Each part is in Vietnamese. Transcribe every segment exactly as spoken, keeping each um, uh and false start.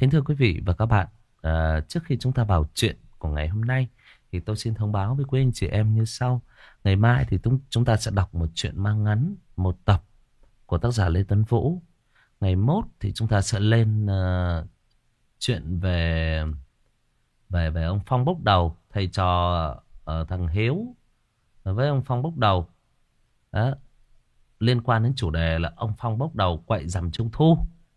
Kính thưa quý vị và các bạn, à, trước khi chúng ta vào chuyện của ngày hôm nay thì tôi xin thông báo với quý anh chị em như sau. Ngày mai thì chúng ta sẽ đọc một chuyện mang ngắn, một tập của tác giả Lê Tấn Vũ. Ngày mốt thì chúng ta sẽ lên uh, chuyện về về về ông Phong Bốc Đầu, thầy trò ở thằng Hiếu với ông Phong Bốc Đầu. Đó, liên quan đến chủ đề là ông Phong Bốc Đầu quậy rằm Trung Thu.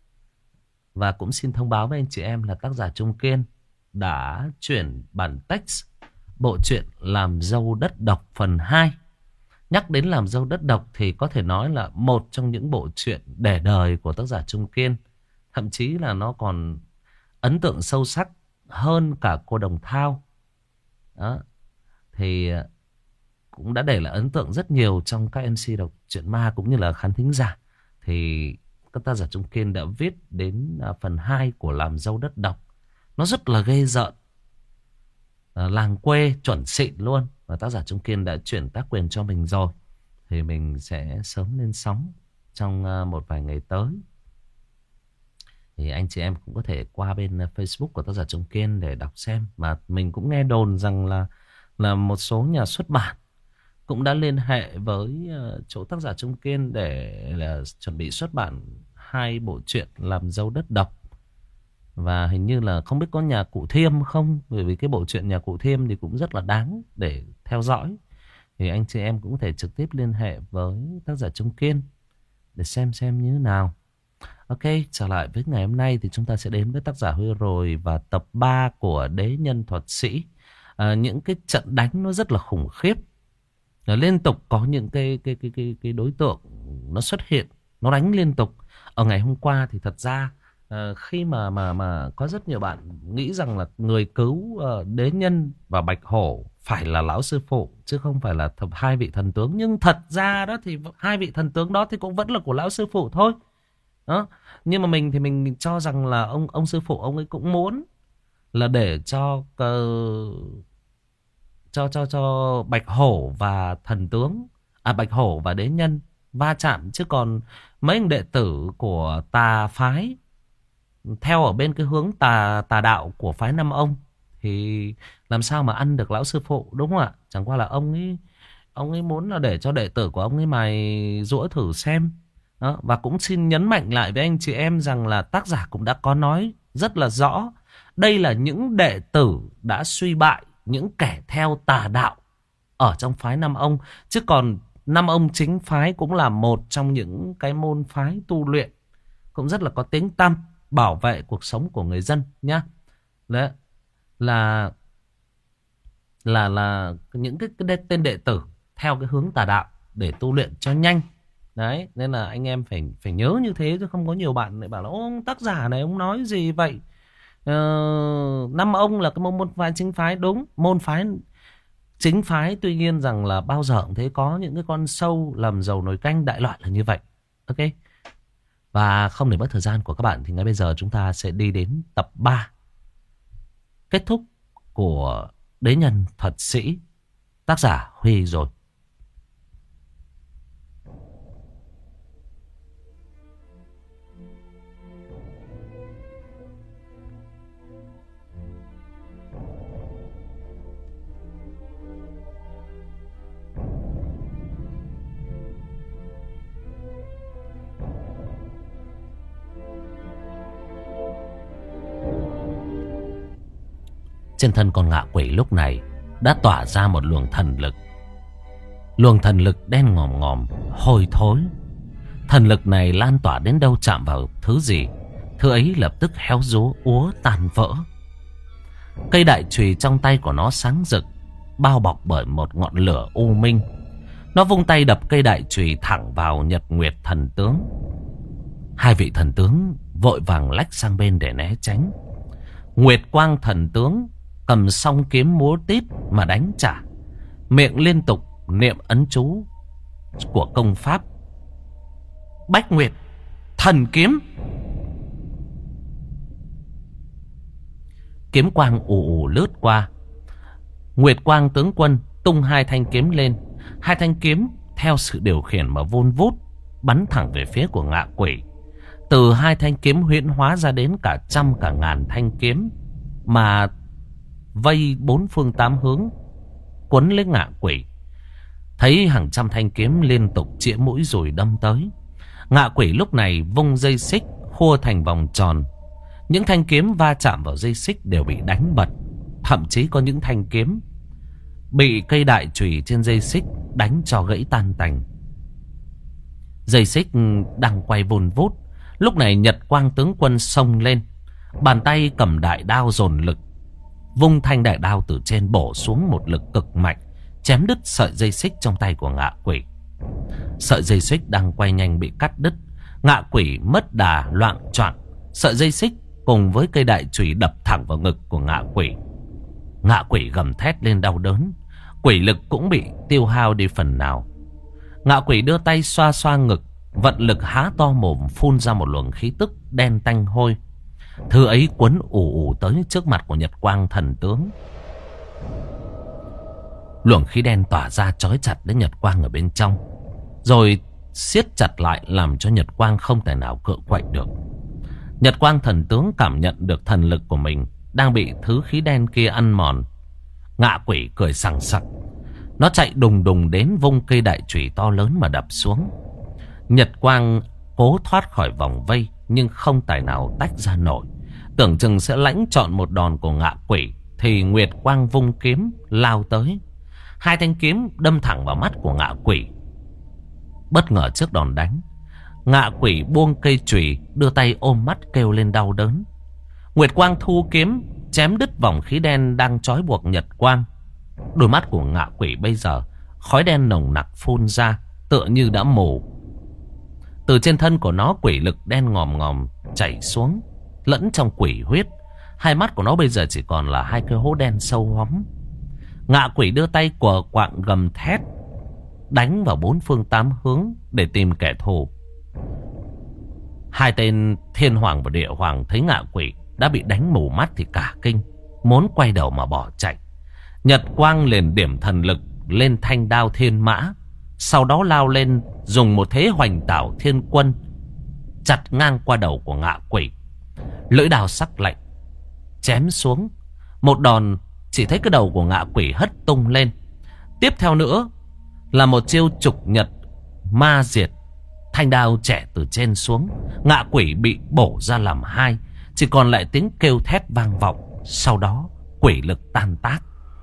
Và cũng xin thông báo với anh chị em là tác giả Trung Kiên đã chuyển bản text bộ truyện Làm Dâu Đất Độc phần hai. Nhắc đến Làm Dâu Đất Độc thì có thể nói là một trong những bộ truyện để đời của tác giả Trung Kiên. Thậm chí là nó còn ấn tượng sâu sắc hơn cả Cô Đồng Thao. Đó. Thì cũng đã để lại ấn tượng rất nhiều trong các em xê đọc truyện ma cũng như là khán thính giả. Thì các tác giả Trung Kiên đã viết đến phần hai của Làm Dâu Đất Độc. Nó rất là ghê rợn, à, làng quê chuẩn xịn luôn. Và tác giả Trung Kiên đã chuyển tác quyền cho mình rồi. Thì mình sẽ sớm lên sóng trong một vài ngày tới. Thì anh chị em cũng có thể qua bên Facebook của tác giả Trung Kiên để đọc xem. Mà mình cũng nghe đồn rằng là là một số nhà xuất bản cũng đã liên hệ với uh, chỗ tác giả Trung Kiên để là chuẩn bị xuất bản hai bộ truyện Làm Dâu Đất Độc. Và hình như là không biết có nhà Cụ Thiêm không, bởi vì cái bộ truyện nhà Cụ Thiêm thì cũng rất là đáng để theo dõi. Thì anh chị em cũng có thể trực tiếp liên hệ với tác giả Trung Kiên để xem xem như thế nào. Ok, trở lại với ngày hôm nay thì chúng ta sẽ đến với tác giả Huy Rồi và tập ba của Đế Nhân Thuật Sĩ. À, những cái trận đánh nó rất là khủng khiếp. Nó liên tục có những cái, cái, cái, cái, cái đối tượng nó xuất hiện, nó đánh liên tục. Ở ngày hôm qua thì thật ra uh, khi mà, mà, mà có rất nhiều bạn nghĩ rằng là người cứu uh, Đế Nhân và Bạch Hổ phải là lão sư phụ chứ không phải là thập hai vị thần tướng. Nhưng thật ra đó thì hai vị thần tướng đó thì cũng vẫn là của lão sư phụ thôi. Đó. Nhưng mà mình thì mình cho rằng là ông, ông sư phụ ông ấy cũng muốn là để cho... Uh, Cho, cho cho Bạch Hổ và thần tướng, à Bạch Hổ và Đế Nhân va chạm. Chứ còn mấy anh đệ tử của tà phái theo ở bên cái hướng tà tà đạo của phái Năm Ông thì làm sao mà ăn được lão sư phụ, đúng không ạ? Chẳng qua là ông ấy ông ấy muốn là để cho đệ tử của ông ấy mày giũa thử xem. Đó. Và cũng xin nhấn mạnh lại với anh chị em rằng là tác giả cũng đã có nói rất là rõ. Đây là những đệ tử đã suy bại, những kẻ theo tà đạo ở trong phái Năm Ông. Chứ còn Năm Ông chính phái cũng là một trong những cái môn phái tu luyện cũng rất là có tiếng tăm, bảo vệ cuộc sống của người dân nhá. Đấy là là là những cái, cái tên đệ tử theo cái hướng tà đạo để tu luyện cho nhanh. Đấy, nên là anh em phải phải nhớ như thế, chứ không có nhiều bạn lại bảo là ô tác giả này ông nói gì vậy? Uh, Năm Ông là cái môn, môn phái chính phái, đúng, môn phái chính phái. Tuy nhiên rằng là bao giờ cũng thấy có những cái con sâu làm dầu nồi canh, đại loại là như vậy. Ok. Và không để mất thời gian của các bạn thì ngay bây giờ chúng ta sẽ đi đến tập ba, kết thúc của Đế Nhân Thuật Sĩ, tác giả Huy Rồi. Trên thân con ngạ quỷ lúc này đã tỏa ra một luồng thần lực. Luồng thần lực đen ngòm ngòm, hôi thối. Thần lực này lan tỏa đến đâu chạm vào thứ gì, thứ ấy lập tức héo rú úa tan vỡ. Cây đại chùy trong tay của nó sáng rực, bao bọc bởi một ngọn lửa u minh. Nó vung tay đập cây đại chùy thẳng vào Nhật Nguyệt thần tướng. Hai vị thần tướng vội vàng lách sang bên để né tránh. Nguyệt Quang thần tướng cầm song kiếm múa tít mà đánh trả, miệng liên tục niệm ấn chú của công pháp Bách Nguyệt thần kiếm. Kiếm quang ù ù lướt qua. Nguyệt Quang tướng quân tung hai thanh kiếm lên. Hai thanh kiếm theo sự điều khiển mà vun vút bắn thẳng về phía của ngạ quỷ. Từ hai thanh kiếm huyễn hóa ra đến cả trăm cả ngàn thanh kiếm, mà vây bốn phương tám hướng quấn lấy ngạ quỷ. Thấy hàng trăm thanh kiếm liên tục chĩa mũi rồi đâm tới, ngạ quỷ lúc này vung dây xích khua thành vòng tròn. Những thanh kiếm va chạm vào dây xích đều bị đánh bật. Thậm chí có những thanh kiếm bị cây đại chùy trên dây xích đánh cho gãy tan tành. Dây xích đang quay vun vút. Lúc này Nhật Quang tướng quân xông lên, bàn tay cầm đại đao dồn lực, vung thanh đại đao từ trên bổ xuống một lực cực mạnh, chém đứt sợi dây xích trong tay của ngạ quỷ. Sợi dây xích đang quay nhanh bị cắt đứt. Ngạ quỷ mất đà loạng choạng. Sợi dây xích cùng với cây đại chùy đập thẳng vào ngực của ngạ quỷ. Ngạ quỷ gầm thét lên đau đớn, quỷ lực cũng bị tiêu hao đi phần nào. Ngạ quỷ đưa tay xoa xoa ngực, vận lực há to mồm phun ra một luồng khí tức đen tanh hôi. Thứ ấy quấn ù ù tới trước mặt của Nhật Quang thần tướng. Luồng khí đen tỏa ra trói chặt đến Nhật Quang ở bên trong, rồi siết chặt lại làm cho Nhật Quang không thể nào cựa quậy được. Nhật Quang thần tướng cảm nhận được thần lực của mình đang bị thứ khí đen kia ăn mòn. Ngạ quỷ cười sằng sặc. Nó chạy đùng đùng đến vung cây đại chùy to lớn mà đập xuống. Nhật Quang cố thoát khỏi vòng vây nhưng không tài nào tách ra nổi. Tưởng chừng sẽ lãnh trọn một đòn của ngạ quỷ, thì Nguyệt Quang vung kiếm lao tới. Hai thanh kiếm đâm thẳng vào mắt của ngạ quỷ. Bất ngờ trước đòn đánh, ngạ quỷ buông cây chùy, đưa tay ôm mắt kêu lên đau đớn. Nguyệt Quang thu kiếm chém đứt vòng khí đen đang trói buộc Nhật Quang. Đôi mắt của ngạ quỷ bây giờ khói đen nồng nặc phun ra, tựa như đã mù. Từ trên thân của nó quỷ lực đen ngòm ngòm chảy xuống, lẫn trong quỷ huyết. Hai mắt của nó bây giờ chỉ còn là hai cái hố đen sâu hoắm. Ngạ quỷ đưa tay quờ quạng gầm thét, đánh vào bốn phương tám hướng để tìm kẻ thù. Hai tên Thiên Hoàng và Địa Hoàng thấy ngạ quỷ đã bị đánh mù mắt thì cả kinh, muốn quay đầu mà bỏ chạy. Nhật Quang liền điểm thần lực lên thanh đao thiên mã, sau đó lao lên dùng một thế hoành tảo thiên quân chặt ngang qua đầu của ngạ quỷ. Lưỡi đao sắc lạnh chém xuống, một đòn chỉ thấy cái đầu của ngạ quỷ hất tung lên. Tiếp theo nữa là một chiêu trục nhật ma diệt. Thanh đao chẻ từ trên xuống, ngạ quỷ bị bổ ra làm hai, chỉ còn lại tiếng kêu thét vang vọng. Sau đó quỷ lực tan tác.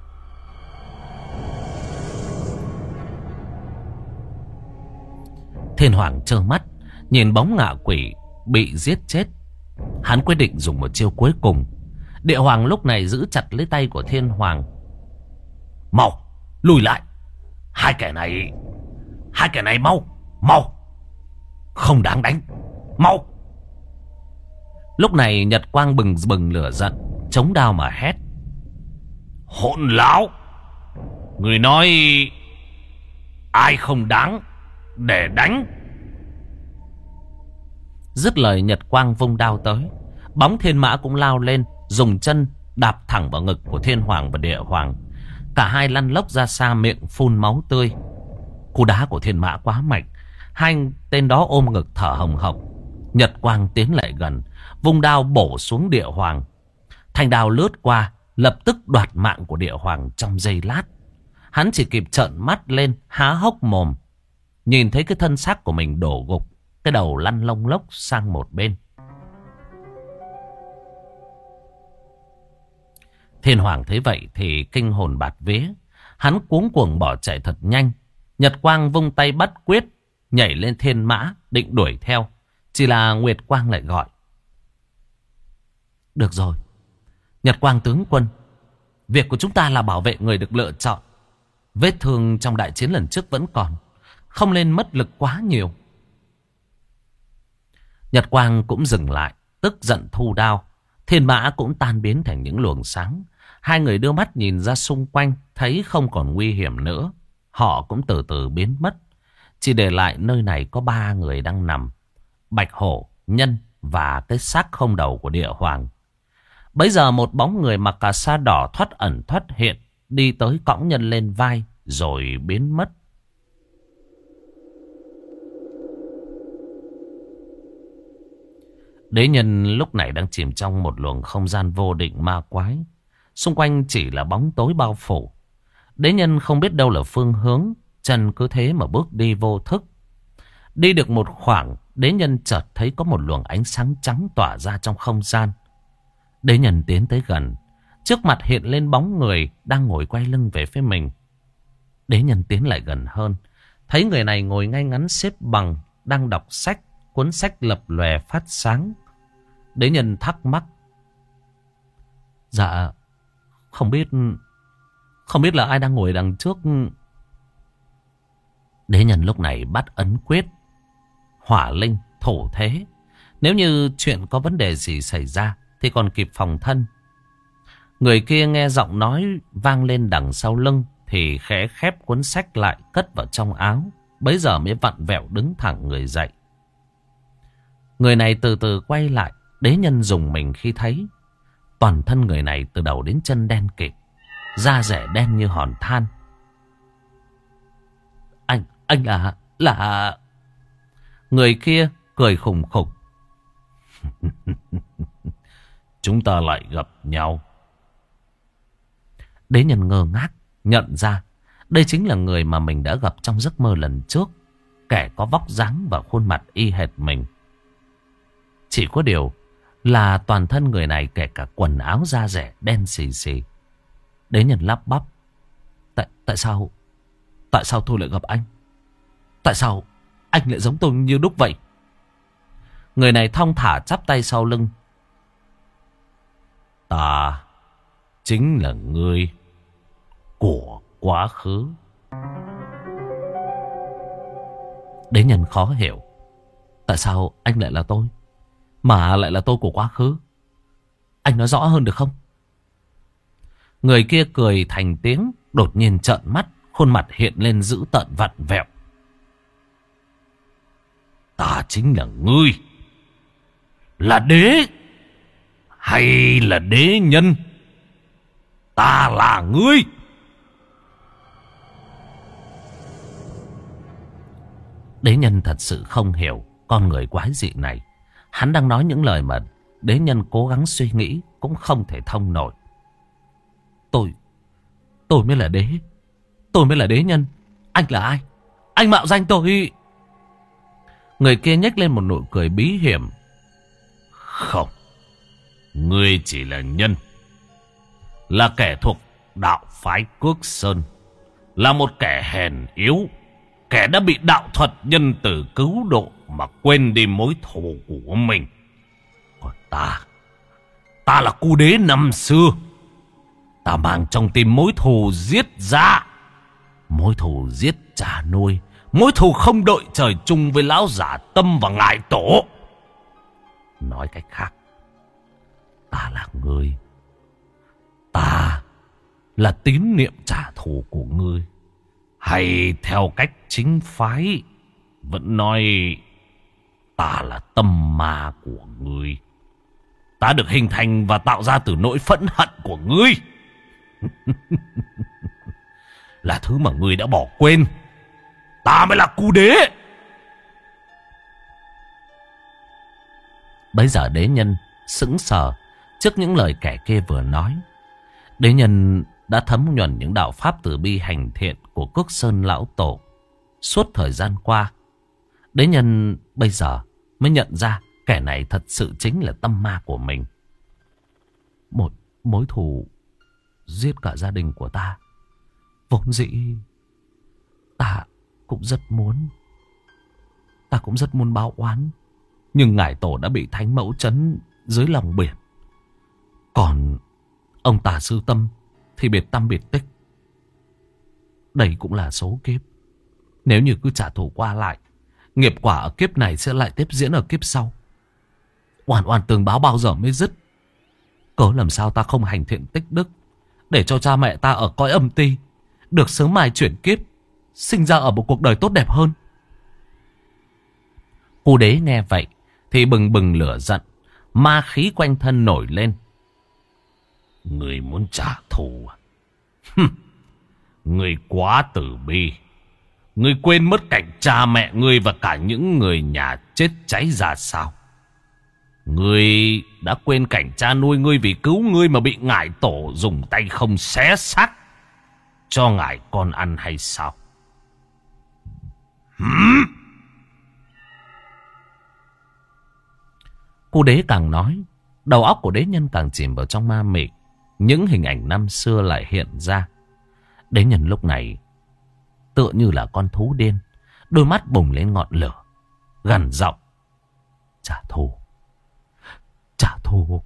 Thiên Hoàng trơ mắt nhìn bóng ngạ quỷ bị giết chết. Hắn quyết định dùng một chiêu cuối cùng. Địa Hoàng lúc này giữ chặt lấy tay của Thiên Hoàng. Mau lùi lại. Hai kẻ này Hai kẻ này mau Mau Không đáng đánh. Mau. Lúc này Nhật Quang bừng bừng lửa giận, chống đao mà hét. Hỗn láo, người nói ai không đáng để đánh. Dứt lời Nhật Quang vung đao tới. Bóng thiên mã cũng lao lên, dùng chân đạp thẳng vào ngực của Thiên Hoàng và Địa Hoàng. Cả hai lăn lóc ra xa, miệng phun máu tươi. Cú đá của thiên mã quá mạnh, hai tên đó ôm ngực thở hồng hộc. Nhật Quang tiến lại gần, vung đao bổ xuống Địa Hoàng. Thanh đao lướt qua, lập tức đoạt mạng của Địa Hoàng trong giây lát. Hắn chỉ kịp trợn mắt lên, há hốc mồm, nhìn thấy cái thân xác của mình đổ gục, cái đầu lăn lông lốc sang một bên. Thiên Hoàng thấy vậy thì kinh hồn bạt vía. Hắn cuống cuồng bỏ chạy thật nhanh. Nhật Quang vung tay bắt quyết, nhảy lên thiên mã định đuổi theo. Chỉ là Nguyệt Quang lại gọi. Được rồi, Nhật Quang tướng quân, việc của chúng ta là bảo vệ người được lựa chọn. Vết thương trong đại chiến lần trước vẫn còn, không nên mất lực quá nhiều. Nhật Quang cũng dừng lại, tức giận thu đao. Thiên mã cũng tan biến thành những luồng sáng. Hai người đưa mắt nhìn ra xung quanh, thấy không còn nguy hiểm nữa. Họ cũng từ từ biến mất. Chỉ để lại nơi này có ba người đang nằm: Bạch Hổ, Nhân và cái xác không đầu của Địa Hoàng. Bấy giờ một bóng người mặc cà sa đỏ thoát ẩn thoát hiện, đi tới cõng Nhân lên vai rồi biến mất. Đế nhân lúc này đang chìm trong một luồng không gian vô định ma quái. Xung quanh chỉ là bóng tối bao phủ. Đế nhân không biết đâu là phương hướng, chân cứ thế mà bước đi vô thức. Đi được một khoảng, đế nhân chợt thấy có một luồng ánh sáng trắng tỏa ra trong không gian. Đế nhân tiến tới gần, trước mặt hiện lên bóng người đang ngồi quay lưng về phía mình. Đế nhân tiến lại gần hơn, thấy người này ngồi ngay ngắn xếp bằng, đang đọc sách, cuốn sách lập lòe phát sáng. Đế nhân thắc mắc: Dạ, không biết, không biết là ai đang ngồi đằng trước. Đế nhân lúc này bắt ấn quyết, hỏa linh, thổ thế. Nếu như chuyện có vấn đề gì xảy ra thì còn kịp phòng thân. Người kia nghe giọng nói vang lên đằng sau lưng thì khẽ khép cuốn sách lại, cất vào trong áo. Bấy giờ mới vặn vẹo đứng thẳng người dậy. Người này từ từ quay lại. Đế nhân rùng mình khi thấy toàn thân người này từ đầu đến chân đen kịt, da rẻ đen như hòn than. Anh, anh là, là... Người kia cười khùng khục. Chúng ta lại gặp nhau. Đế nhân ngơ ngác, nhận ra đây chính là người mà mình đã gặp trong giấc mơ lần trước. Kẻ có vóc dáng và khuôn mặt y hệt mình. Chỉ có điều là toàn thân người này kể cả quần áo da rẻ đen xì xì. Đế nhân lắp bắp: Tại, tại sao Tại sao tôi lại gặp anh? Tại sao anh lại giống tôi như đúc vậy? Người này thong thả chắp tay sau lưng: Ta chính là người của quá khứ. Đế nhân khó hiểu: Tại sao anh lại là tôi, mà lại là tôi của quá khứ? Anh nói rõ hơn được không? Người kia cười thành tiếng, đột nhiên trợn mắt, khuôn mặt hiện lên dữ tợn vặn vẹo. Ta chính là ngươi, là đế hay là đế nhân? Ta là ngươi. Đế nhân thật sự không hiểu con người quái dị này. Hắn đang nói những lời mà đế nhân cố gắng suy nghĩ cũng không thể thông nổi. Tôi, tôi mới là đế. Tôi mới là đế nhân. Anh là ai? Anh mạo danh tôi. Người kia nhếch lên một nụ cười bí hiểm. Không, ngươi chỉ là nhân, là kẻ thuộc đạo phái Cước Sơn, là một kẻ hèn yếu, kẻ đã bị đạo thuật nhân từ cứu độ mà quên đi mối thù của mình. Còn ta, ta là cu đế năm xưa. Ta mang trong tim mối thù giết ra, mối thù giết cha nuôi, mối thù không đội trời chung với lão giả Tâm và ngài tổ. Nói cách khác, ta là người. Ta là tín niệm trả thù của ngươi. Hay theo cách chính phái, vẫn nói ta là tâm ma của ngươi. Ta được hình thành và tạo ra từ nỗi phẫn hận của ngươi. Là thứ mà ngươi đã bỏ quên. Ta mới là cu đế. Bây giờ đế nhân sững sờ trước những lời kẻ kia vừa nói. Đế nhân đã thấm nhuần những đạo pháp từ bi hành thiện của Cước Sơn lão tổ suốt thời gian qua. Đế nhân bây giờ mới nhận ra kẻ này thật sự chính là tâm ma của mình. Một mối thù giết cả gia đình của ta. Vốn dĩ ta cũng rất muốn. Ta cũng rất muốn báo oán. Nhưng ngài tổ đã bị thánh mẫu trấn dưới lòng biển. Còn ông tà sư Tâm thì biệt tâm biệt tích. Đây cũng là số kiếp. Nếu như cứ trả thù qua lại, nghiệp quả ở kiếp này sẽ lại tiếp diễn ở kiếp sau. Oan oan tường báo bao giờ mới dứt. Cớ làm sao ta không hành thiện tích đức, để cho cha mẹ ta ở cõi âm ti được sớm mai chuyển kiếp, sinh ra ở một cuộc đời tốt đẹp hơn. Cô đế nghe vậy thì bừng bừng lửa giận, ma khí quanh thân nổi lên. Người muốn trả thù à? Người quá tử bi. Người quên mất cảnh cha mẹ ngươi và cả những người nhà chết cháy ra sao? Ngươi đã quên cảnh cha nuôi ngươi vì cứu ngươi mà bị ngải tổ dùng tay không xé xác cho ngải con ăn hay sao? Hừm? Cô đế càng nói, đầu óc của đế nhân càng chìm vào trong ma mị. Những hình ảnh năm xưa lại hiện ra. Đế nhân lúc này tựa như là con thú điên, đôi mắt bùng lên ngọn lửa, gằn giọng: trả thù, trả thù.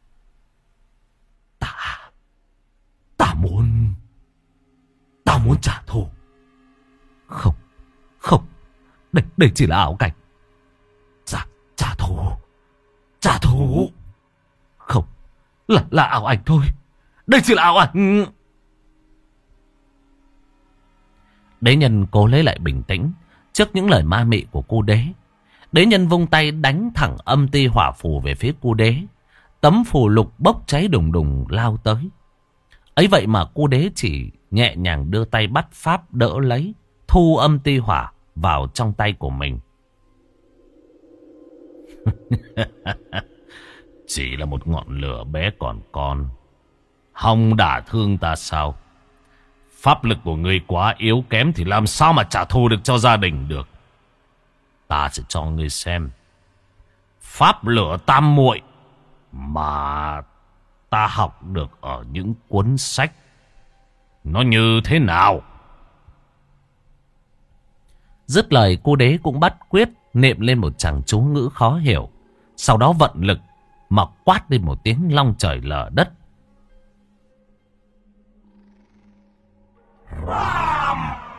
Ta, ta muốn, ta muốn trả thù. Không, không, đây, đây chỉ là ảo cảnh. Trả, trả thù, trả thù. Không, là, là ảo ảnh thôi. Đây chỉ là ảo ảnh. Đế nhân cố lấy lại bình tĩnh trước những lời ma mị của cô đế. Đế nhân vung tay đánh thẳng âm ti hỏa phù về phía cô đế. Tấm phù lục bốc cháy đùng đùng lao tới. Ấy vậy mà cô đế chỉ nhẹ nhàng đưa tay bắt pháp đỡ lấy, thu âm ti hỏa vào trong tay của mình. Chỉ là một ngọn lửa bé còn con, hòng đả thương ta sao? Pháp lực của ngươi quá yếu kém thì làm sao mà trả thù được cho gia đình được. Ta sẽ cho ngươi xem pháp lửa tam muội mà ta học được ở những cuốn sách nó như thế nào. Dứt lời, cô đế cũng bắt quyết niệm lên một tràng chú ngữ khó hiểu. Sau đó vận lực mà quát lên một tiếng long trời lở đất. Ram!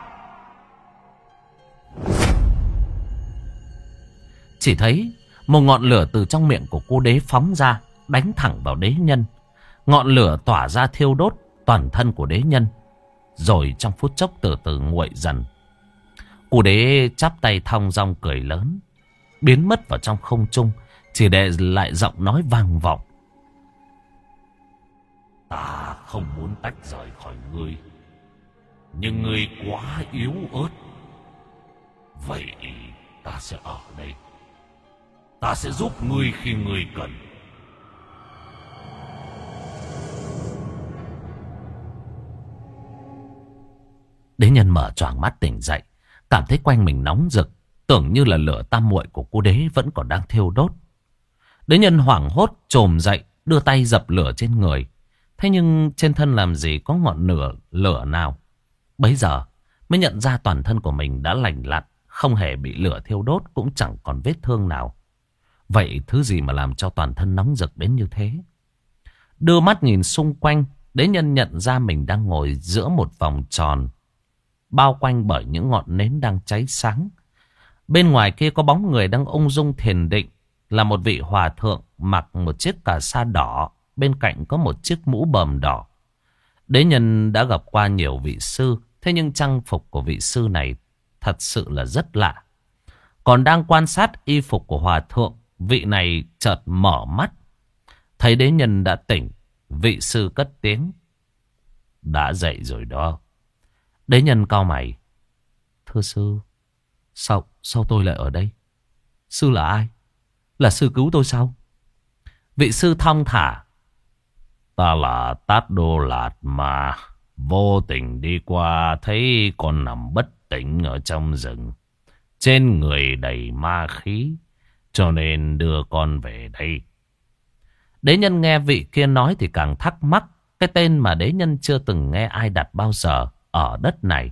Chỉ thấy một ngọn lửa từ trong miệng của cô đế phóng ra, đánh thẳng vào đế nhân. Ngọn lửa tỏa ra thiêu đốt toàn thân của đế nhân, rồi trong phút chốc từ từ nguội dần. Cô đế chắp tay thong dong cười lớn, biến mất vào trong không trung, chỉ để lại giọng nói vang vọng: ta không muốn tách rời khỏi ngươi, nhưng ngươi quá yếu ớt. Vậy ta sẽ ở đây. Ta sẽ giúp ngươi khi ngươi cần. Đế nhân mở choàng mắt tỉnh dậy, cảm thấy quanh mình nóng rực, tưởng như là lửa tam muội của cô đế vẫn còn đang thiêu đốt. Đế nhân hoảng hốt trồm dậy, đưa tay dập lửa trên người. Thế nhưng trên thân làm gì có ngọn lửa lửa nào. Bấy giờ mới nhận ra toàn thân của mình đã lành lặn, không hề bị lửa thiêu đốt, cũng chẳng còn vết thương nào. Vậy thứ gì mà làm cho toàn thân nóng rực đến như thế? Đưa mắt nhìn xung quanh, đế nhân nhận ra mình đang ngồi giữa một vòng tròn, bao quanh bởi những ngọn nến đang cháy sáng. Bên ngoài kia có bóng người đang ung dung thiền định, là một vị hòa thượng mặc một chiếc cà sa đỏ, bên cạnh có một chiếc mũ bờm đỏ. Đế nhân đã gặp qua nhiều vị sư, thế nhưng trang phục của vị sư này thật sự là rất lạ. Còn đang quan sát y phục của hòa thượng, vị này chợt mở mắt. Thấy đế nhân đã tỉnh, vị sư cất tiếng: đã dậy rồi đó. Đế nhân cau mày: thưa sư, sao, sao tôi lại ở đây? Sư là ai? Là sư cứu tôi sao? Vị sư thong thả: ta là Tát Đô Lạt Ma, vô tình đi qua thấy con nằm bất tỉnh ở trong rừng, trên người đầy ma khí, cho nên đưa con về đây. Đế nhân nghe vị kia nói thì càng thắc mắc, cái tên mà đế nhân chưa từng nghe ai đặt bao giờ ở đất này.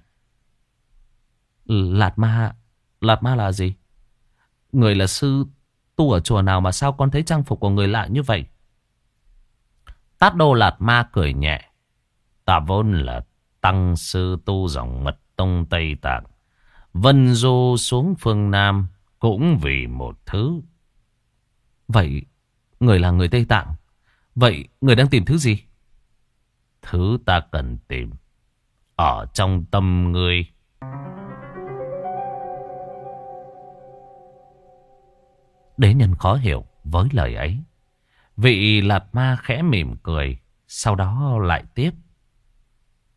Lạt Ma, Lạt Ma là gì? Người là sư tu ở chùa nào mà sao con thấy trang phục của người lạ như vậy? Tát Đô Lạt Ma cười nhẹ: ta vốn là tăng sư tu dòng mật tông Tây Tạng, vân du xuống phương Nam cũng vì một thứ. Vậy người là người Tây Tạng, vậy người đang tìm thứ gì? Thứ ta cần tìm ở trong tâm ngươi. Đế nhân khó hiểu với lời ấy. Vị Lạt Ma khẽ mỉm cười, sau đó lại tiếp: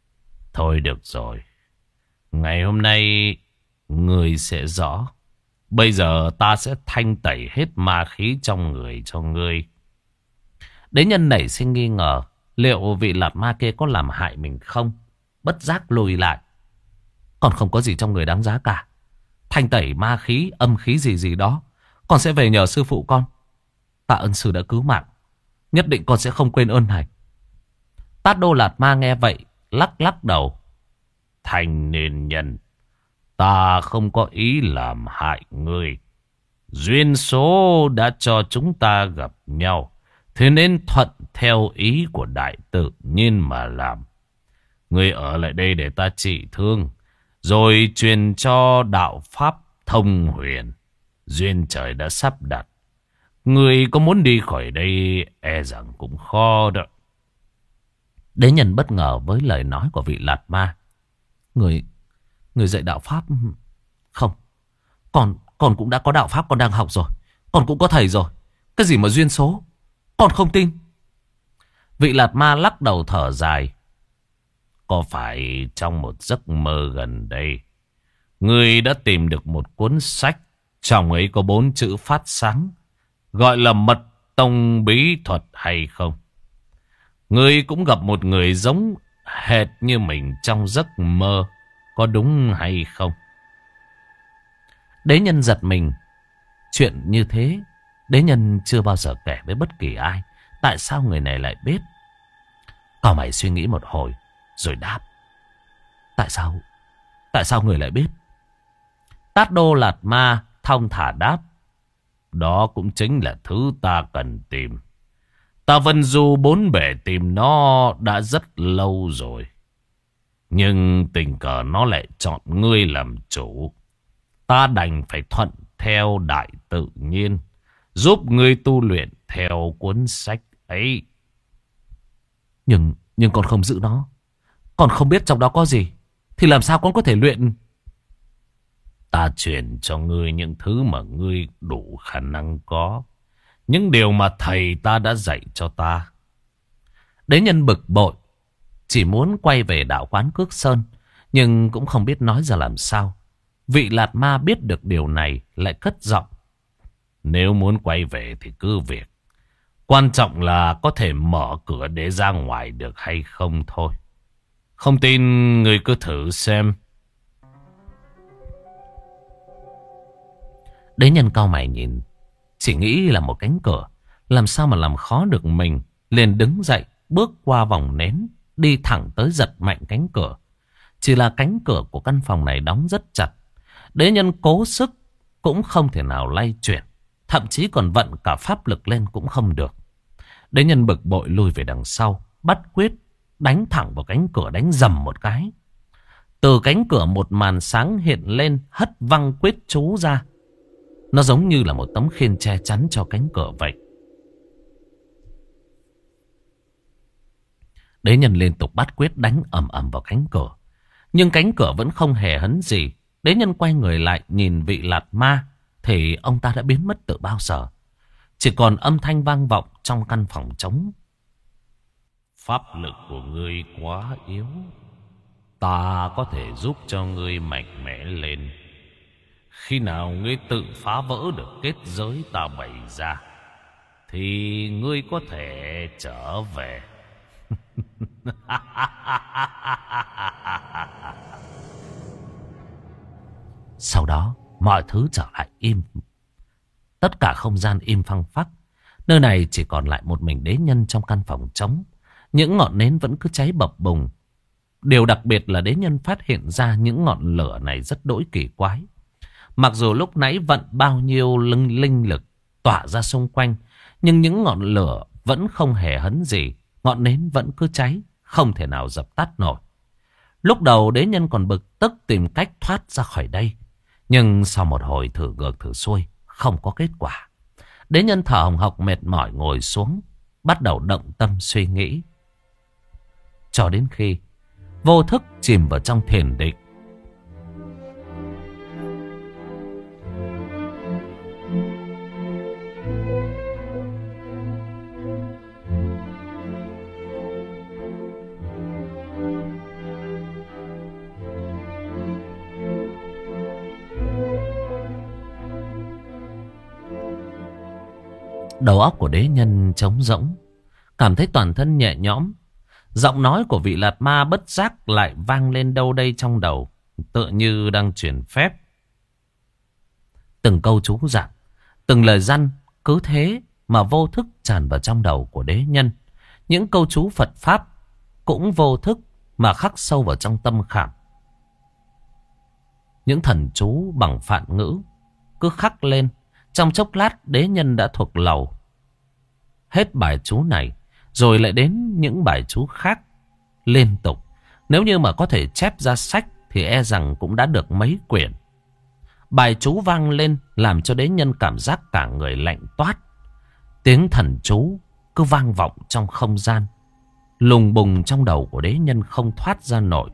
thôi được rồi, ngày hôm nay ngươi sẽ rõ Bây giờ ta sẽ thanh tẩy hết ma khí trong người cho ngươi. Đế nhân nảy sinh nghi ngờ liệu vị lạt ma kia có làm hại mình không. Bất giác lùi lại. Còn không có gì trong người đáng giá cả. Thanh tẩy ma khí, âm khí gì gì đó, con sẽ về nhờ sư phụ con. Tạ ơn sư đã cứu mạng. Nhất định con sẽ không quên ơn này. Tát Đô Lạt Ma nghe vậy, lắc lắc đầu. Thanh niên nhân, ta không có ý làm hại ngươi. Duyên số đã cho chúng ta gặp nhau, thế nên thuận theo ý của đại tự nhiên mà làm. Ngươi ở lại đây để ta trị thương, rồi truyền cho đạo pháp thông huyền. Duyên trời đã sắp đặt. Ngươi có muốn đi khỏi đây e rằng cũng khó đó. Đế nhân bất ngờ với lời nói của vị Lạt Ma. Người, người dạy đạo pháp? Không, Con, con cũng đã có đạo pháp con đang học rồi. Con cũng có thầy rồi. Cái gì mà duyên số, con không tin. Vị Lạt Ma lắc đầu thở dài. Có phải trong một giấc mơ gần đây, ngươi đã tìm được một cuốn sách, trong ấy có bốn chữ phát sáng, gọi là Mật Tông Bí Thuật hay không? Ngươi cũng gặp một người giống hệt như mình trong giấc mơ, có đúng hay không? Đế nhân giật mình. Chuyện như thế đế nhân chưa bao giờ kể với bất kỳ ai. Tại sao người này lại biết? Cao mày suy nghĩ một hồi rồi đáp. Tại sao? Tại sao người lại biết? Tát Đô Lạt Ma thong thả đáp. Đó cũng chính là thứ ta cần tìm. Ta vân du bốn bể tìm nó đã rất lâu rồi. Nhưng tình cờ nó lại chọn ngươi làm chủ. Ta đành phải thuận theo đại tự nhiên, giúp ngươi tu luyện theo cuốn sách ấy. Nhưng, nhưng con không giữ nó. Con không biết trong đó có gì. Thì làm sao con có thể luyện? Ta truyền cho ngươi những thứ mà ngươi đủ khả năng có. Những điều mà thầy ta đã dạy cho ta. Đế nhân bực bội, chỉ muốn quay về đạo quán Cước Sơn, nhưng cũng không biết nói ra làm sao. Vị Lạt Ma biết được điều này lại cất giọng. Nếu muốn quay về thì cứ việc. Quan trọng là có thể mở cửa để ra ngoài được hay không thôi. Không tin người cứ thử xem. Đế nhân cau mày nhìn, chỉ nghĩ là một cánh cửa, làm sao mà làm khó được mình. Liền đứng dậy, bước qua vòng nến, đi thẳng tới giật mạnh cánh cửa. Chỉ là cánh cửa của căn phòng này đóng rất chặt. Đế nhân cố sức cũng không thể nào lay chuyển, thậm chí còn vận cả pháp lực lên cũng không được. Đế nhân bực bội lùi về đằng sau, bắt quyết đánh thẳng vào cánh cửa, đánh dầm một cái. Từ cánh cửa một màn sáng hiện lên, hất văng quyết chú ra. Nó giống như là một tấm khiên che chắn cho cánh cửa vậy. Đế nhân liên tục bắt quyết đánh ầm ầm vào cánh cửa, nhưng cánh cửa vẫn không hề hấn gì. Đế nhân quay người lại nhìn vị Lạt Ma, thì ông ta đã biến mất từ bao giờ. Chỉ còn âm thanh vang vọng trong căn phòng trống. Pháp lực của ngươi quá yếu. Ta có thể giúp cho ngươi mạnh mẽ lên. Khi nào ngươi tự phá vỡ được kết giới ta bày ra, thì ngươi có thể trở về. Sau đó mọi thứ trở lại im. Tất cả không gian im phăng phắc. Nơi này chỉ còn lại một mình đế nhân trong căn phòng trống. Những ngọn nến vẫn cứ cháy bập bùng. Điều đặc biệt là đế nhân phát hiện ra những ngọn lửa này rất đỗi kỳ quái. Mặc dù lúc nãy vận bao nhiêu linh, linh lực tỏa ra xung quanh, nhưng những ngọn lửa vẫn không hề hấn gì. Ngọn nến vẫn cứ cháy, không thể nào dập tắt nổi. Lúc đầu đế nhân còn bực tức tìm cách thoát ra khỏi đây. Nhưng sau một hồi thử ngược thử xuôi, không có kết quả. Đế nhân thở hồng hộc mệt mỏi ngồi xuống, bắt đầu động tâm suy nghĩ. Cho đến khi vô thức chìm vào trong thiền định. Đầu óc của đế nhân trống rỗng, cảm thấy toàn thân nhẹ nhõm. Giọng nói của vị Lạt Ma bất giác lại vang lên đâu đây trong đầu, tựa như đang truyền phép. Từng câu chú dặn, từng lời răn cứ thế mà vô thức tràn vào trong đầu của đế nhân. Những câu chú Phật Pháp cũng vô thức mà khắc sâu vào trong tâm khảm. Những thần chú bằng phạn ngữ cứ khắc lên. Trong chốc lát đế nhân đã thuộc lầu hết bài chú này, rồi lại đến những bài chú khác liên tục. Nếu như mà có thể chép ra sách thì e rằng cũng đã được mấy quyển. Bài chú vang lên làm cho đế nhân cảm giác cả người lạnh toát. Tiếng thần chú cứ vang vọng trong không gian, lùng bùng trong đầu của đế nhân không thoát ra nổi.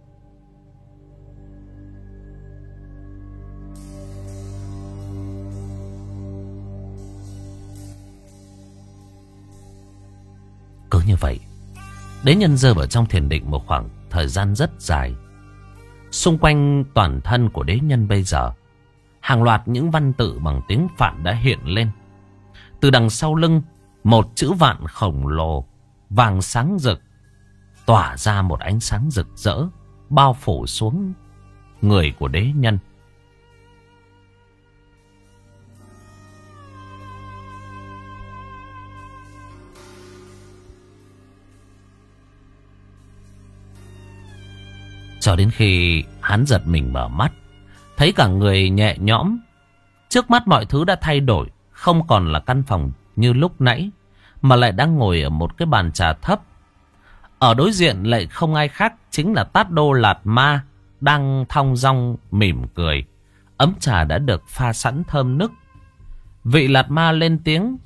Cứ như vậy, đế nhân rơi vào trong thiền định một khoảng thời gian rất dài. Xung quanh toàn thân của đế nhân bây giờ, hàng loạt những văn tự bằng tiếng Phạn đã hiện lên. Từ đằng sau lưng, một chữ vạn khổng lồ, vàng sáng rực, tỏa ra một ánh sáng rực rỡ, bao phủ xuống người của đế nhân. Cho đến khi hắn giật mình mở mắt, thấy cả người nhẹ nhõm. Trước mắt mọi thứ đã thay đổi, không còn là căn phòng như lúc nãy, mà lại đang ngồi ở một cái bàn trà thấp. Ở đối diện lại không ai khác, chính là Tát Đô Lạt Ma đang thong dong mỉm cười. Ấm trà đã được pha sẵn thơm nức. Vị Lạt Ma lên tiếng: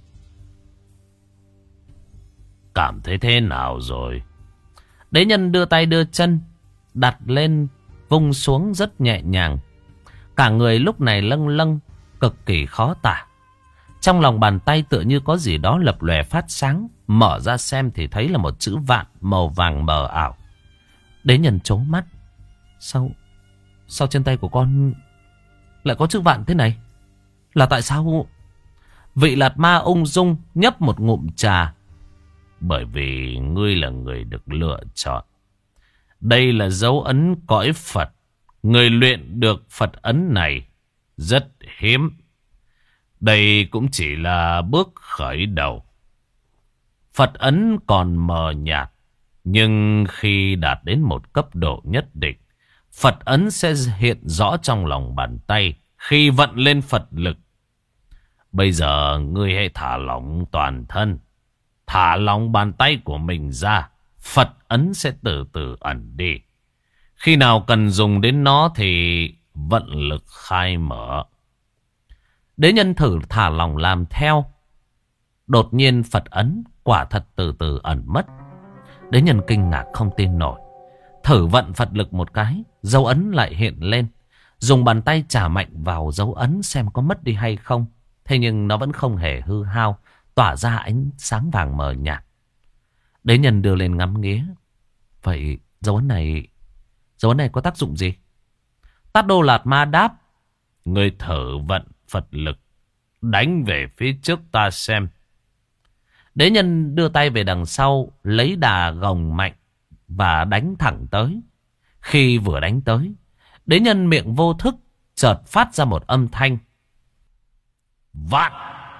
"Cảm thấy thế nào rồi?" Đế nhân đưa tay đưa chân, đặt lên vung xuống rất nhẹ nhàng. Cả người lúc này lâng lâng, cực kỳ khó tả. Trong lòng bàn tay tựa như có gì đó lập lòe phát sáng. Mở ra xem thì thấy là một chữ vạn màu vàng mờ ảo. Đế nhân trố mắt. Sao Sao trên tay của con lại có chữ vạn thế này? Là tại sao? Vị Lạt Ma ung dung nhấp một ngụm trà. Bởi vì ngươi là người được lựa chọn. Đây là dấu ấn cõi Phật. Người luyện được Phật ấn này rất hiếm. Đây cũng chỉ là bước khởi đầu. Phật ấn còn mờ nhạt, nhưng khi đạt đến một cấp độ nhất định, Phật ấn sẽ hiện rõ trong lòng bàn tay khi vận lên Phật lực. Bây giờ ngươi hãy thả lỏng toàn thân, thả lỏng bàn tay của mình ra. Phật ấn sẽ từ từ ẩn đi. Khi nào cần dùng đến nó thì vận lực khai mở. Đế nhân thử thả lỏng làm theo. Đột nhiên Phật ấn quả thật từ từ ẩn mất. Đế nhân kinh ngạc không tin nổi. Thử vận Phật lực một cái, dấu ấn lại hiện lên. Dùng bàn tay chà mạnh vào dấu ấn xem có mất đi hay không. Thế nhưng nó vẫn không hề hư hao, tỏa ra ánh sáng vàng mờ nhạt. Đế nhân đưa lên ngắm nghía. Vậy dấu ấn này Dấu ấn này có tác dụng gì? Tát Đô Lạt Ma đáp: Ngươi thử vận Phật lực, đánh về phía trước ta xem. Đế nhân đưa tay về đằng sau, lấy đà gồng mạnh và đánh thẳng tới. Khi vừa đánh tới, đế nhân miệng vô thức chợt phát ra một âm thanh: Vạn!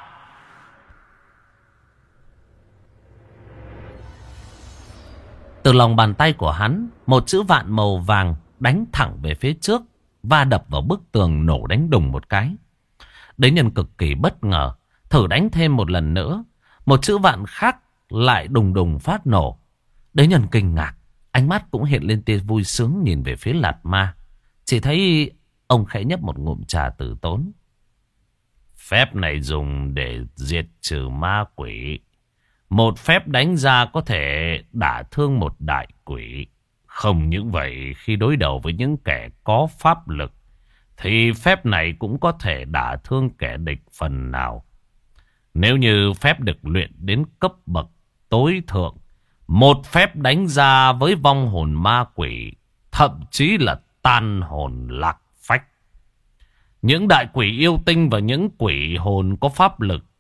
Từ lòng bàn tay của hắn, một chữ vạn màu vàng đánh thẳng về phía trước, va đập vào bức tường, nổ đánh đùng một cái. Đế nhân cực kỳ bất ngờ, thử đánh thêm một lần nữa. Một chữ vạn khác lại đùng đùng phát nổ. Đế nhân kinh ngạc, ánh mắt cũng hiện lên tia vui sướng nhìn về phía Lạt Ma. Chỉ thấy ông khẽ nhấp một ngụm trà tử tốn. Phép này dùng để diệt trừ ma quỷ. Một phép đánh ra có thể đả thương một đại quỷ. Không những vậy, khi đối đầu với những kẻ có pháp lực, thì phép này cũng có thể đả thương kẻ địch phần nào. Nếu như phép được luyện đến cấp bậc tối thượng, một phép đánh ra với vong hồn ma quỷ, thậm chí là tan hồn lạc phách. Những đại quỷ yêu tinh và những quỷ hồn có pháp lực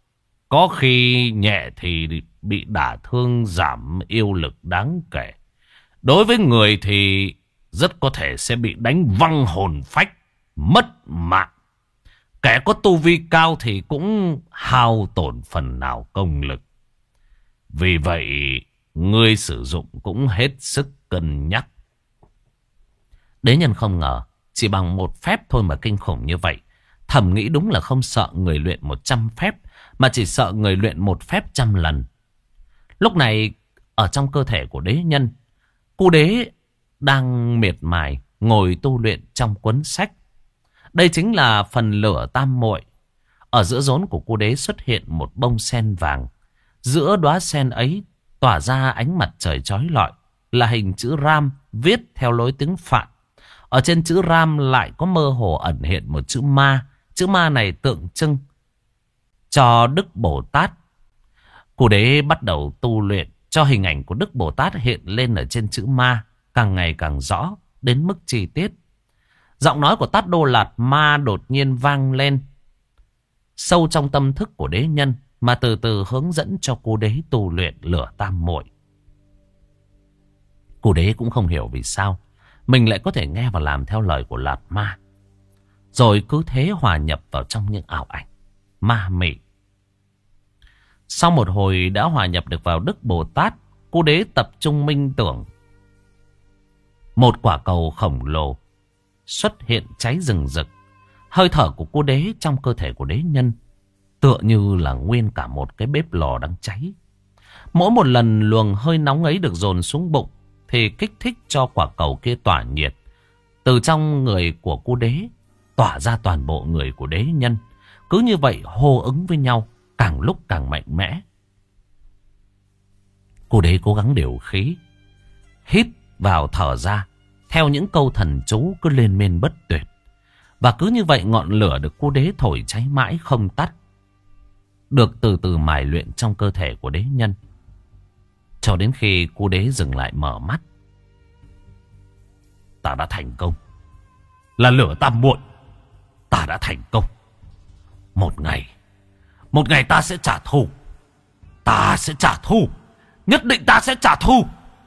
Có khi nhẹ thì bị đả thương giảm yêu lực đáng kể. Đối với người thì rất có thể sẽ bị đánh văng hồn phách, mất mạng. Kẻ có tu vi cao thì cũng hao tổn phần nào công lực. Vì vậy, ngươi sử dụng cũng hết sức cân nhắc. Đế nhân không ngờ, chỉ bằng một phép thôi mà kinh khủng như vậy. Thầm nghĩ đúng là không sợ người luyện một trăm phép, mà chỉ sợ người luyện một phép trăm lần. Lúc này, ở trong cơ thể của đế nhân, cô đế đang miệt mài ngồi tu luyện trong cuốn sách. Đây chính là phần lửa tam muội. Ở giữa rốn của cô đế xuất hiện một bông sen vàng. Giữa đóa sen ấy tỏa ra ánh mặt trời chói lọi, là hình chữ Ram viết theo lối tiếng Phạn. Ở trên chữ Ram lại có mơ hồ ẩn hiện một chữ Ma. Chữ Ma này tượng trưng cho Đức Bồ Tát. Cô đế bắt đầu tu luyện cho hình ảnh của Đức Bồ Tát hiện lên ở trên chữ Ma càng ngày càng rõ đến mức chi tiết. Giọng nói của Tát Đô Lạt Ma đột nhiên vang lên sâu trong tâm thức của đế nhân, mà từ từ hướng dẫn cho cô đế tu luyện lửa tam muội. Cô đế cũng không hiểu vì sao mình lại có thể nghe và làm theo lời của Lạt Ma, rồi cứ thế hòa nhập vào trong những ảo ảnh ma mị. Sau một hồi đã hòa nhập được vào Đức Bồ Tát, cô đế tập trung minh tưởng. Một quả cầu khổng lồ xuất hiện cháy rừng rực. Hơi thở của cô đế trong cơ thể của đế nhân tựa như là nguyên cả một cái bếp lò đang cháy. Mỗi một lần luồng hơi nóng ấy được dồn xuống bụng thì kích thích cho quả cầu kia tỏa nhiệt. Từ trong người của cô đế tỏa ra toàn bộ người của đế nhân. Cứ như vậy hô ứng với nhau, càng lúc càng mạnh mẽ. Cô đế cố gắng điều khí, hít vào thở ra, theo những câu thần chú cứ lên men bất tuyệt. Và cứ như vậy ngọn lửa được cô đế thổi cháy mãi không tắt, được từ từ mài luyện trong cơ thể của đế nhân, cho đến khi cô đế dừng lại mở mắt. Ta đã thành công. Là lửa tam muội. Ta đã thành công. Một ngày, một ngày ta sẽ trả thù. Ta sẽ trả thù. Nhất định ta sẽ trả thù.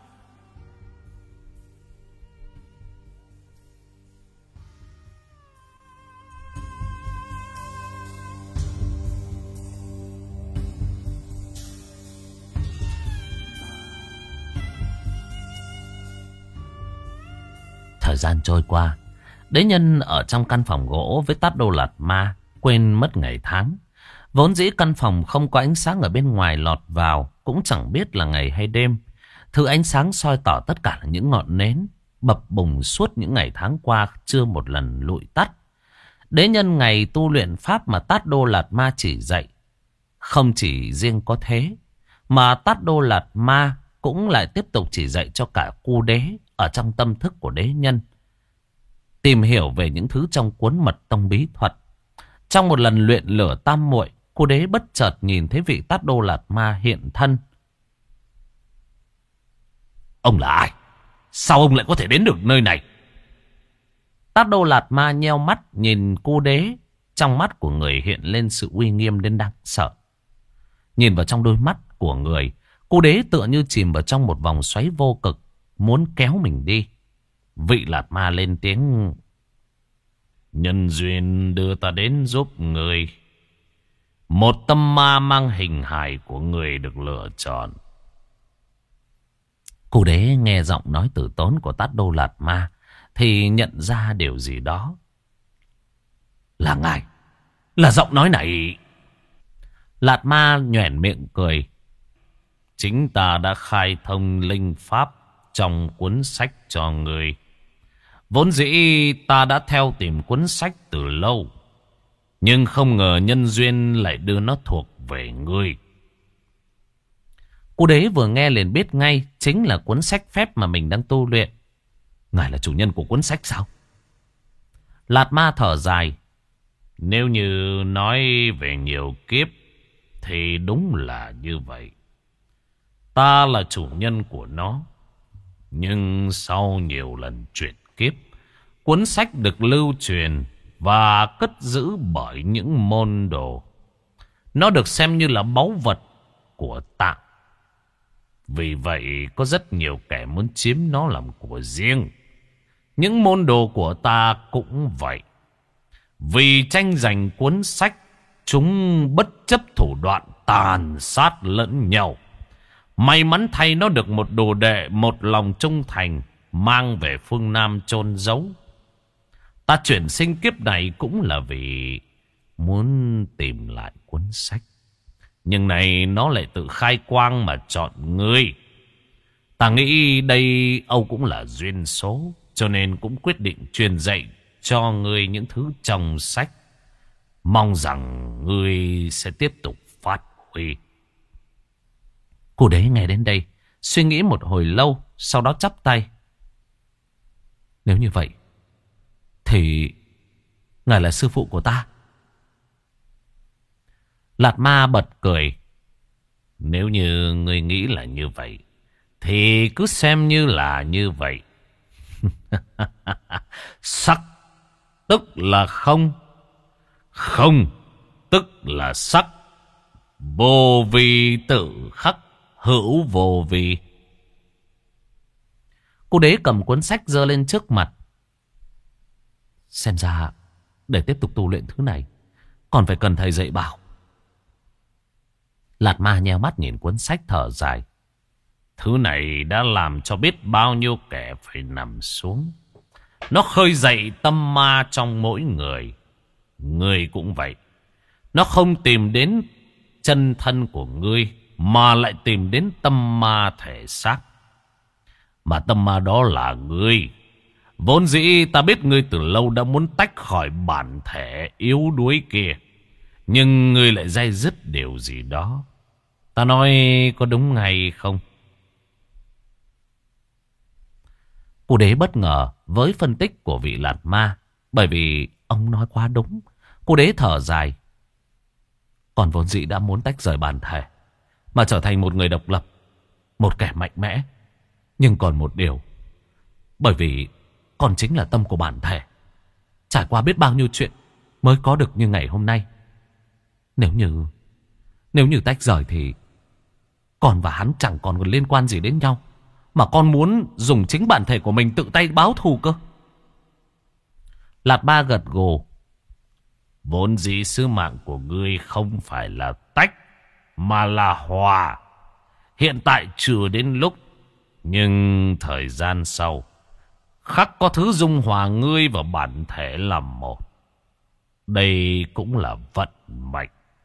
Thời gian trôi qua, đế nhân ở trong căn phòng gỗ với Tát Đô Lạt Ma quên mất ngày tháng. Vốn dĩ căn phòng không có ánh sáng ở bên ngoài lọt vào, cũng chẳng biết là ngày hay đêm. Thứ ánh sáng soi tỏ tất cả là những ngọn nến bập bùng suốt những ngày tháng qua chưa một lần lụi tắt. Đế nhân ngày tu luyện pháp mà Tát Đô Lạt Ma chỉ dạy, không chỉ riêng có thế, mà Tát Đô Lạt Ma cũng lại tiếp tục chỉ dạy cho cả cu đế ở trong tâm thức của đế nhân, tìm hiểu về những thứ trong cuốn mật tông bí thuật. Trong một lần luyện lửa tam muội, cô đế bất chợt nhìn thấy vị Tát Đô Lạt Ma hiện thân. Ông là ai? Sao ông lại có thể đến được nơi này? Tát Đô Lạt Ma nheo mắt nhìn cô đế. Trong mắt của người hiện lên sự uy nghiêm đến đáng sợ. Nhìn vào trong đôi mắt của người, cô đế tựa như chìm vào trong một vòng xoáy vô cực, muốn kéo mình đi. Vị Lạt Ma lên tiếng: nhân duyên đưa ta đến giúp người. Một tâm ma mang hình hài của người được lựa chọn. Cô đế nghe giọng nói tử tốn của Tát Đô Lạt Ma thì nhận ra điều gì đó. Là ngài. Là giọng nói này. Lạt Ma nhoẻn miệng cười. Chính ta đã khai thông linh pháp trong cuốn sách cho người. Vốn dĩ ta đã theo tìm cuốn sách từ lâu, nhưng không ngờ nhân duyên lại đưa nó thuộc về ngươi. Cô đế vừa nghe liền biết ngay chính là cuốn sách phép mà mình đang tu luyện. Ngài là chủ nhân của cuốn sách sao? Lạt Ma thở dài. Nếu như nói về nhiều kiếp thì đúng là như vậy. Ta là chủ nhân của nó. Nhưng sau nhiều lần chuyển kiếp, cuốn sách được lưu truyền và cất giữ bởi những môn đồ. Nó được xem như là báu vật của ta. Vì vậy có rất nhiều kẻ muốn chiếm nó làm của riêng. Những môn đồ của ta cũng vậy. Vì tranh giành cuốn sách, chúng bất chấp thủ đoạn tàn sát lẫn nhau. May mắn thay nó được một đồ đệ một lòng trung thành mang về phương Nam chôn giấu. Ta chuyển sinh kiếp này cũng là vì muốn tìm lại cuốn sách. Nhưng này nó lại tự khai quang mà chọn ngươi. Ta nghĩ đây Âu cũng là duyên số, cho nên cũng quyết định truyền dạy cho ngươi những thứ trong sách. Mong rằng ngươi sẽ tiếp tục phát huy. Cô đế nghe đến đây, suy nghĩ một hồi lâu, sau đó chắp tay. Nếu như vậy, thì ngài là sư phụ của ta. Lạt Ma bật cười. Nếu như ngươi nghĩ là như vậy, thì cứ xem như là như vậy. Sắc tức là không, không tức là sắc. Vô vi tự khắc, hữu vô vi. Cô đế cầm cuốn sách giơ lên trước mặt. Xem ra để tiếp tục tu luyện thứ này còn phải cần thầy dạy bảo. Lạt Ma nheo mắt nhìn cuốn sách thở dài. Thứ này đã làm cho biết bao nhiêu kẻ phải nằm xuống. Nó khơi dậy tâm ma trong mỗi người. Ngươi cũng vậy. Nó không tìm đến chân thân của ngươi, mà lại tìm đến tâm ma thể xác. Mà tâm ma đó là ngươi. Vốn dĩ ta biết ngươi từ lâu đã muốn tách khỏi bản thể yếu đuối kia. Nhưng ngươi lại day dứt điều gì đó. Ta nói có đúng hay không? Cô đế bất ngờ với phân tích của vị Lạt Ma, bởi vì ông nói quá đúng. Cô đế thở dài. Còn vốn dĩ đã muốn tách rời bản thể, mà trở thành một người độc lập, một kẻ mạnh mẽ. Nhưng còn một điều, bởi vì còn chính là tâm của bản thể, trải qua biết bao nhiêu chuyện mới có được như ngày hôm nay. Nếu như Nếu như tách rời thì con và hắn chẳng còn liên quan gì đến nhau, mà con muốn dùng chính bản thể của mình tự tay báo thù cơ. Lạt Ma gật gù. Vốn dĩ sứ mạng của ngươi không phải là tách, mà là hòa. Hiện tại chưa đến lúc, nhưng thời gian sau, khắc có thứ dung hòa ngươi và bản thể làm một. Đây cũng là vận mệnh.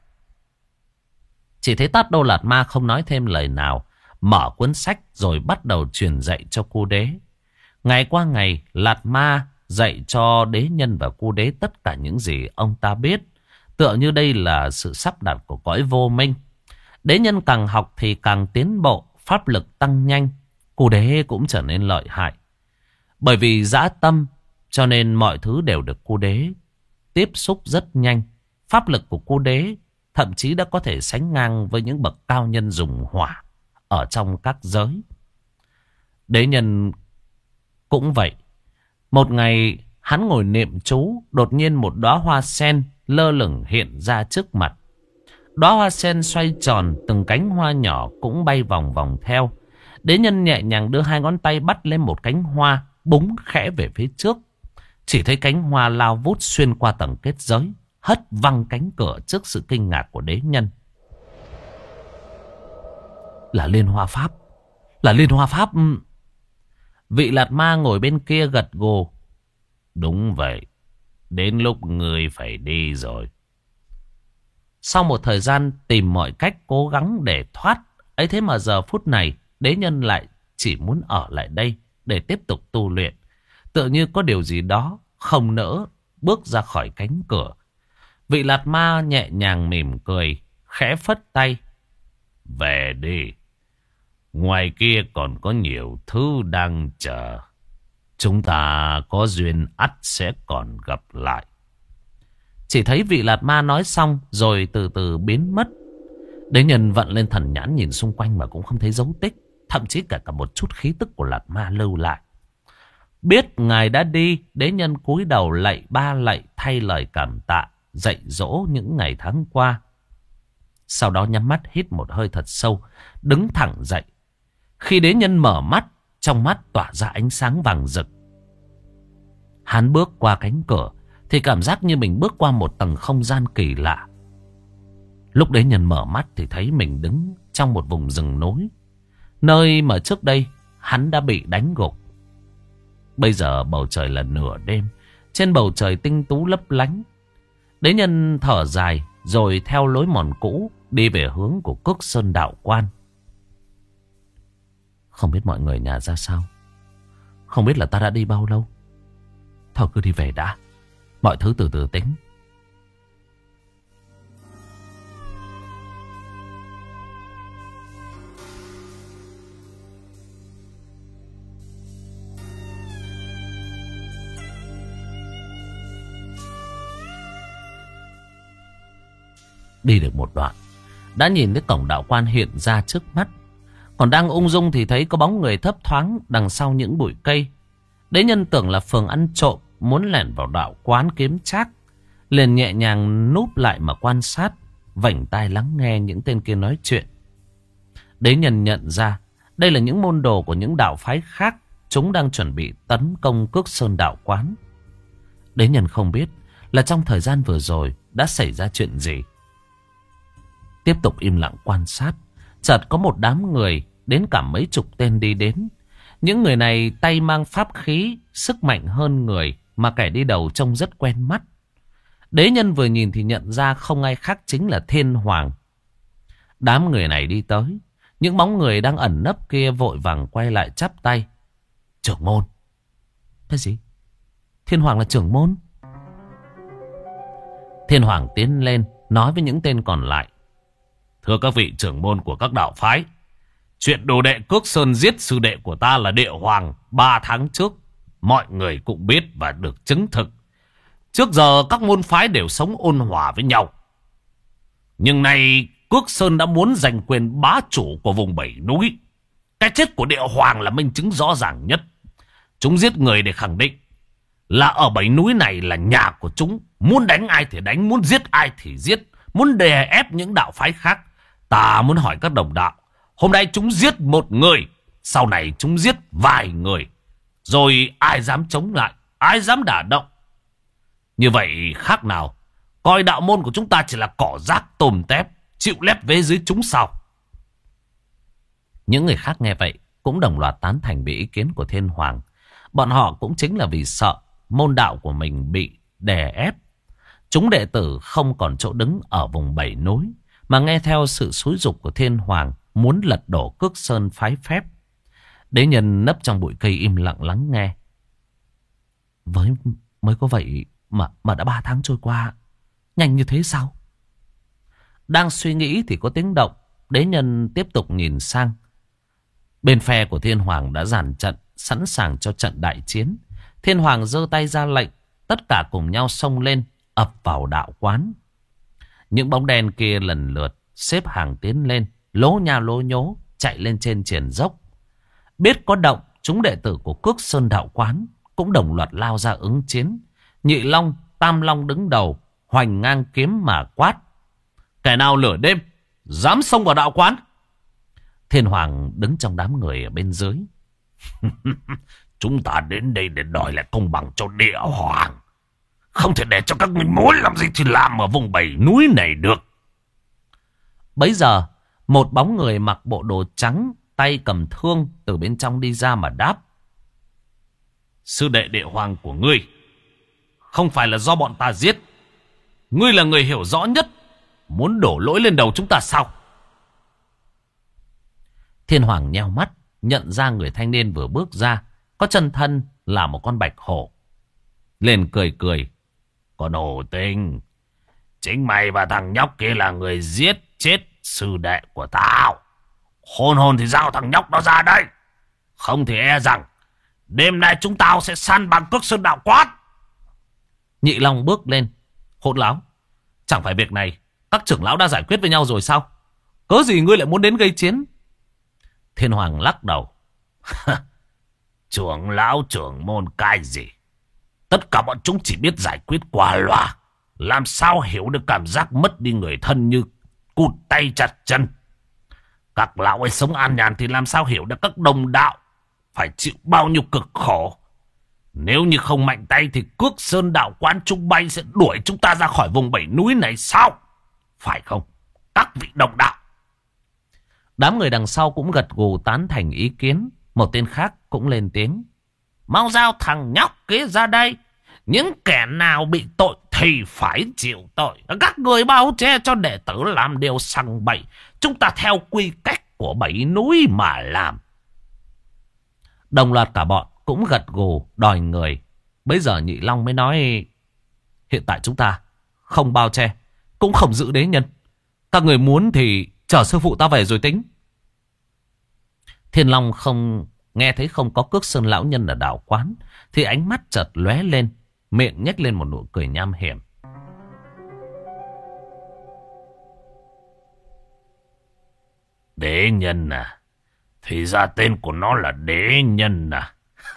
Chỉ thấy Tát Đô Lạt Ma không nói thêm lời nào, mở cuốn sách rồi bắt đầu truyền dạy cho cô đế. Ngày qua ngày, Lạt Ma dạy cho đế nhân và cô đế tất cả những gì ông ta biết, tựa như đây là sự sắp đặt của cõi vô minh. Đế nhân càng học thì càng tiến bộ, pháp lực tăng nhanh, cô đế cũng trở nên lợi hại. Bởi vì dã tâm, cho nên mọi thứ đều được cô đế tiếp xúc rất nhanh. Pháp lực của cô đế thậm chí đã có thể sánh ngang với những bậc cao nhân dùng hỏa ở trong các giới. Đế nhân cũng vậy. Một ngày hắn ngồi niệm chú, đột nhiên một đóa hoa sen lơ lửng hiện ra trước mặt. Đóa hoa sen xoay tròn, từng cánh hoa nhỏ cũng bay vòng vòng theo. Đế nhân nhẹ nhàng đưa hai ngón tay bắt lên một cánh hoa, búng khẽ về phía trước. Chỉ thấy cánh hoa lao vút xuyên qua tầng kết giới, hất văng cánh cửa trước sự kinh ngạc của đế nhân. Là Liên Hoa Pháp. Là Liên Hoa Pháp. Vị Lạt Ma ngồi bên kia gật gù. Đúng vậy. Đến lúc người phải đi rồi. Sau một thời gian tìm mọi cách cố gắng để thoát, ấy thế mà giờ phút này đế nhân lại chỉ muốn ở lại đây để tiếp tục tu luyện. Tựa như có điều gì đó không nỡ bước ra khỏi cánh cửa. Vị Lạt Ma nhẹ nhàng mỉm cười, khẽ phất tay. Về đi. Ngoài kia còn có nhiều thứ đang chờ. Chúng ta có duyên ắt sẽ còn gặp lại. Chỉ thấy vị Lạt Ma nói xong rồi từ từ biến mất. Đế nhân vận lên thần nhãn nhìn xung quanh mà cũng không thấy dấu tích, thậm chí cả cả một chút khí tức của Lạt Ma lưu lại. Biết ngài đã đi, đế nhân cúi đầu lạy ba lạy thay lời cảm tạ, dạy dỗ những ngày tháng qua. Sau đó nhắm mắt hít một hơi thật sâu, đứng thẳng dậy. Khi đế nhân mở mắt, trong mắt tỏa ra ánh sáng vàng rực. Hắn bước qua cánh cửa thì cảm giác như mình bước qua một tầng không gian kỳ lạ. Lúc đế nhân mở mắt thì thấy mình đứng trong một vùng rừng núi, nơi mà trước đây hắn đã bị đánh gục. Bây giờ bầu trời là nửa đêm, trên bầu trời tinh tú lấp lánh. Đế nhân thở dài rồi theo lối mòn cũ đi về hướng của Cước Sơn đạo quan. Không biết mọi người nhà ra sao, không biết là ta đã đi bao lâu. Thôi cứ đi về đã, mọi thứ từ từ tính. Đi được một đoạn, đã nhìn thấy cổng đạo quan hiện ra trước mắt. Còn đang ung dung thì thấy có bóng người thấp thoáng đằng sau những bụi cây. Đế nhân tưởng là phường ăn trộm, muốn lẻn vào đạo quán kiếm trác, liền nhẹ nhàng núp lại mà quan sát, vảnh tai lắng nghe những tên kia nói chuyện. Đế nhân nhận ra đây là những môn đồ của những đạo phái khác, chúng đang chuẩn bị tấn công Cước Sơn đạo quán. Đế nhân không biết là trong thời gian vừa rồi đã xảy ra chuyện gì. Tiếp tục im lặng quan sát, chợt có một đám người đến cả mấy chục tên đi đến. Những người này tay mang pháp khí, sức mạnh hơn người, mà kẻ đi đầu trông rất quen mắt. Đế nhân vừa nhìn thì nhận ra không ai khác chính là Thiên Hoàng. Đám người này đi tới, những bóng người đang ẩn nấp kia vội vàng quay lại chắp tay. Trưởng môn. Cái gì? Thiên Hoàng là trưởng môn? Thiên Hoàng tiến lên nói với những tên còn lại. Thưa các vị trưởng môn của các đạo phái, chuyện đồ đệ Cước Sơn giết sư đệ của ta là Địa Hoàng ba tháng trước, mọi người cũng biết và được chứng thực. Trước giờ các môn phái đều sống ôn hòa với nhau. Nhưng nay Cước Sơn đã muốn giành quyền bá chủ của vùng bảy núi. Cái chết của Địa Hoàng là minh chứng rõ ràng nhất. Chúng giết người để khẳng định là ở bảy núi này là nhà của chúng. Muốn đánh ai thì đánh, muốn giết ai thì giết, muốn đè ép những đạo phái khác. Ta muốn hỏi các đồng đạo, hôm nay chúng giết một người, sau này chúng giết vài người, rồi ai dám chống lại, ai dám đả động? Như vậy khác nào coi đạo môn của chúng ta chỉ là cỏ rác tôm tép, chịu lép vế dưới chúng sao? Những người khác nghe vậy cũng đồng loạt tán thành với ý kiến của Thiên Hoàng. Bọn họ cũng chính là vì sợ môn đạo của mình bị đè ép. Chúng đệ tử không còn chỗ đứng ở vùng bảy núi, mà nghe theo sự xúi giục của Thiên Hoàng muốn lật đổ Cước Sơn phái phép. Đế nhân nấp trong bụi cây im lặng lắng nghe. Với mới có vậy mà mà đã ba tháng trôi qua, nhanh như thế sao? Đang suy nghĩ thì có tiếng động. Đế nhân tiếp tục nhìn sang. Bên phe của Thiên Hoàng đã dàn trận, sẵn sàng cho trận đại chiến. Thiên Hoàng giơ tay ra lệnh, tất cả cùng nhau xông lên, ập vào đạo quán. Những bóng đen kia lần lượt xếp hàng tiến lên, lố nha lố nhố chạy lên trên triển dốc. Biết có động, chúng đệ tử của Cước Sơn đạo quán cũng đồng loạt lao ra ứng chiến. Nhị Long, Tam Long đứng đầu, hoành ngang kiếm mà quát. Kẻ nào lửa đêm dám xông vào đạo quán? Thiên Hoàng đứng trong đám người ở bên dưới. Chúng ta đến đây để đòi lại công bằng cho Địa Hoàng. Không thể để cho các ngươi muốn làm gì thì làm ở vùng bảy núi này được. Bấy giờ, một bóng người mặc bộ đồ trắng, tay cầm thương từ bên trong đi ra mà đáp. Sư đệ Địa Hoàng của ngươi không phải là do bọn ta giết. Ngươi là người hiểu rõ nhất, muốn đổ lỗi lên đầu chúng ta sao? Thiên Hoàng nheo mắt, nhận ra người thanh niên vừa bước ra có chân thân là một con bạch hổ. Liền cười cười. Con hổ tinh, chính mày và thằng nhóc kia là người giết chết sư đệ của tao. Hôn hồn thì giao thằng nhóc đó ra đây. Không thì e rằng đêm nay chúng tao sẽ săn bằng Cước Sơn đạo quán. Nhị Long bước lên. Hỗn láo, chẳng phải việc này các trưởng lão đã giải quyết với nhau rồi sao? Cớ gì ngươi lại muốn đến gây chiến? Thiên Hoàng lắc đầu. Trưởng lão trưởng môn cái gì? Tất cả bọn chúng chỉ biết giải quyết qua loa, làm sao hiểu được cảm giác mất đi người thân như cụt tay chặt chân. Các lão ấy sống an nhàn thì làm sao hiểu được các đồng đạo phải chịu bao nhiêu cực khổ. Nếu như không mạnh tay thì Cước Sơn đạo quán Trung Bay sẽ đuổi chúng ta ra khỏi vùng bảy núi này sao? Phải không, các vị đồng đạo? Đám người đằng sau cũng gật gù tán thành ý kiến. Một tên khác cũng lên tiếng. Mau giao thằng nhóc kia ra đây. Những kẻ nào bị tội thì phải chịu tội. Các người bao che cho đệ tử làm điều sằng bậy. Chúng ta theo quy cách của bảy núi mà làm. Đồng loạt cả bọn cũng gật gù đòi người. Bây giờ Nhị Long mới nói, hiện tại chúng ta không bao che, cũng không giữ đế nhân. Các người muốn thì chờ sư phụ ta về rồi tính. Thiên Long không nghe thấy không có Cước Sơn lão nhân ở đạo quán thì ánh mắt chợt lóe lên, miệng nhếch lên một nụ cười nham hiểm. Đế nhân à? Thì ra tên của nó là đế nhân à?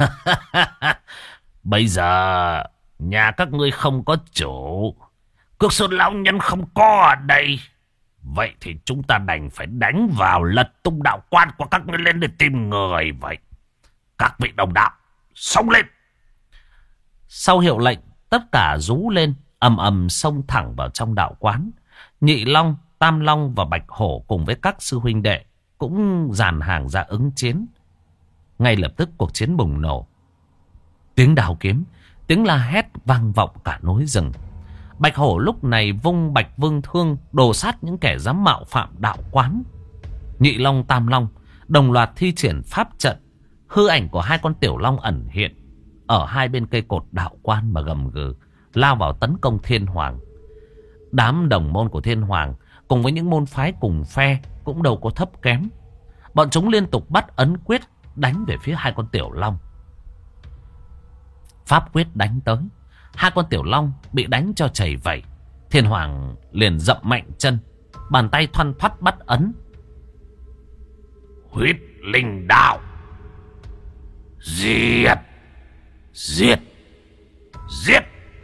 Bây giờ nhà các ngươi không có chủ, Cước Sơn lão nhân không có ở đây. Vậy thì chúng ta đành phải đánh vào lật tung đạo quan của các ngươi lên để tìm người vậy. Các vị đồng đạo, xông lên! Sau hiệu lệnh, tất cả rú lên, ầm ầm xông thẳng vào trong đạo quán. Nhị Long, Tam Long và Bạch Hổ cùng với các sư huynh đệ cũng dàn hàng ra ứng chiến. Ngay lập tức cuộc chiến bùng nổ. Tiếng đào kiếm, tiếng la hét vang vọng cả núi rừng. Bạch Hổ lúc này vung Bạch Vương Thương đồ sát những kẻ dám mạo phạm đạo quán. Nhị Long, Tam Long đồng loạt thi triển pháp trận. Hư ảnh của hai con tiểu long ẩn hiện ở hai bên cây cột đạo quan mà gầm gừ lao vào tấn công Thiên Hoàng. Đám đồng môn của Thiên Hoàng cùng với những môn phái cùng phe cũng đâu có thấp kém. Bọn chúng liên tục bắt ấn quyết đánh về phía hai con tiểu long. Pháp quyết đánh tới, hai con tiểu long bị đánh cho chảy vẩy. Thiên Hoàng liền dậm mạnh chân, bàn tay thoăn thoắt bắt ấn. Huyết linh đạo, giết, giết, giết.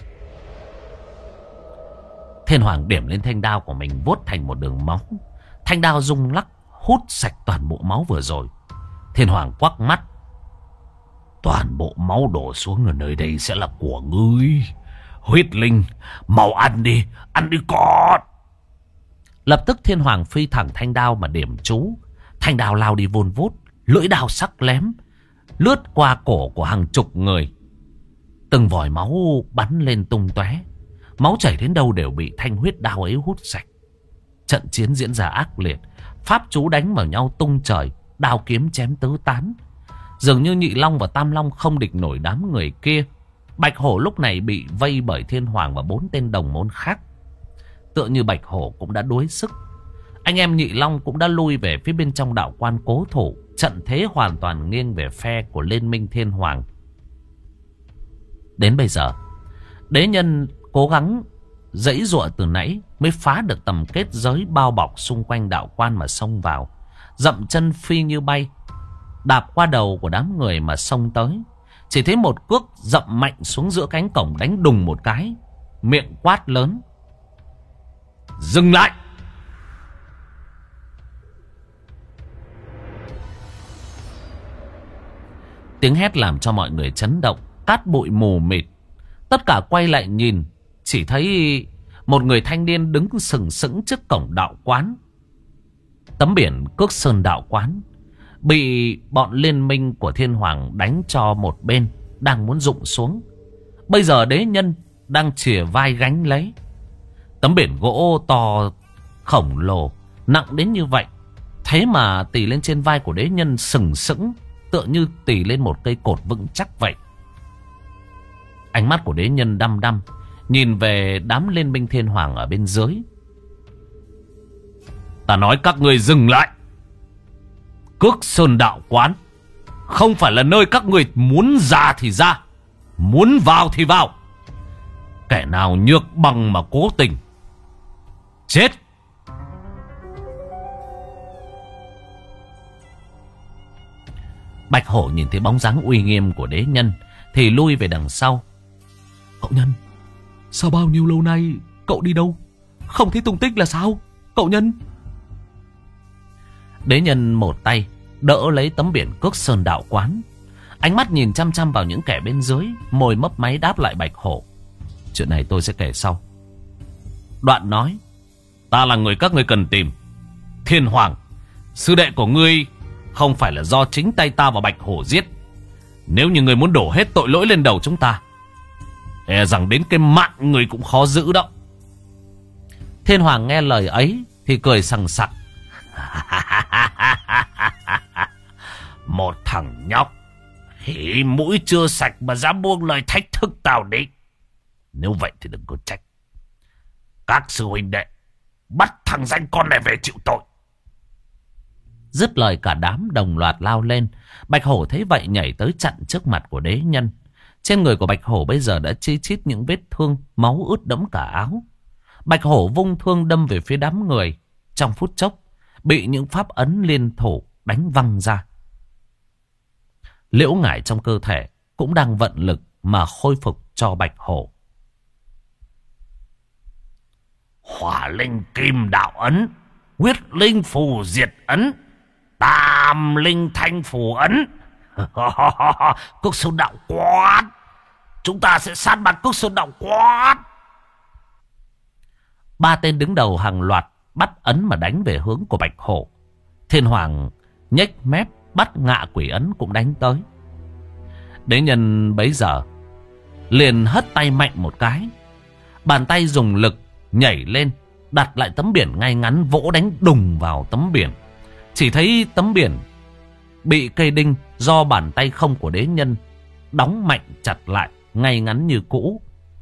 Thiên Hoàng điểm lên thanh đao của mình, vuốt thành một đường máu. Thanh đao rung lắc hút sạch toàn bộ máu vừa rồi. Thiên Hoàng quắc mắt. Toàn bộ máu đổ xuống ở nơi đây sẽ là của ngươi. Huyết linh, mau ăn đi, ăn đi con. Lập tức Thiên Hoàng phi thẳng thanh đao mà điểm chú. Thanh đao lao đi vun vút, lưỡi đao sắc lém lướt qua cổ của hàng chục người. Từng vòi máu bắn lên tung tóe. Máu chảy đến đâu đều bị thanh huyết đao ấy hút sạch. Trận chiến diễn ra ác liệt, pháp chú đánh vào nhau tung trời, đao kiếm chém tứ tán. Dường như Nhị Long và Tam Long không địch nổi đám người kia. Bạch Hổ lúc này bị vây bởi Thiên Hoàng và bốn tên đồng môn khác. Tựa như Bạch Hổ cũng đã đuối sức. Anh em Nhị Long cũng đã lui về phía bên trong đạo quan cố thủ. Trận thế hoàn toàn nghiêng về phe của Liên minh Thiên Hoàng. Đến bây giờ, đế nhân cố gắng giãy giụa từ nãy mới phá được tầm kết giới bao bọc xung quanh đạo quan mà xông vào. Dậm chân phi như bay, đạp qua đầu của đám người mà xông tới. Chỉ thấy một cước dậm mạnh xuống giữa cánh cổng, đánh đùng một cái, miệng quát lớn: dừng lại! Tiếng hét làm cho mọi người chấn động, cát bụi mù mịt. Tất cả quay lại nhìn, chỉ thấy một người thanh niên đứng sừng sững trước cổng đạo quán. Tấm biển Cước Sơn đạo quán bị bọn liên minh của Thiên Hoàng đánh cho một bên, đang muốn rụng xuống. Bây giờ đế nhân đang chìa vai gánh lấy. Tấm biển gỗ to khổng lồ, nặng đến như vậy, thế mà tì lên trên vai của đế nhân sừng sững, tựa như tì lên một cây cột vững chắc vậy. Ánh mắt của đế nhân đăm đăm nhìn về đám liên minh Thiên Hoàng ở bên dưới. Ta nói các người dừng lại. Cước Sơn đạo quán không phải là nơi các người muốn ra thì ra, muốn vào thì vào. Kẻ nào nhược bằng mà cố tình, chết. Bạch Hổ nhìn thấy bóng dáng uy nghiêm của đế nhân thì lui về đằng sau. Cậu nhân, sao bao nhiêu lâu nay cậu đi đâu? Không thấy tung tích là sao? Cậu Nhân. Đế Nhân một tay đỡ lấy tấm biển Cước Sơn Đạo Quán, ánh mắt nhìn chăm chăm vào những kẻ bên dưới, môi mấp máy đáp lại Bạch Hổ. Chuyện này tôi sẽ kể sau. Đoạn nói, ta là người các ngươi cần tìm. Thiên Hoàng, sư đệ của ngươi không phải là do chính tay ta và Bạch Hổ giết. Nếu như ngươi muốn đổ hết tội lỗi lên đầu chúng ta, e rằng đến cái mạng ngươi cũng khó giữ đó. Thiên Hoàng nghe lời ấy thì cười sằng sặc. Một thằng nhóc hỉ mũi chưa sạch mà dám buông lời thách thức tao đi. Nếu vậy thì đừng có trách. Các sư huynh đệ, bắt thằng danh con này về chịu tội. Dứt lời cả đám đồng loạt lao lên. Bạch Hổ thấy vậy nhảy tới chặn trước mặt của Đế Nhân. Trên người của Bạch Hổ bây giờ đã chi chít những vết thương, máu ướt đẫm cả áo. Bạch Hổ vung thương đâm về phía đám người. Trong phút chốc bị những pháp ấn liên thủ đánh văng ra. Liễu ngải trong cơ thể cũng đang vận lực mà khôi phục cho Bạch Hổ. Hỏa linh kim đạo ấn, huyết linh phù diệt ấn, tam linh thanh phù ấn. Cước Sơn Đạo Quán, chúng ta sẽ sát bạt Cước Sơn Đạo Quán. Ba tên đứng đầu hàng loạt bắt ấn mà đánh về hướng của Bạch Hổ. Thiên Hoàng nhếch mép bắt ngạ quỷ ấn cũng đánh tới. Đế Nhân bấy giờ liền hất tay mạnh một cái, bàn tay dùng lực nhảy lên, đặt lại tấm biển ngay ngắn, vỗ đánh đùng vào tấm biển. Chỉ thấy tấm biển bị cây đinh do bàn tay không của Đế Nhân đóng mạnh chặt lại, ngay ngắn như cũ.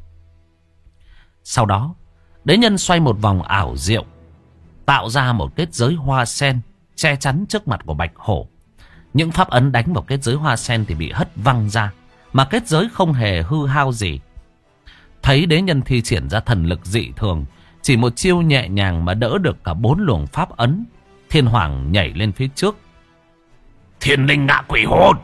Sau đó Đế Nhân xoay một vòng ảo diệu, tạo ra một kết giới hoa sen che chắn trước mặt của Bạch Hổ. Những pháp ấn đánh vào kết giới hoa sen thì bị hất văng ra, mà kết giới không hề hư hao gì. Thấy Đế Nhân thi triển ra thần lực dị thường, chỉ một chiêu nhẹ nhàng mà đỡ được cả bốn luồng pháp ấn. Thiên Hoàng nhảy lên phía trước. Thiên linh ngạ quỷ hồn.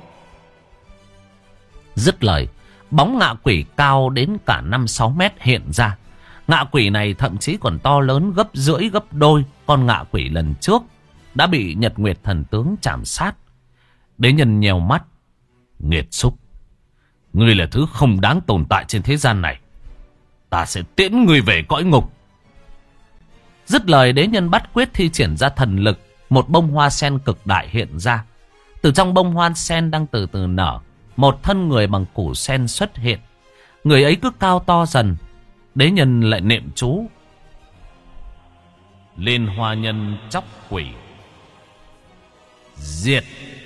Dứt lời, bóng ngạ quỷ cao đến cả năm sáu mét hiện ra. Ngạ quỷ này thậm chí còn to lớn gấp rưỡi gấp đôi con ngạ quỷ lần trước đã bị Nhật Nguyệt thần tướng chạm sát. Đế Nhân nhèo mắt. Nghiệt xúc, ngươi là thứ không đáng tồn tại trên thế gian này. Ta sẽ tiễn ngươi về cõi ngục. Dứt lời, Đế Nhân bắt quyết thi triển ra thần lực. Một bông hoa sen cực đại hiện ra. Từ trong bông hoa sen đang từ từ nở, một thân người bằng củ sen xuất hiện. Người ấy cứ cao to dần. Đế Nhân lại niệm chú. Liên hoa nhân chóc quỷ diệt.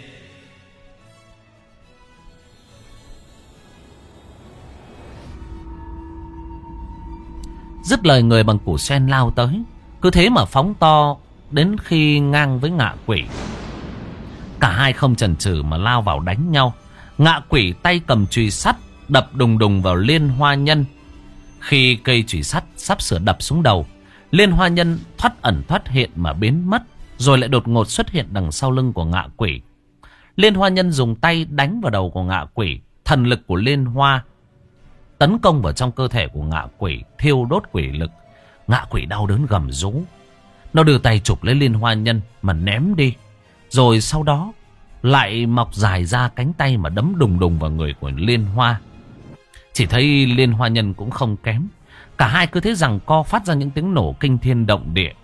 Dứt lời, người bằng củ sen lao tới, cứ thế mà phóng to đến khi ngang với ngạ quỷ. Cả hai không chần chừ mà lao vào đánh nhau. Ngạ quỷ tay cầm chùy sắt đập đùng đùng vào Liên Hoa Nhân. Khi cây chùy sắt sắp sửa đập xuống đầu, Liên Hoa Nhân thoát ẩn thoát hiện mà biến mất, rồi lại đột ngột xuất hiện đằng sau lưng của ngạ quỷ. Liên Hoa Nhân dùng tay đánh vào đầu của ngạ quỷ. Thần lực của Liên Hoa tấn công vào trong cơ thể của ngạ quỷ, thiêu đốt quỷ lực. Ngạ quỷ đau đớn gầm rú. Nó đưa tay chụp lấy Liên Hoa Nhân mà ném đi. Rồi sau đó lại mọc dài ra cánh tay mà đấm đùng đùng vào người của Liên Hoa. Chỉ thấy Liên Hoa Nhân cũng không kém. Cả hai cứ thế giằng co phát ra những tiếng nổ kinh thiên động địa.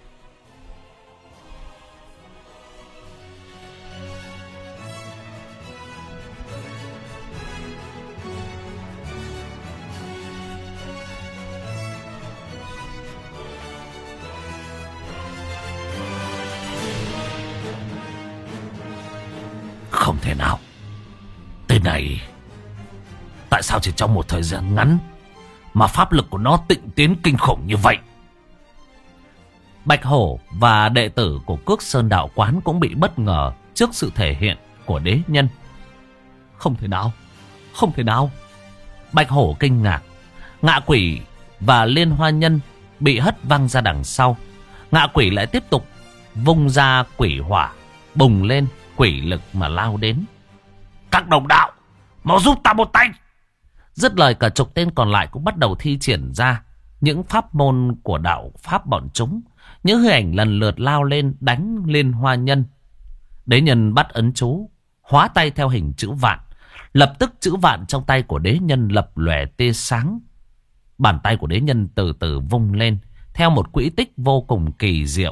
Không thể nào. Tên này tại sao chỉ trong một thời gian ngắn mà pháp lực của nó tịnh tiến kinh khủng như vậy? Bạch Hổ và đệ tử của Cước Sơn Đạo Quán cũng bị bất ngờ trước sự thể hiện của Đế Nhân. Không thể nào, không thể nào. Bạch Hổ kinh ngạc. Ngạ quỷ và Liên Hoa Nhân bị hất văng ra đằng sau. Ngạ quỷ lại tiếp tục vung ra quỷ hỏa bùng lên, quỷ lực mà lao đến. Các đồng đạo, mau giúp ta một tay. Dứt lời, cả chục tên còn lại cũng bắt đầu thi triển ra những pháp môn của đạo pháp bọn chúng. Những hư ảnh lần lượt lao lên đánh Liên Hoa Nhân. Đế nhân bắt ấn chú, hóa tay theo hình chữ vạn. Lập tức chữ vạn trong tay của đế nhân lập lòe tia sáng. Bàn tay của đế nhân từ từ vung lên theo một quỹ tích vô cùng kỳ diệu.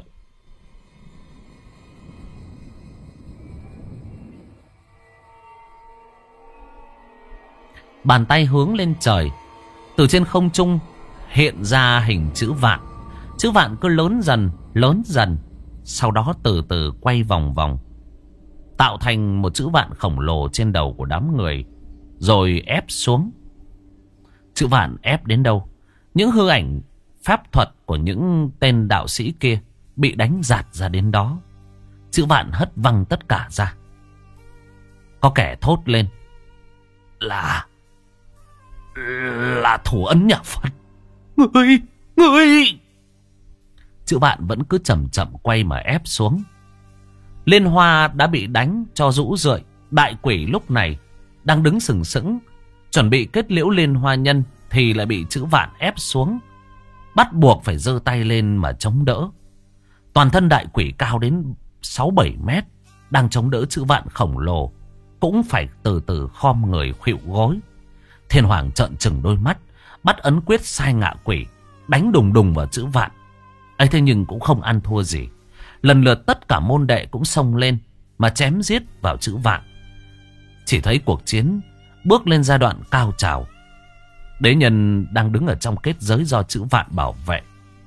Bàn tay hướng lên trời, từ trên không trung hiện ra hình chữ vạn. Chữ vạn cứ lớn dần, lớn dần, sau đó từ từ quay vòng vòng, tạo thành một chữ vạn khổng lồ trên đầu của đám người, rồi ép xuống. Chữ vạn ép đến đâu, những hư ảnh pháp thuật của những tên đạo sĩ kia bị đánh giạt ra đến đó. Chữ vạn hất văng tất cả ra. Có kẻ thốt lên: Là Là thủ ấn nhà Phật. Ngươi Ngươi Chữ vạn vẫn cứ chậm chậm quay mà ép xuống. Liên Hoa đã bị đánh cho rũ rượi. Đại quỷ lúc này đang đứng sừng sững chuẩn bị kết liễu Liên Hoa Nhân, thì lại bị chữ vạn ép xuống, bắt buộc phải giơ tay lên mà chống đỡ. Toàn thân đại quỷ cao đến sáu bảy mét, đang chống đỡ chữ vạn khổng lồ, cũng phải từ từ khom người khuỵu gối. Thiên Hoàng trợn trừng đôi mắt, bắt ấn quyết sai ngạ quỷ, đánh đùng đùng vào chữ vạn. ấy thế nhưng cũng không ăn thua gì. Lần lượt tất cả môn đệ cũng xông lên mà chém giết vào chữ vạn. Chỉ thấy cuộc chiến bước lên giai đoạn cao trào. Đế nhân đang đứng ở trong kết giới do chữ vạn bảo vệ.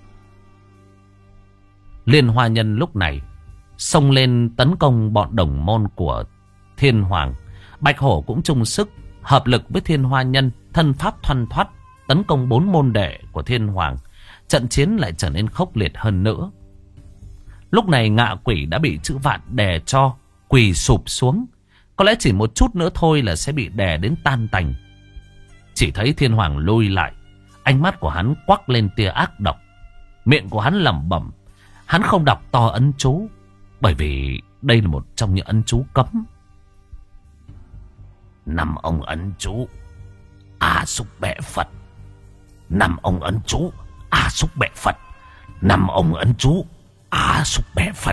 Liên Hoa Nhân lúc này xông lên tấn công bọn đồng môn của Thiên Hoàng. Bạch Hổ cũng chung sức hợp lực với Thiên Hoa Nhân, thân pháp thoăn thoắt tấn công bốn môn đệ của Thiên Hoàng. Trận chiến lại trở nên khốc liệt hơn nữa. Lúc này ngạ quỷ đã bị chữ vạn đè cho quỳ sụp xuống. Có lẽ chỉ một chút nữa thôi là sẽ bị đè đến tan tành. Chỉ thấy Thiên Hoàng lùi lại, ánh mắt của hắn quắc lên tia ác độc. Miệng của hắn lẩm bẩm. Hắn không đọc to ấn chú, bởi vì đây là một trong những ấn chú cấm. Năm ông ấn chú A Xúc Bệ Phật. Năm ông ấn chú A Xúc Bệ Phật. Năm ông ấn chú A Xúc Bệ Phật.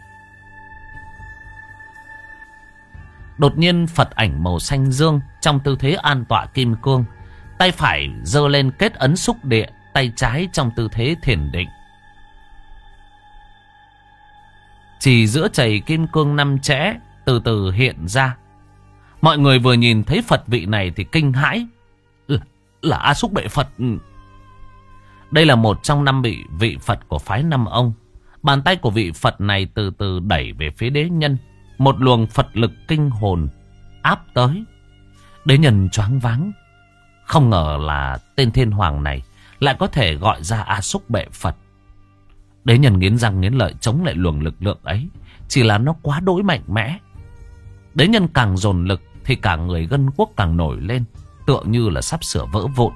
Đột nhiên Phật ảnh màu xanh dương trong tư thế an tọa kim cương, tay phải giơ lên kết ấn xúc địa, tay trái trong tư thế thiền định. Chỉ giữa chày kim cương năm chẽ từ từ hiện ra. Mọi người vừa nhìn thấy Phật vị này thì kinh hãi. Là, là A Xúc Bệ Phật. Đây là một trong năm vị vị Phật của phái Năm Ông. Bàn tay của vị Phật này từ từ đẩy về phía đế nhân. Một luồng Phật lực kinh hồn áp tới. Đế nhân choáng váng. Không ngờ là tên Thiên Hoàng này lại có thể gọi ra A Xúc Bệ Phật. Đế nhân nghiến răng nghiến lợi chống lại luồng lực lượng ấy. Chỉ là nó quá đỗi mạnh mẽ. Đế nhân càng dồn lực thì cả người gân guốc càng nổi lên, tựa như là sắp sửa vỡ vụn.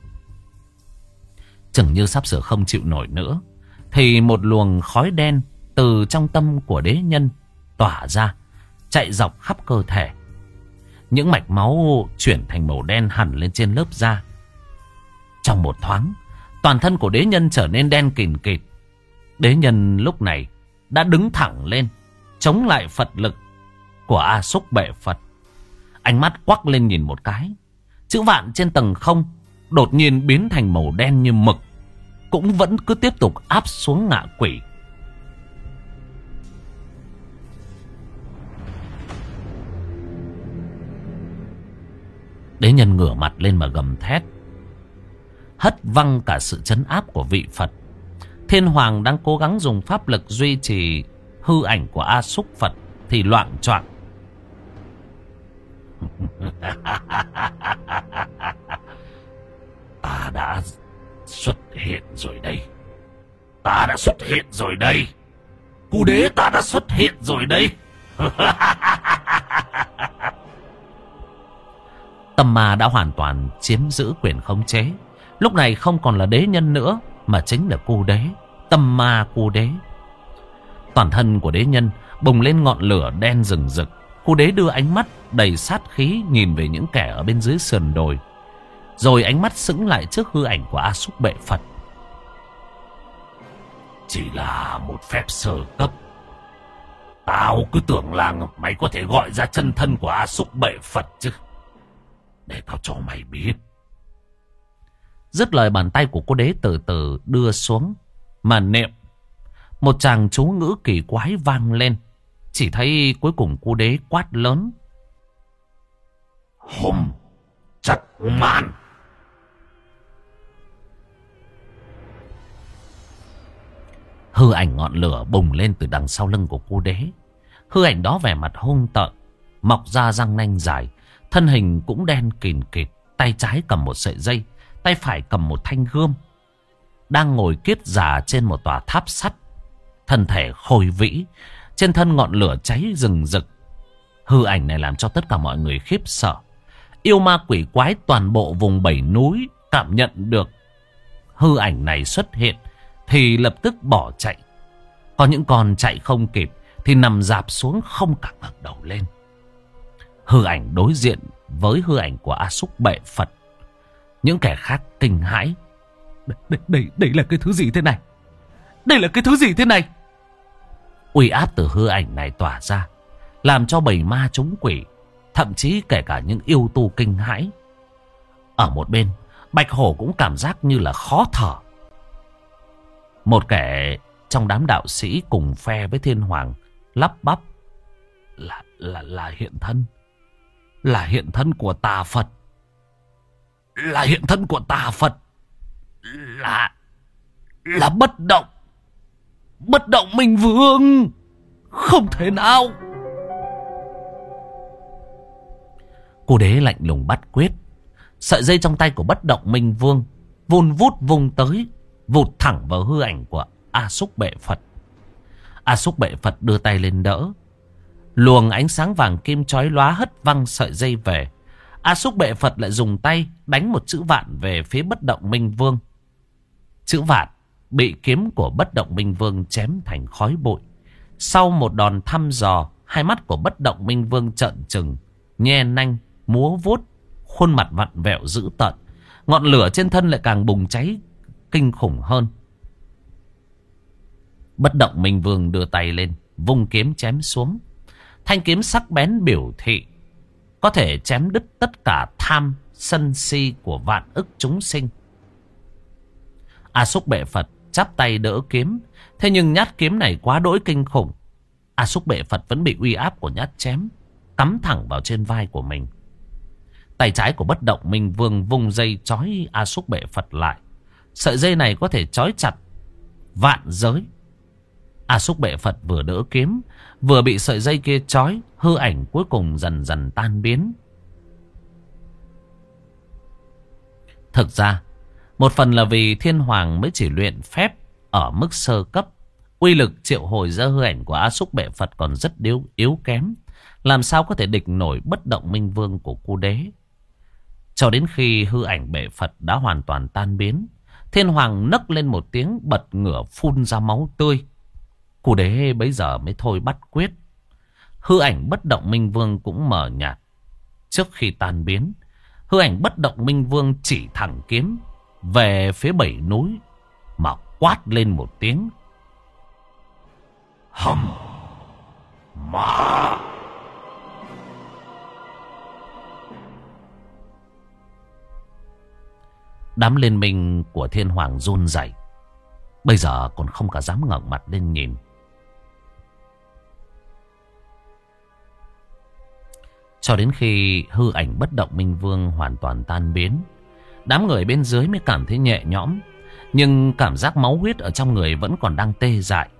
Chừng như sắp sửa không chịu nổi nữa, thì một luồng khói đen từ trong tâm của đế nhân tỏa ra, chạy dọc khắp cơ thể. Những mạch máu chuyển thành màu đen hẳn lên trên lớp da. Trong một thoáng, toàn thân của đế nhân trở nên đen kìn kịt. Đế nhân lúc này đã đứng thẳng lên, chống lại Phật lực của A Xúc Bệ Phật. Ánh mắt quắc lên nhìn một cái, chữ vạn trên tầng không đột nhiên biến thành màu đen như mực, cũng vẫn cứ tiếp tục áp xuống ngạ quỷ. Đế nhân ngửa mặt lên mà gầm thét, hất văng cả sự trấn áp của vị Phật. Thiên Hoàng đang cố gắng dùng pháp lực duy trì hư ảnh của A Xúc Phật thì loạng choạng. Ta đã xuất hiện rồi đây. Ta đã xuất hiện rồi đây. Cụ đế, ta đã xuất hiện rồi đây. Tâm ma đã hoàn toàn chiếm giữ quyền khống chế. Lúc này không còn là đế nhân nữa, mà chính là cu đế, tâm ma cu đế. Toàn thân của đế nhân bùng lên ngọn lửa đen rừng rực. Cu đế đưa ánh mắt đầy sát khí nhìn về những kẻ ở bên dưới sườn đồi, rồi ánh mắt sững lại trước hư ảnh của A Xúc Bệ Phật. chỉ là một phép sơ cấp. Tao cứ tưởng là mày có thể gọi ra chân thân của A Xúc Bệ Phật chứ. Để tao cho mày biết. Dứt lời, bàn tay của cô đế từ từ đưa xuống mà niệm. Một tràng chú ngữ kỳ quái vang lên. Chỉ thấy cuối cùng cô đế quát lớn: Hùng chặt màn. Hư ảnh ngọn lửa bùng lên từ đằng sau lưng của cô đế. Hư ảnh đó vẻ mặt hung tợn, mọc ra răng nanh dài, thân hình cũng đen kìn kịt. Tay trái cầm một sợi dây, tay phải cầm một thanh gươm, đang ngồi kiết già trên một tòa tháp sắt. Thân thể khôi vĩ, trên thân ngọn lửa cháy rừng rực. Hư ảnh này làm cho tất cả mọi người khiếp sợ. Yêu ma quỷ quái toàn bộ vùng bảy núi cảm nhận được hư ảnh này xuất hiện thì lập tức bỏ chạy. Có những con chạy không kịp thì nằm rạp xuống không cả ngẩng đầu lên. Hư ảnh đối diện với hư ảnh của A Xúc Bệ Phật. Những kẻ khác kinh hãi. Đây, đây, đây là cái thứ gì thế này? Đây là cái thứ gì thế này? Uy áp từ hư ảnh này tỏa ra, làm cho bầy ma chúng quỷ, thậm chí kể cả những yêu tu kinh hãi. Ở một bên, Bạch Hổ cũng cảm giác như là khó thở. Một kẻ trong đám đạo sĩ cùng phe với Thiên Hoàng lắp bắp: Là, là, là hiện thân. Là hiện thân của tà Phật. Là hiện thân của tà Phật. Là, là Bất Động. Bất Động Minh Vương. Không thể nào. Cô đế lạnh lùng bắt quyết. Sợi dây trong tay của Bất Động Minh Vương vun vút vung tới, vụt thẳng vào hư ảnh của A Xúc Bệ Phật. A Xúc Bệ Phật đưa tay lên đỡ. Luồng ánh sáng vàng kim chói lóa hất văng sợi dây về. A Xúc Bệ Phật lại dùng tay đánh một chữ vạn về phía Bất Động Minh Vương. Chữ vạn bị kiếm của Bất Động Minh Vương chém thành khói bụi. Sau một đòn thăm dò, hai mắt của Bất Động Minh Vương trợn trừng, nhe nanh múa vuốt, khuôn mặt vặn vẹo dữ tợn. Ngọn lửa trên thân lại càng bùng cháy kinh khủng hơn. Bất Động Minh Vương đưa tay lên, vung kiếm chém xuống. Thanh kiếm sắc bén biểu thị có thể chém đứt tất cả tham sân si của vạn ức chúng sinh. A Xúc Bệ Phật chắp tay đỡ kiếm, thế nhưng nhát kiếm này quá đỗi kinh khủng. A Xúc Bệ Phật vẫn bị uy áp của nhát chém cắm thẳng vào trên vai của mình. Tay trái của Bất Động Minh Vương vung dây trói A Xúc Bệ Phật lại. Sợi dây này có thể trói chặt vạn giới. A Xúc Bệ Phật vừa đỡ kiếm, vừa bị sợi dây kia trói, hư ảnh cuối cùng dần dần tan biến. Thực ra, một phần là vì Thiên Hoàng mới chỉ luyện phép ở mức sơ cấp. Uy lực triệu hồi ra hư ảnh của A Xúc Bệ Phật còn rất yếu, yếu kém. Làm sao có thể địch nổi Bất Động Minh Vương của cô đế. Cho đến khi hư ảnh Bệ Phật đã hoàn toàn tan biến, Thiên Hoàng nấc lên một tiếng bật ngửa phun ra máu tươi. Cô đế bấy giờ mới thôi bắt quyết. Hư ảnh Bất Động Minh Vương cũng mờ nhạt. Trước khi tan biến, hư ảnh Bất Động Minh Vương chỉ thẳng kiếm về phía bảy núi mà quát lên một tiếng: Hầm ma. Đám liên minh của Thiên Hoàng run rẩy, bây giờ còn không cả dám ngẩng mặt lên nhìn. Cho đến khi hư ảnh Bất Động Minh Vương hoàn toàn tan biến, đám người bên dưới mới cảm thấy nhẹ nhõm. Nhưng cảm giác máu huyết ở trong người vẫn còn đang tê dại.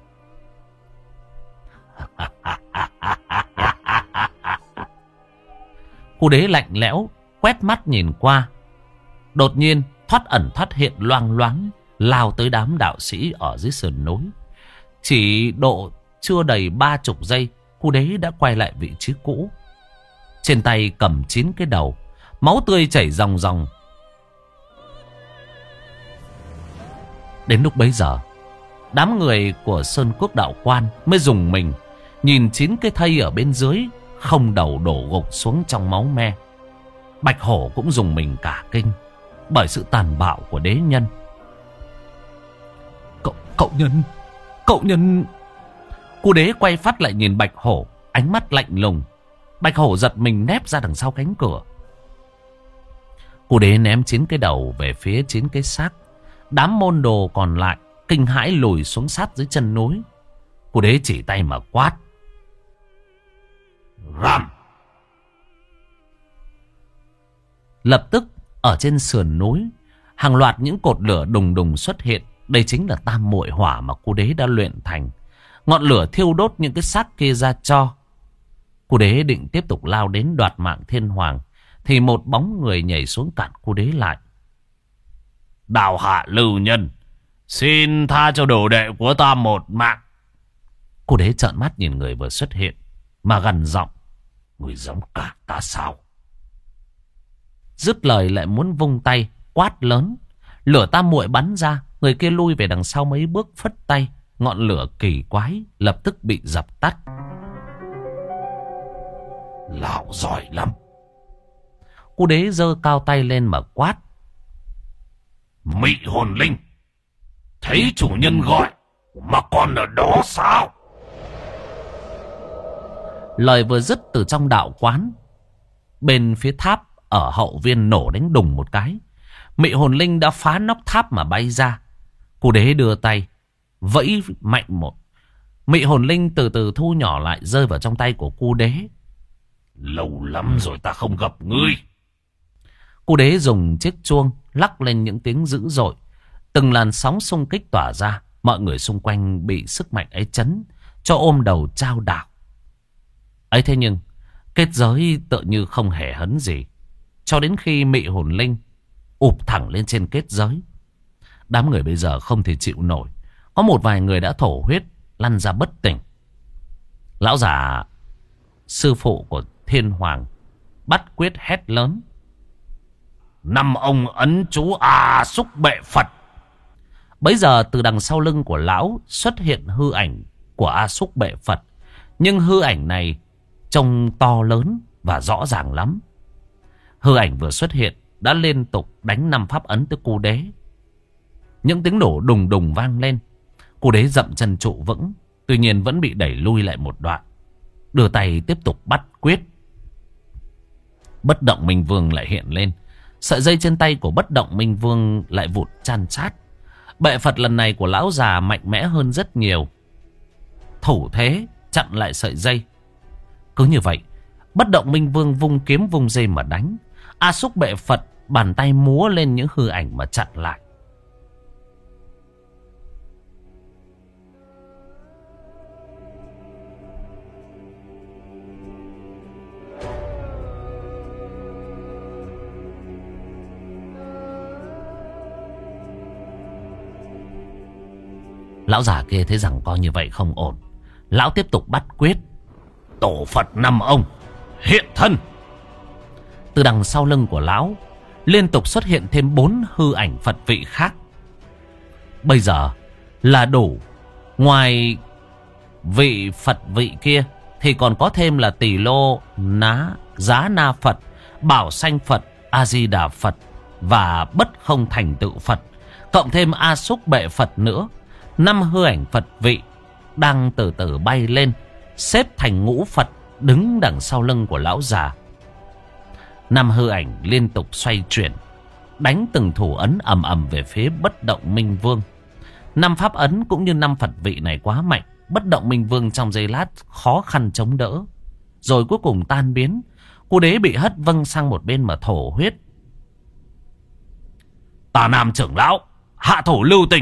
Cô đế lạnh lẽo quét mắt nhìn qua, đột nhiên thoát ẩn thoát hiện loang loáng lao tới đám đạo sĩ ở dưới sườn núi. Chỉ độ chưa đầy ba chục giây, cô đế đã quay lại vị trí cũ. Trên tay cầm chín cái đầu, máu tươi chảy ròng ròng. Đến lúc bấy giờ, đám người của Sơn Quốc Đạo Quan mới dùng mình, nhìn chín cái thây ở bên dưới không đầu đổ gục xuống trong máu me. Bạch Hổ cũng dùng mình cả kinh bởi sự tàn bạo của đế nhân. Cậu, cậu nhân, Cậu nhân... Cu đế quay phát lại nhìn Bạch Hổ, ánh mắt lạnh lùng. Bạch Hổ giật mình nép ra đằng sau cánh cửa. Cu đế ném chín cái đầu về phía chín cái xác. Đám môn đồ còn lại kinh hãi lùi xuống sát dưới chân núi. Cu đế chỉ tay mà quát: Rầm! Lập tức ở trên sườn núi, hàng loạt những cột lửa đùng đùng xuất hiện. Đây chính là tam muội hỏa mà Cu đế đã luyện thành. Ngọn lửa thiêu đốt những cái xác kia ra tro. Cu đế định tiếp tục lao đến đoạt mạng thiên hoàng, thì một bóng người nhảy xuống cản Cu đế lại. Đào hạ lưu nhân, xin tha cho đồ đệ của ta một mạng. Cu đế trợn mắt nhìn người vừa xuất hiện mà gằn giọng: Người giống cả ta sao? Dứt lời lại muốn vung tay quát lớn. Lửa tam muội bắn ra, người kia lui về đằng sau mấy bước phất tay. Ngọn lửa kỳ quái lập tức bị dập tắt. Lão giỏi lắm. Cu đế giơ cao tay lên mà quát: Mị hồn linh, thấy chủ nhân gọi mà còn ở đó sao? Lời vừa dứt, từ trong đạo quán bên phía tháp ở hậu viên nổ đánh đùng một cái. Mị hồn linh đã phá nóc tháp mà bay ra. Cu đế đưa tay vẫy mạnh một, mị hồn linh từ từ thu nhỏ lại, rơi vào trong tay của cu đế. Lâu lắm rồi ta không gặp ngươi. Cu đế dùng chiếc chuông lắc lên những tiếng dữ dội. Từng làn sóng xung kích tỏa ra. Mọi người xung quanh bị sức mạnh ấy chấn cho ôm đầu chao đảo. Ấy thế nhưng kết giới tựa như không hề hấn gì, cho đến khi mị hồn linh ụp thẳng lên trên kết giới. Đám người bây giờ không thể chịu nổi. Có một vài người đã thổ huyết lăn ra bất tỉnh. Lão già sư phụ của thiên hoàng bắt quyết hét lớn: Năm ông ấn chú A Xúc Bệ Phật. Bấy giờ từ đằng sau lưng của lão xuất hiện hư ảnh của A Xúc Bệ Phật. Nhưng hư ảnh này trông to lớn và rõ ràng lắm. Hư ảnh vừa xuất hiện đã liên tục đánh năm pháp ấn tới cu đế. Những tiếng nổ đùng đùng vang lên. Cu đế dậm chân trụ vững, tuy nhiên vẫn bị đẩy lui lại một đoạn. Đưa tay tiếp tục bắt quyết. Bất động minh vương lại hiện lên. Sợi dây trên tay của bất động minh vương lại vụt chan chát. Bệ Phật lần này của lão già mạnh mẽ hơn rất nhiều. Thủ thế chặn lại sợi dây. Cứ như vậy, bất động minh vương vung kiếm vung dây mà đánh. A Xúc Bệ Phật bàn tay múa lên những hư ảnh mà chặn lại. Lão già kia thấy rằng coi như vậy không ổn. Lão tiếp tục bắt quyết: Tổ Phật năm ông hiện thân. Từ đằng sau lưng của lão liên tục xuất hiện thêm bốn hư ảnh Phật vị khác. Bây giờ là đủ. Ngoài vị Phật vị kia thì còn có thêm là Tỳ Lô Ná Giá Na Phật, Bảo Sanh Phật, A Di Đà Phật và Bất Không Thành Tựu Phật, cộng thêm A Xúc Bệ Phật nữa. Năm hư ảnh Phật vị đang từ từ bay lên, xếp thành ngũ Phật đứng đằng sau lưng của lão già. Năm hư ảnh liên tục xoay chuyển, đánh từng thủ ấn ầm ầm về phía bất động minh vương. Năm pháp ấn cũng như năm Phật vị này quá mạnh, bất động minh vương trong giây lát khó khăn chống đỡ, rồi cuối cùng tan biến. Cu đế bị hất văng sang một bên mà thổ huyết. Tà Nam trưởng lão hạ thủ lưu tình.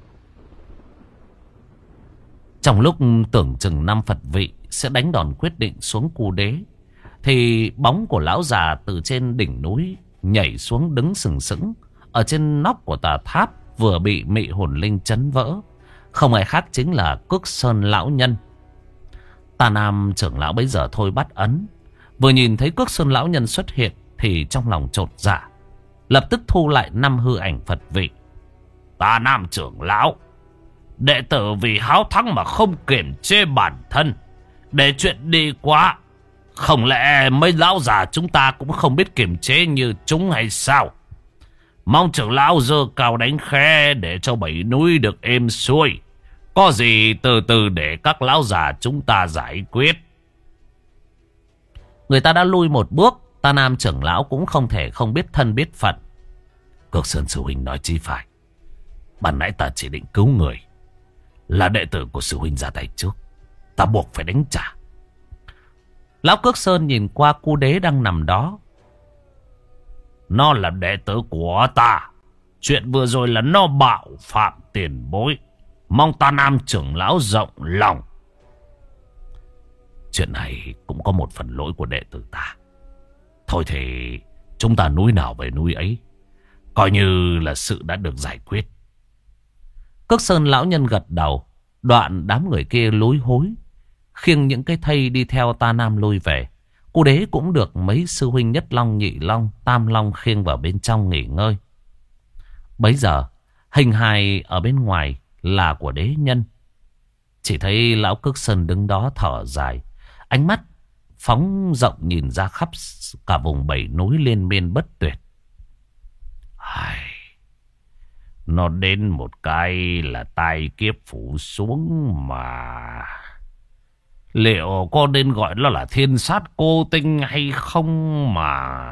Trong lúc tưởng chừng năm Phật vị sẽ đánh đòn quyết định xuống cu đế, thì bóng của lão già từ trên đỉnh núi nhảy xuống đứng sừng sững ở trên nóc của tà tháp vừa bị mị hồn linh chấn vỡ. Không ai khác chính là Cước Sơn lão nhân. Tà Nam trưởng lão bấy giờ thôi bắt ấn, vừa nhìn thấy Cước Sơn lão nhân xuất hiện thì trong lòng chột dạ, lập tức thu lại năm hư ảnh Phật vị. Tà Nam trưởng lão, đệ tử vì háo thắng mà không kiềm chế bản thân, để chuyện đi quá. Không lẽ mấy lão già chúng ta cũng không biết kiềm chế như chúng hay sao? Mong trưởng lão giơ cao đánh khe để cho bảy núi được êm xuôi. Có gì từ từ để các lão già chúng ta giải quyết. Người ta đã lui một bước, Ta Nam trưởng lão cũng không thể không biết thân biết phận. Cước Sơn sư huynh nói chí phải. Ban nãy ta chỉ định cứu người, là đệ tử của sư huynh ra tay trước, ta buộc phải đánh trả. Lão Cước Sơn nhìn qua cu đế đang nằm đó. Nó là đệ tử của ta. Chuyện vừa rồi là nó bạo phạm tiền bối, mong Ta Nam trưởng lão rộng lòng. Chuyện này cũng có một phần lỗi của đệ tử ta. Thôi thì chúng ta núi nào về núi ấy, coi như là sự đã được giải quyết. Cước Sơn lão nhân gật đầu. Đoạn đám người kia lúi hối, khiêng những cái thây đi theo Ta Nam lui về. Cô đế cũng được mấy sư huynh Nhất Long, Nhị Long, Tam Long khiêng vào bên trong nghỉ ngơi. Bấy giờ hình hài ở bên ngoài là của đế nhân. Chỉ thấy lão Cước Sơn đứng đó thở dài, ánh mắt phóng rộng nhìn ra khắp cả vùng bảy núi liên miên bất tuyệt. Ai... Nó đến một cái là tai kiếp phủ xuống mà. Liệu có nên gọi nó là thiên sát cô tinh hay không mà.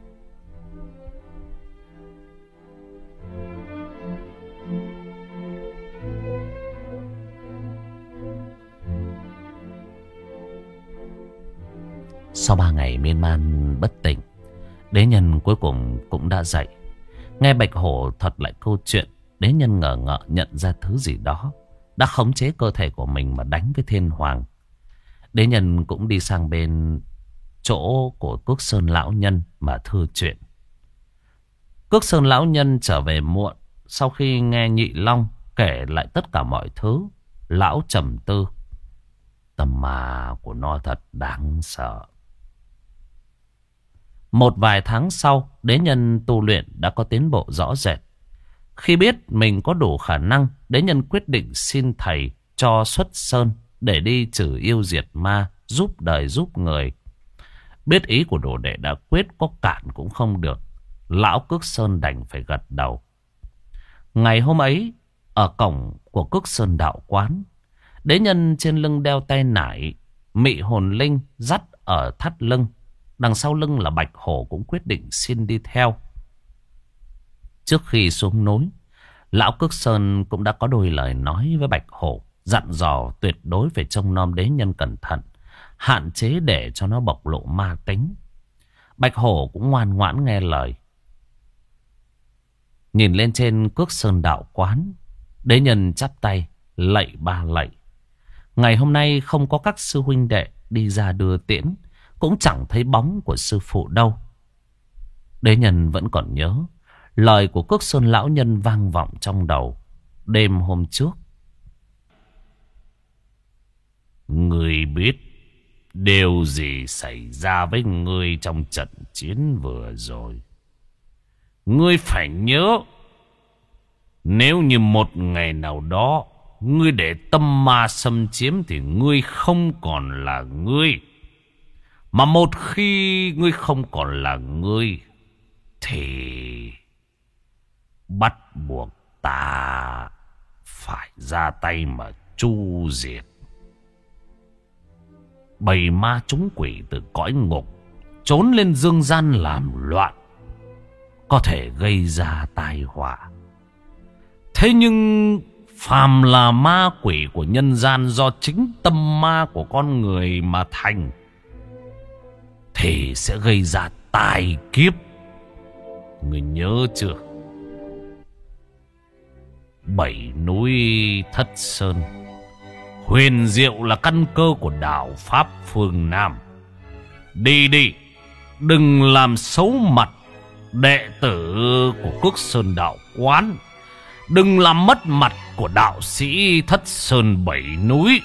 Sau ba ngày miên man bất tỉnh, đế nhân cuối cùng cũng đã dậy. Nghe Bạch Hổ thuật lại câu chuyện, đế nhân ngờ ngợ nhận ra thứ gì đó đã khống chế cơ thể của mình mà đánh với thiên hoàng. Đế nhân cũng đi sang bên chỗ của Cước Sơn lão nhân mà thưa chuyện. Cước Sơn lão nhân trở về muộn. Sau khi nghe Nhị Long kể lại tất cả mọi thứ, lão trầm tư. Tâm ma của nó thật đáng sợ. Một vài tháng sau, đế nhân tu luyện đã có tiến bộ rõ rệt. Khi biết mình có đủ khả năng, đế nhân quyết định xin thầy cho xuất sơn để đi trừ yêu diệt ma, giúp đời giúp người. Biết ý của đồ đệ đã quyết, có cản cũng không được. Lão Cước Sơn đành phải gật đầu. Ngày hôm ấy, ở cổng của Cước Sơn đạo quán, đế nhân trên lưng đeo tay nải, mị hồn linh dắt ở thắt lưng. Đằng sau lưng là Bạch Hổ cũng quyết định xin đi theo. Trước khi xuống núi, lão Cước Sơn cũng đã có đôi lời nói với Bạch Hổ, dặn dò tuyệt đối phải trông nom đế nhân cẩn thận, hạn chế để cho nó bộc lộ ma tính. Bạch Hổ cũng ngoan ngoãn nghe lời. Nhìn lên trên Cước Sơn đạo quán, đế nhân chắp tay lạy ba lạy. Ngày hôm nay không có các sư huynh đệ đi ra đưa tiễn, cũng chẳng thấy bóng của sư phụ đâu. Đế nhân vẫn còn nhớ lời của Cước Sơn lão nhân vang vọng trong đầu đêm hôm trước. Ngươi biết điều gì xảy ra với ngươi trong trận chiến vừa rồi. Ngươi phải nhớ, nếu như một ngày nào đó ngươi để tâm ma xâm chiếm thì ngươi không còn là ngươi. Mà một khi ngươi không còn là ngươi thì bắt buộc ta phải ra tay mà chu diệt. Bầy ma chúng quỷ từ cõi ngục trốn lên dương gian làm loạn, có thể gây ra tai họa. Thế nhưng phàm là ma quỷ của nhân gian do chính tâm ma của con người mà thành thì sẽ gây ra tai kiếp. Người nhớ chưa? Bảy núi Thất Sơn huyền diệu là căn cơ của đạo pháp phương Nam. Đi đi, đừng làm xấu mặt đệ tử của Cước Sơn đạo quán, đừng làm mất mặt của đạo sĩ Thất Sơn bảy núi.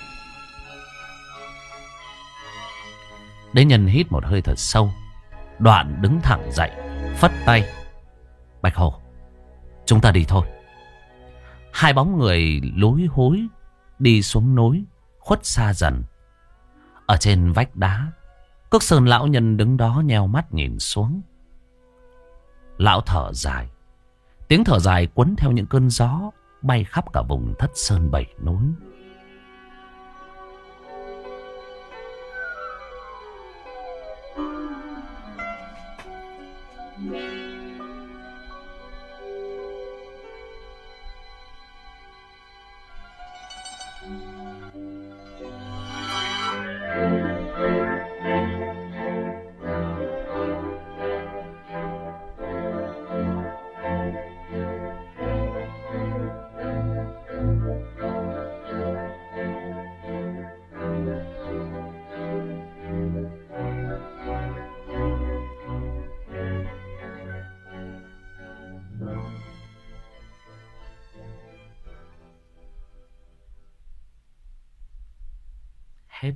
Đế nhân hít một hơi thật sâu, đoạn đứng thẳng dậy, phất tay. Bạch Hổ, chúng ta đi thôi. Hai bóng người lúi húi đi xuống núi, khuất xa dần. Ở trên vách đá, Cước Sơn lão nhân đứng đó nheo mắt nhìn xuống. Lão thở dài, tiếng thở dài quấn theo những cơn gió bay khắp cả vùng Thất Sơn Bảy Núi. Hết.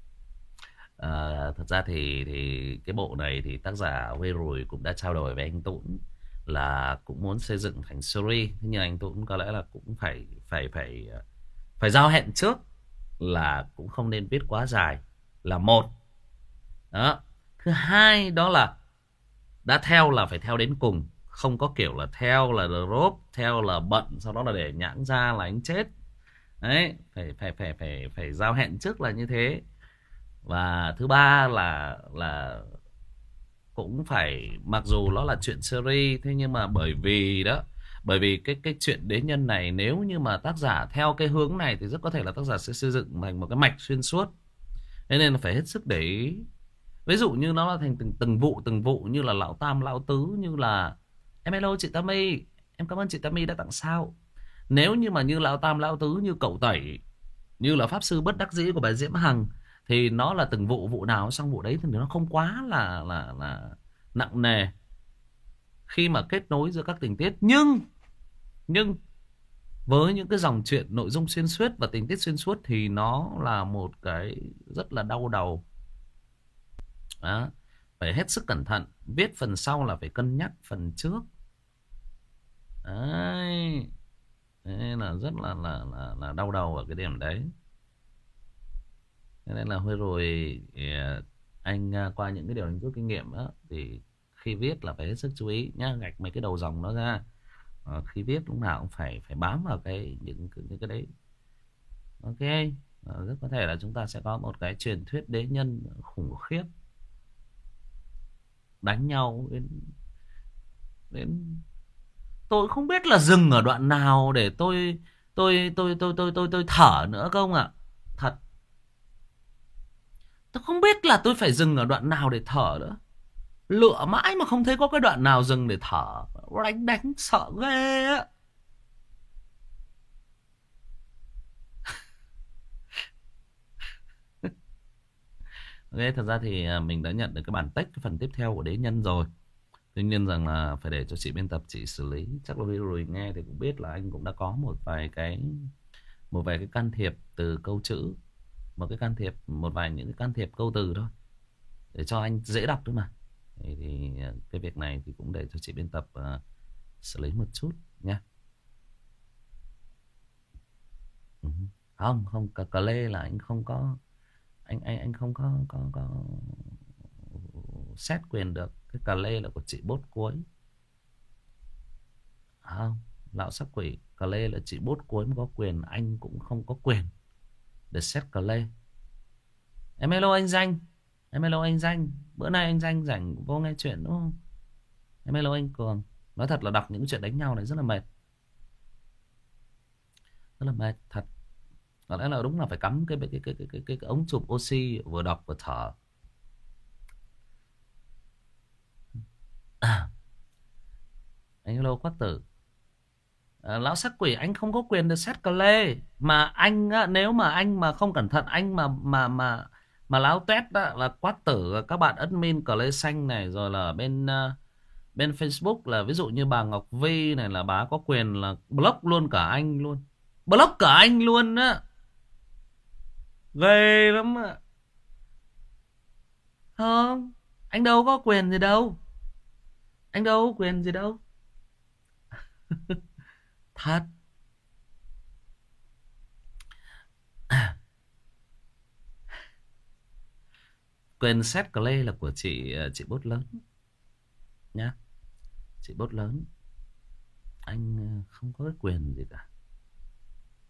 À, thật ra thì thì cái bộ này thì tác giả Quê Rùi cũng đã trao đổi với anh Tũng là cũng muốn xây dựng thành series, nhưng anh Tũng có lẽ là cũng phải phải phải phải giao hẹn trước là cũng không nên viết quá dài là một. Đó. Thứ hai đó là đã theo là phải theo đến cùng, không có kiểu là theo là drop, theo là bận sau đó là để nhãng ra là anh chết. Đấy, phải phải phải phải phải giao hẹn trước là như thế. Và thứ ba là là cũng phải, mặc dù nó là chuyện series thế nhưng mà bởi vì đó, bởi vì cái cái chuyện đế nhân này nếu như mà tác giả theo cái hướng này thì rất có thể là tác giả sẽ xây dựng thành một cái mạch xuyên suốt. Thế nên là phải hết sức để ý. Ví dụ như nó là thành từng từng vụ từng vụ, như là lão tam lão tứ, như là em hello chị Tammy, em cảm ơn chị Tammy đã tặng sao. Nếu như mà như lão tam lão tứ, như cậu Tẩy, như là pháp sư bất đắc dĩ của bà Diễm Hằng, thì nó là từng vụ vụ nào xong vụ đấy thì nó không quá là là là nặng nề khi mà kết nối giữa các tình tiết. Nhưng nhưng với những cái dòng chuyện nội dung xuyên suốt và tình tiết xuyên suốt thì nó là một cái rất là đau đầu. Đó. Phải hết sức cẩn thận, viết phần sau là phải cân nhắc phần trước. Đấy. Thế là rất là là là, là đau đầu ở cái điểm đấy. Thế nên là hơi rồi anh qua những cái điều anh rút kinh nghiệm đó, thì khi viết là phải hết sức chú ý nhá, gạch mấy cái đầu dòng đó ra. À, khi viết lúc nào cũng phải phải bám vào cái những, những cái đấy. Ok, à, rất có thể là chúng ta sẽ có một cái truyền thuyết đế nhân khủng khiếp, đánh nhau đến đến tôi không biết là dừng ở đoạn nào để tôi tôi tôi tôi tôi tôi tôi thở nữa không ạ. Thật, tôi không biết là tôi phải dừng ở đoạn nào để thở nữa. Lựa mãi mà không thấy có cái đoạn nào dừng để thở. Đánh đánh sợ ghê á. Ok, thật ra thì mình đã nhận được cái bản text cái phần tiếp theo của đế nhân rồi. Tuy nhiên rằng là phải để cho chị biên tập chị xử lý. Chắc là rồi nghe thì cũng biết là anh cũng đã có một vài cái một vài cái can thiệp từ câu chữ, một cái can thiệp, một vài những cái can thiệp câu từ thôi để cho anh dễ đọc thôi mà. Thì, thì cái việc này thì cũng để cho chị biên tập uh, xử lý một chút nha. Ừ. Không, không, cà, cà lê là anh không có, anh anh anh không có có có xét quyền được. Cái cà lê là của chị bốt cuối. Không, lão sắc quỷ, cà lê là chị bốt cuối mới có quyền, anh cũng không có quyền để xét cà lê. Em hello anh Danh. Em hello anh Danh. Bữa nay anh Danh rảnh vô nghe chuyện đúng không? Em hello anh Cường. Nói thật là đọc những chuyện đánh nhau này rất là mệt. Rất là mệt thật. Có lẽ là đúng là phải cắm cái cái cái cái cái, cái, cái ống chụp oxy vừa đọc vừa thở. À. Anh hello Quắc Tử. À, lão sắc quỷ, anh không có quyền được xét cà lê. Mà anh á, nếu mà anh mà không cẩn thận, anh mà mà mà mà láo tuét đó là Quát Tử, các bạn admin cờ lê xanh này, rồi là bên uh, bên Facebook là ví dụ như bà Ngọc Vi này là bà có quyền là block luôn cả anh luôn. Block cả anh luôn á. Ghê lắm ạ. Không, anh đâu có quyền gì đâu. Anh đâu có quyền gì đâu. Thật. Quyền set play là của chị chị bốt lớn nhá. Chị bốt lớn. Anh không có cái quyền gì cả.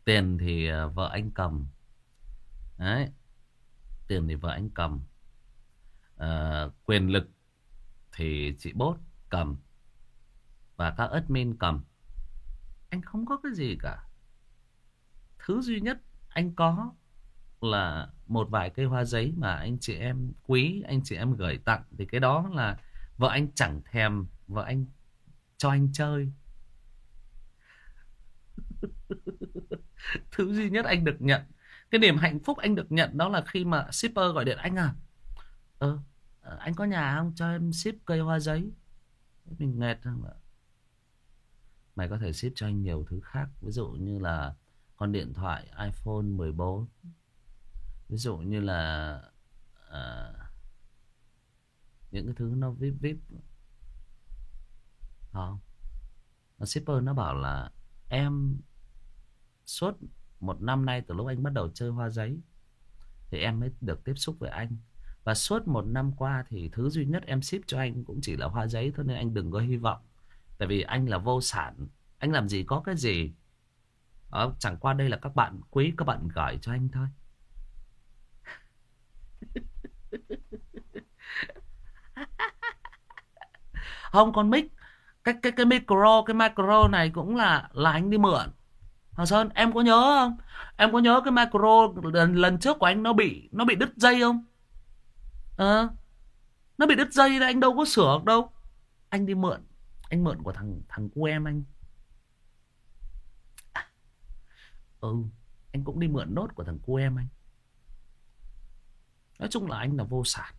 Tiền thì uh, vợ anh cầm. Đấy. Tiền thì vợ anh cầm. Uh, quyền lực thì chị Bốt cầm. Và các admin cầm. Anh không có cái gì cả. Thứ duy nhất anh có là một vài cây hoa giấy mà anh chị em quý, anh chị em gửi tặng. Thì cái đó là vợ anh chẳng thèm, vợ anh cho anh chơi. Thứ duy nhất anh được nhận, cái niềm hạnh phúc anh được nhận đó là khi mà shipper gọi điện: anh à, ờ, anh có nhà không, cho em ship cây hoa giấy. Mình nghẹt không ạ? Mày có thể ship cho anh nhiều thứ khác. Ví dụ như là con điện thoại iPhone mười bốn. Ví dụ như là à, những cái thứ nó vip vip. Không. Nó shipper nó bảo là em suốt một năm nay từ lúc anh bắt đầu chơi hoa giấy thì em mới được tiếp xúc với anh. Và suốt một năm qua thì thứ duy nhất em ship cho anh cũng chỉ là hoa giấy thôi, nên anh đừng có hy vọng. Tại vì anh là vô sản, anh làm gì có cái gì. Đó, chẳng qua đây là các bạn quý, các bạn gửi cho anh thôi. Không, con mic, cái cái cái micro, cái micro này cũng là là anh đi mượn. Hoàng Sơn, em có nhớ không? Em có nhớ cái micro lần, lần trước của anh nó bị nó bị đứt dây không? Ờ, à, nó bị đứt dây đấy, anh đâu có sửa được đâu. Anh đi mượn, anh mượn của thằng thằng cu em anh. À, ừ, anh cũng đi mượn nốt của thằng cu em anh. Nói chung là anh là vô sản.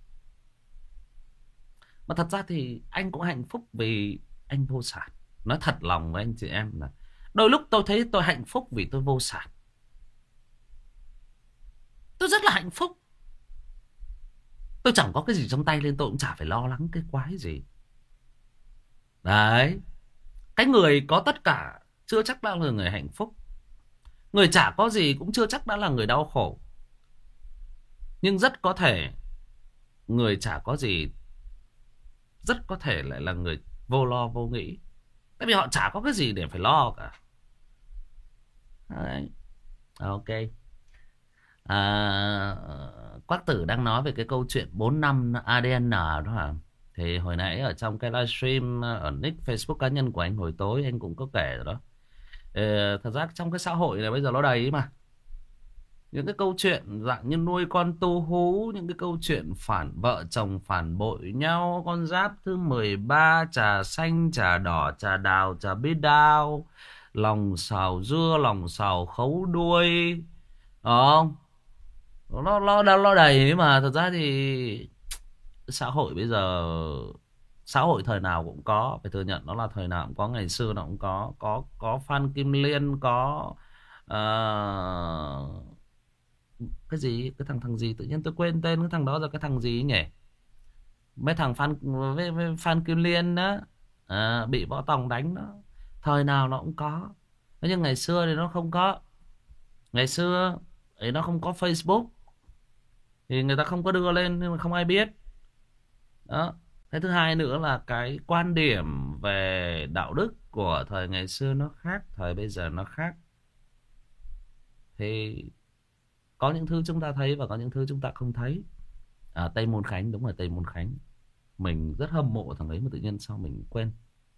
Mà thật ra thì anh cũng hạnh phúc vì anh vô sản. Nói thật lòng với anh chị em là đôi lúc tôi thấy tôi hạnh phúc vì tôi vô sản. Tôi rất là hạnh phúc. Tôi chẳng có cái gì trong tay nên tôi cũng chả phải lo lắng cái quái gì. Đấy. Cái người có tất cả chưa chắc đã là người hạnh phúc. Người chả có gì cũng chưa chắc đã là người đau khổ. Nhưng rất có thể người chả có gì rất có thể lại là người vô lo vô nghĩ. Tại vì họ chả có cái gì để phải lo cả. Đấy. Ok. À, Quác Tử đang nói về cái câu chuyện bốn năm a đê en đó hả? Thì hồi nãy ở trong cái livestream ở nick Facebook cá nhân của anh hồi tối anh cũng có kể rồi đó. Ờ, thật ra trong cái xã hội này bây giờ nó đầy mà. Những cái câu chuyện dạng như nuôi con tu hú, những cái câu chuyện phản vợ chồng phản bội nhau, con giáp thứ mười ba, trà xanh, trà đỏ, trà đào, trà bí đao, lòng xào dưa, lòng xào khấu đuôi. Đúng không? Nó, nó, nó, nó đầy mà. Thật ra thì xã hội bây giờ, xã hội thời nào cũng có, phải thừa nhận nó là thời nào cũng có. Ngày xưa nó cũng có. Có, có Phan Kim Liên, có... Uh, cái gì, cái thằng thằng gì tự nhiên tôi quên tên cái thằng đó rồi, cái thằng gì nhỉ, mấy thằng Phan với, với Phan Kim Liên đó, à, bị Võ Tòng đánh đó. Thời nào nó cũng có. Thế nhưng ngày xưa thì nó không có. Ngày xưa thì nó không có Facebook thì người ta không có đưa lên nên không ai biết đó. Cái thứ hai nữa là cái quan điểm về đạo đức của thời ngày xưa nó khác, thời bây giờ nó khác. Thì có những thứ chúng ta thấy và có những thứ chúng ta không thấy. À, Tây Môn Khánh, đúng rồi, Tây Môn Khánh. Mình rất hâm mộ thằng ấy mà tự nhiên sao mình quên.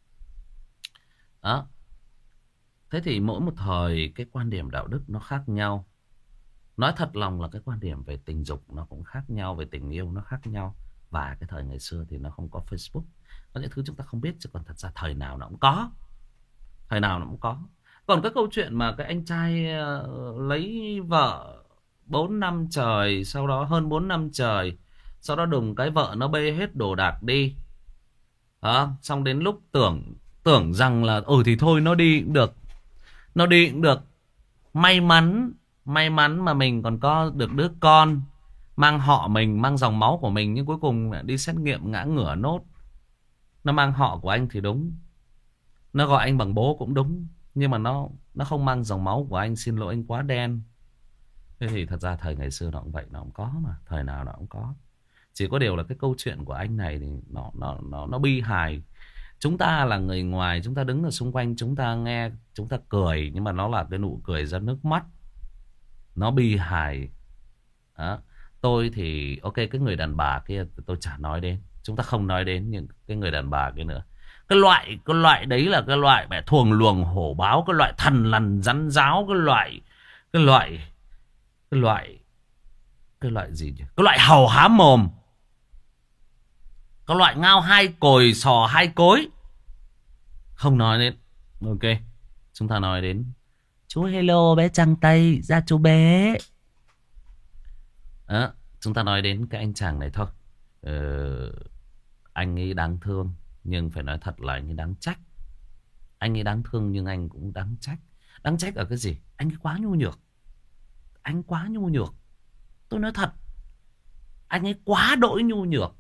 Đó. Thế thì mỗi một thời cái quan điểm đạo đức nó khác nhau. Nói thật lòng là cái quan điểm về tình dục nó cũng khác nhau, về tình yêu nó khác nhau. Và cái thời ngày xưa thì nó không có Facebook. Có những thứ chúng ta không biết, chứ còn thật ra thời nào nó cũng có. Thời nào nó cũng có. Còn cái câu chuyện mà cái anh trai uh, lấy vợ bốn năm trời, sau đó hơn bốn năm trời, sau đó đùng cái vợ nó bê hết đồ đạc đi. Đó, xong đến lúc tưởng tưởng rằng là ừ thì thôi nó đi cũng được. Nó đi cũng được. May mắn, may mắn mà mình còn có được đứa con mang họ mình, mang dòng máu của mình, nhưng cuối cùng đi xét nghiệm ngã ngửa nốt. Nó mang họ của anh thì đúng. Nó gọi anh bằng bố cũng đúng. Nhưng mà nó nó không mang dòng máu của anh, xin lỗi anh quá đen. Thế thì thật ra thời ngày xưa nó cũng vậy, nó cũng có mà, thời nào nó cũng có. Chỉ có điều là cái câu chuyện của anh này thì nó nó nó nó bi hài. Chúng ta là người ngoài, chúng ta đứng ở xung quanh, chúng ta nghe, chúng ta cười, nhưng mà nó là cái nụ cười ra nước mắt, nó bi hài. Đó. Tôi thì ok, cái người đàn bà kia tôi chả nói đến, chúng ta không nói đến những cái người đàn bà kia nữa. Cái loại cái loại đấy là cái loại mẹ thuồng luồng hổ báo, cái loại thằn lằn rắn ráo, cái loại cái loại cái loại cái loại gì nhỉ? Cái loại hàu há mồm, cái loại ngao hai cồi sò hai cối. Không nói đến. Ok, chúng ta nói đến chú hello bé Trăng Tây, ra chú bé. Đó, chúng ta nói đến cái anh chàng này thôi. ờ, Anh ấy đáng thương, nhưng phải nói thật là anh ấy đáng trách. Anh ấy đáng thương nhưng anh cũng đáng trách. Đáng trách ở cái gì? Anh ấy quá nhu nhược. Anh quá nhu nhược. Tôi nói thật, anh ấy quá đỗi nhu nhược.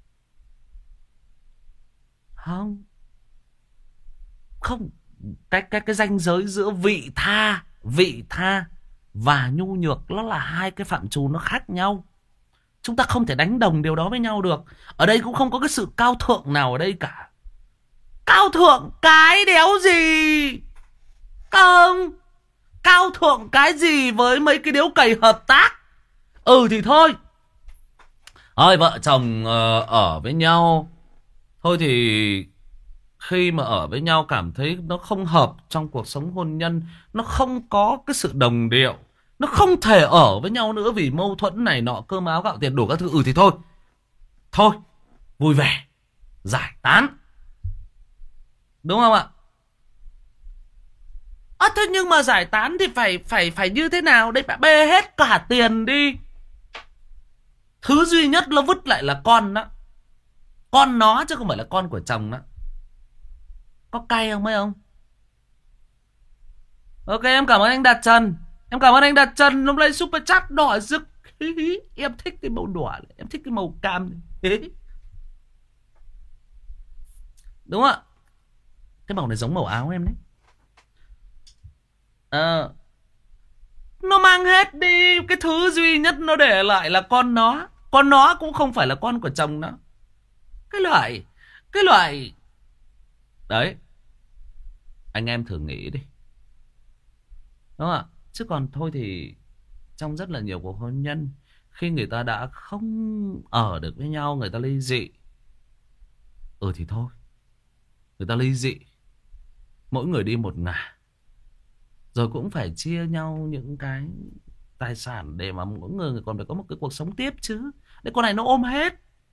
Không, không, cái cái cái ranh giới giữa vị tha, vị tha và nhu nhược nó là hai cái phạm trù nó khác nhau. Chúng ta không thể đánh đồng điều đó với nhau được. Ở đây cũng không có cái sự cao thượng nào ở đây cả. Cao thượng cái đéo gì? Không. Cao thượng cái gì với mấy cái điếu cày hợp tác? Ừ thì thôi. Thôi vợ chồng uh, ở với nhau. Thôi thì khi mà ở với nhau cảm thấy nó không hợp trong cuộc sống hôn nhân, nó không có cái sự đồng điệu, nó không thể ở với nhau nữa vì mâu thuẫn này nọ, cơm áo gạo tiền đủ các thứ. Ừ thì thôi. Thôi, vui vẻ, giải tán. Đúng không ạ? À, thế nhưng mà giải tán thì phải phải phải như thế nào? Đấy, bạn bê hết cả tiền đi. Thứ duy nhất nó vứt lại là con đó. Con nó chứ không phải là con của chồng đó. Có cay không mấy ông? Ok, em cảm ơn anh Đạt Trần. Em cảm ơn anh Đạt Trần. Lúc nay super chat đỏ rực. Em thích cái màu đỏ, em thích cái màu cam. Đúng không ạ? Cái màu này giống màu áo em đấy. Ờ, nó mang hết đi. Cái thứ duy nhất nó để lại là con nó. Con nó cũng không phải là con của chồng nó. Cái loại Cái loại đấy, anh em thử nghĩ đi. Đúng không ạ? Chứ còn thôi thì trong rất là nhiều cuộc hôn nhân, khi người ta đã không ở được với nhau, người ta ly dị. Ừ thì thôi, người ta ly dị, mỗi người đi một ngả. Rồi cũng phải chia nhau những cái tài sản để mà mỗi người còn phải có một cái cuộc sống tiếp chứ. Đấy, con này nó ôm hết.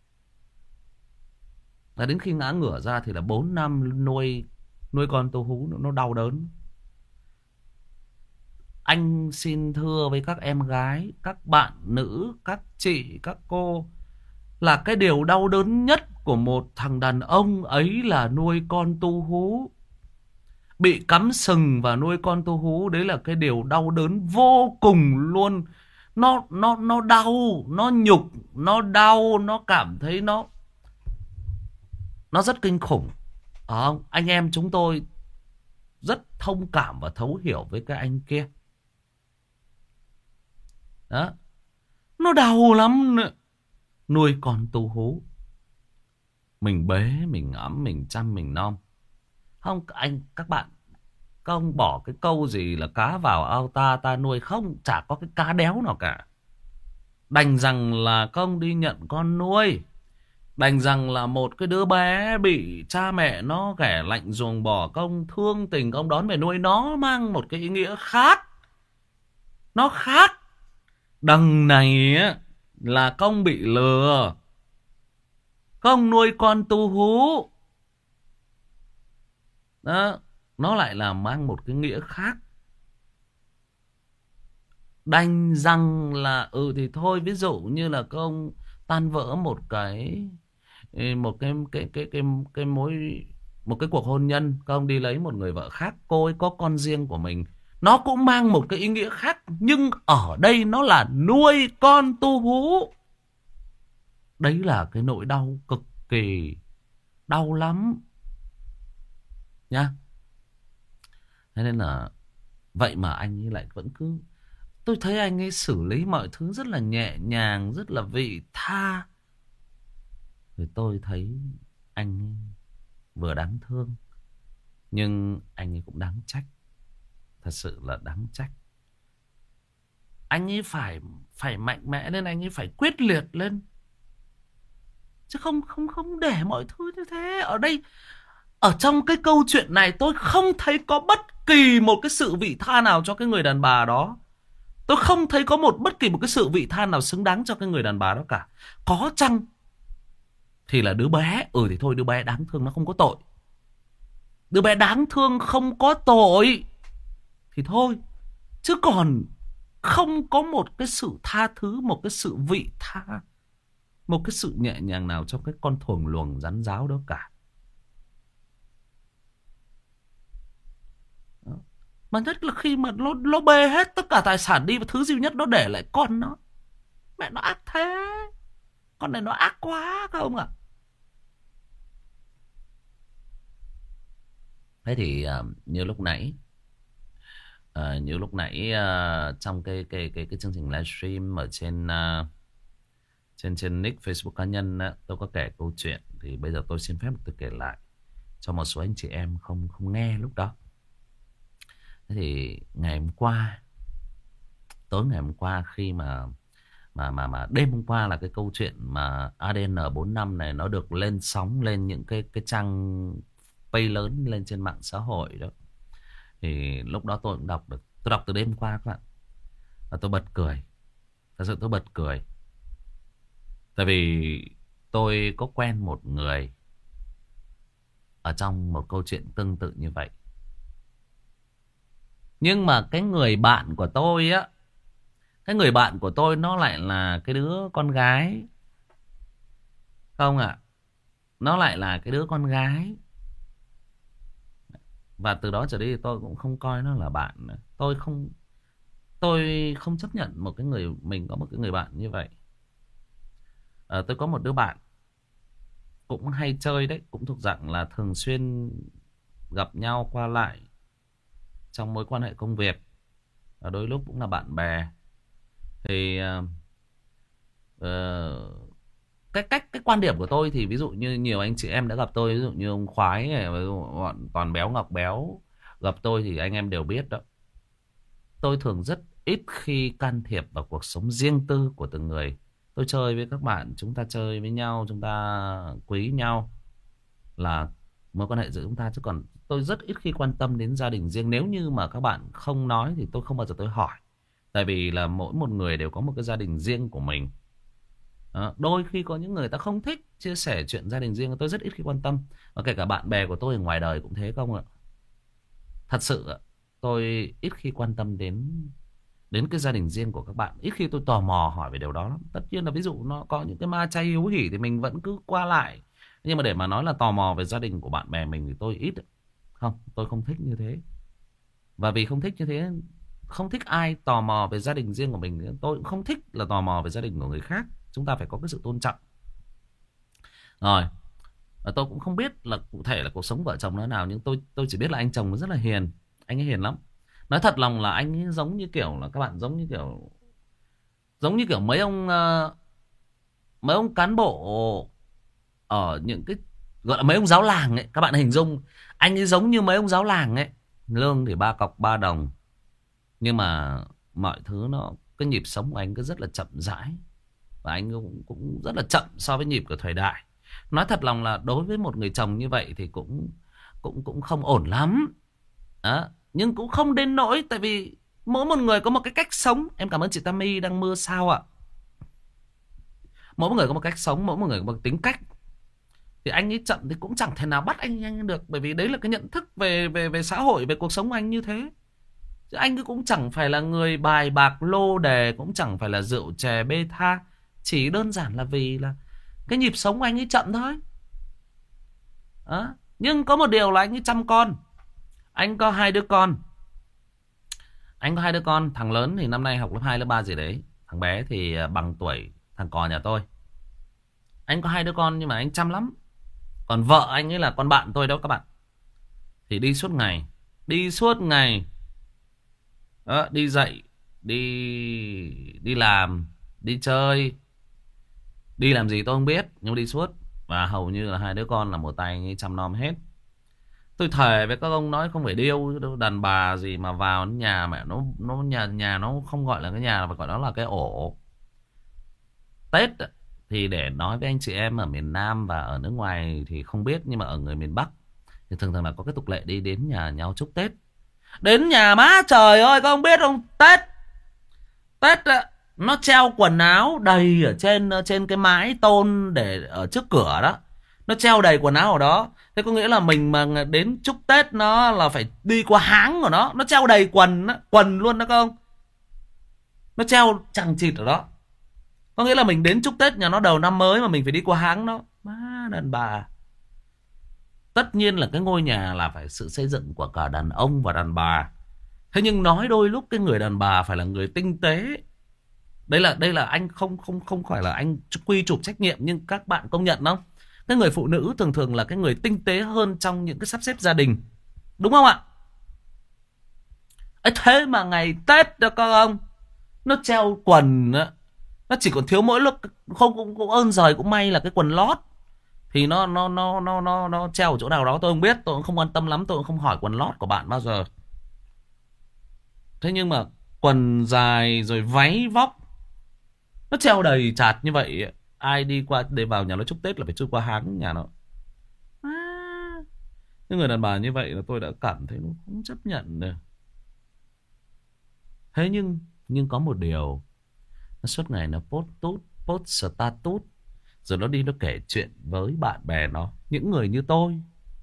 Là đến khi ngã ngửa ra thì là bốn năm nuôi nuôi con tô hú, nó đau đớn. Anh xin thưa với các em gái, các bạn nữ, các chị, các cô, là cái điều đau đớn nhất của một thằng đàn ông ấy là nuôi con tu hú. Bị cắm sừng và nuôi con tu hú, đấy là cái điều đau đớn vô cùng luôn. Nó nó nó đau, nó nhục, nó đau, nó cảm thấy nó nó rất kinh khủng. À, không, anh em chúng tôi rất thông cảm và thấu hiểu với cái anh kia. Đó. Nó đau lắm nữa. Nuôi con tu hú, mình bế, mình ấm, mình chăm, mình nom. Không, anh, các bạn, các ông bỏ cái câu gì là cá vào ao ta, ta nuôi. Không, chả có cái cá đéo nào cả. Đành rằng là các ông đi nhận con nuôi. Đành rằng là một cái đứa bé bị cha mẹ nó ghẻ lạnh ruồng bỏ, công thương tình, ông đón về nuôi. Nó mang một cái ý nghĩa khác. Nó khác. Đằng này á là công bị lừa. Công nuôi con tu hú. Đó, nó lại là mang một cái nghĩa khác. Đành rằng là ừ thì thôi, ví dụ như là công tan vỡ một cái một cái cái cái cái cái mối một cái cuộc hôn nhân, các ông đi lấy một người vợ khác, cô ấy có con riêng của mình, nó cũng mang một cái ý nghĩa khác. Nhưng ở đây nó là nuôi con tu hú. Đấy là cái nỗi đau cực kỳ đau lắm nha. Thế nên là vậy mà anh ấy lại vẫn cứ, tôi thấy anh ấy xử lý mọi thứ rất là nhẹ nhàng, rất là vị tha. Thì tôi thấy anh vừa đáng thương, nhưng anh ấy cũng đáng trách. Thật sự là đáng trách. Anh ấy phải phải mạnh mẽ lên, anh ấy phải quyết liệt lên. Chứ không không không để mọi thứ như thế. Ở đây, ở trong cái câu chuyện này tôi không thấy có bất kỳ một cái sự vị tha nào cho cái người đàn bà đó. Tôi không thấy có một bất kỳ một cái sự vị tha nào xứng đáng cho cái người đàn bà đó cả. Có chăng thì là đứa bé. Ừ thì thôi, đứa bé đáng thương nó không có tội. Đứa bé đáng thương không có tội thì thôi. Chứ còn không có một cái sự tha thứ, một cái sự vị tha, một cái sự nhẹ nhàng nào cho cái con thuồng luồng rắn ráo đó cả. Đó. Mà nhất là khi mà nó, nó bê hết tất cả tài sản đi, và thứ duy nhất nó để lại con nó. Mẹ nó ác thế. Con này nó ác quá các ông ạ. Thế thì uh, như lúc nãy uh, như lúc nãy uh, trong cái cái cái cái chương trình livestream ở trên uh, trên trên nick Facebook cá nhân uh, tôi có kể câu chuyện, thì bây giờ tôi xin phép tôi kể lại cho một số anh chị em không không nghe lúc đó. Thế thì ngày hôm qua, tối ngày hôm qua khi mà mà mà mà đêm hôm qua là cái câu chuyện mà a đê en bốn năm này nó được lên sóng lên những cái cái trang page lớn lên trên mạng xã hội đó. Thì lúc đó tôi cũng đọc được, tôi đọc từ đêm qua các bạn, và tôi bật cười. Thật sự tôi bật cười. Tại vì tôi có quen một người ở trong một câu chuyện tương tự như vậy. Nhưng mà cái người bạn của tôi á, cái người bạn của tôi nó lại là cái đứa con gái. Không ạ, à, nó lại là cái đứa con gái. Và từ đó trở đi tôi cũng không coi nó là bạn nữa. Tôi không Tôi không chấp nhận một cái người mình có một cái người bạn như vậy. à, Tôi có một đứa bạn cũng hay chơi đấy, cũng thuộc dạng là thường xuyên gặp nhau qua lại trong mối quan hệ công việc, và đôi lúc cũng là bạn bè. Thì uh, uh, cái cách cái quan điểm của tôi thì ví dụ như nhiều anh chị em đã gặp tôi, ví dụ như ông Khoái này, ví dụ bọn Toàn Béo Ngọc Béo gặp tôi thì anh em đều biết đó. Tôi thường rất ít khi can thiệp vào cuộc sống riêng tư của từng người. Tôi chơi với các bạn, chúng ta chơi với nhau, chúng ta quý nhau là mối quan hệ giữa chúng ta. Chứ còn tôi rất ít khi quan tâm đến gia đình riêng. Nếu như mà các bạn không nói thì tôi không bao giờ tôi hỏi. Tại vì là mỗi một người đều có một cái gia đình riêng của mình. Đó, đôi khi có những người ta không thích chia sẻ chuyện gia đình riêng, tôi rất ít khi quan tâm. Và kể cả bạn bè của tôi ở ngoài đời cũng thế không ạ. Thật sự tôi ít khi quan tâm đến đến cái gia đình riêng của các bạn. Ít khi tôi tò mò hỏi về điều đó lắm. Tất nhiên là ví dụ nó có những cái ma chay hiếu hỉ thì mình vẫn cứ qua lại. Nhưng mà để mà nói là tò mò về gia đình của bạn bè mình thì tôi ít. Không, tôi không thích như thế. Và vì không thích như thế, không thích ai tò mò về gia đình riêng của mình, tôi cũng không thích là tò mò về gia đình của người khác. Chúng ta phải có cái sự tôn trọng. Rồi, tôi cũng không biết là cụ thể là cuộc sống vợ chồng nó nào, nhưng tôi tôi chỉ biết là anh chồng rất là hiền. Anh ấy hiền lắm. Nói thật lòng là anh ấy giống như kiểu là các bạn giống như kiểu giống như kiểu mấy ông uh, mấy ông cán bộ ở những cái gọi là mấy ông giáo làng ấy. Các bạn hình dung anh ấy giống như mấy ông giáo làng ấy. Lương thì ba cọc ba đồng, nhưng mà mọi thứ nó, cái nhịp sống của anh cứ rất là chậm rãi. Và anh cũng, cũng rất là chậm so với nhịp của thời đại. Nói thật lòng là đối với một người chồng như vậy thì cũng cũng cũng không ổn lắm. Đó. Nhưng cũng không đến nỗi, tại vì mỗi một người có một cái cách sống. Em cảm ơn chị Tammy đang mưa sao ạ. Mỗi một người có một cách sống, mỗi một người có một tính cách. Thì anh ấy chậm thì cũng chẳng thể nào bắt anh nhanh được, bởi vì đấy là cái nhận thức về về về xã hội, về cuộc sống của anh như thế. Chứ anh cũng chẳng phải là người bài bạc lô đề, cũng chẳng phải là rượu chè bê tha. Chỉ đơn giản là vì là cái nhịp sống của anh ấy chậm thôi. Đó. Nhưng có một điều là anh ấy chăm con. Anh có hai đứa con. Anh có hai đứa con. Thằng lớn thì năm nay học lớp hai, lớp ba gì đấy. Thằng bé thì bằng tuổi thằng cò nhà tôi. Anh có hai đứa con nhưng mà anh chăm lắm. Còn vợ anh ấy là con bạn tôi đó các bạn. Thì đi suốt ngày. Đi suốt ngày. Đó, đi dạy, đi đi làm, đi chơi. Đi làm gì tôi không biết, nhưng mà đi suốt. Và hầu như là hai đứa con là một tay anh ấy chăm nom hết. Tôi thề với các ông nói không phải điêu đâu, đàn bà gì mà vào nhà mẹ nó nó nhà nhà nó không gọi là cái nhà mà gọi nó là cái ổ. Tết thì để nói với anh chị em ở miền Nam và ở nước ngoài thì không biết, nhưng mà ở người miền Bắc thì thường thường là có cái tục lệ đi đến nhà nhau chúc Tết. Đến nhà má trời ơi, các ông biết không, Tết Tết nó treo quần áo đầy ở trên trên cái mái tôn để ở trước cửa đó. Nó treo đầy quần áo ở đó. Thế có nghĩa là mình mà đến chúc Tết nó là phải đi qua háng của nó. Nó treo đầy quần đó, quần luôn đó không. Nó treo chằng chịt ở đó. Có nghĩa là mình đến chúc Tết nhà nó đầu năm mới mà mình phải đi qua háng nó. Má đàn bà. Tất nhiên là cái ngôi nhà là phải sự xây dựng của cả đàn ông và đàn bà. Thế nhưng nói đôi lúc cái người đàn bà phải là người tinh tế. Đây là đây là anh không không không phải là anh quy chụp trách nhiệm, nhưng các bạn công nhận không? Cái người phụ nữ thường thường là cái người tinh tế hơn trong những cái sắp xếp gia đình. Đúng không ạ? Ấy thế mà ngày Tết đó các ông, nó treo quần á, nó chỉ còn thiếu mỗi lúc không cũng, cũng ơn giời cũng may là cái quần lót. Thì nó nó nó nó nó nó treo ở chỗ nào đó tôi không biết, tôi cũng không quan tâm lắm, tôi cũng không hỏi quần lót của bạn bao giờ. Thế nhưng mà quần dài rồi váy vóc nó treo đầy chạt như vậy, ai đi qua để vào nhà nó chúc Tết là phải chui qua háng nhà nó. À, những người đàn bà như vậy là tôi đã cảm thấy nó không chấp nhận được. Thế nhưng nhưng có một điều, nó suốt ngày nó post tút, post status, rồi nó đi nó kể chuyện với bạn bè nó, những người như tôi.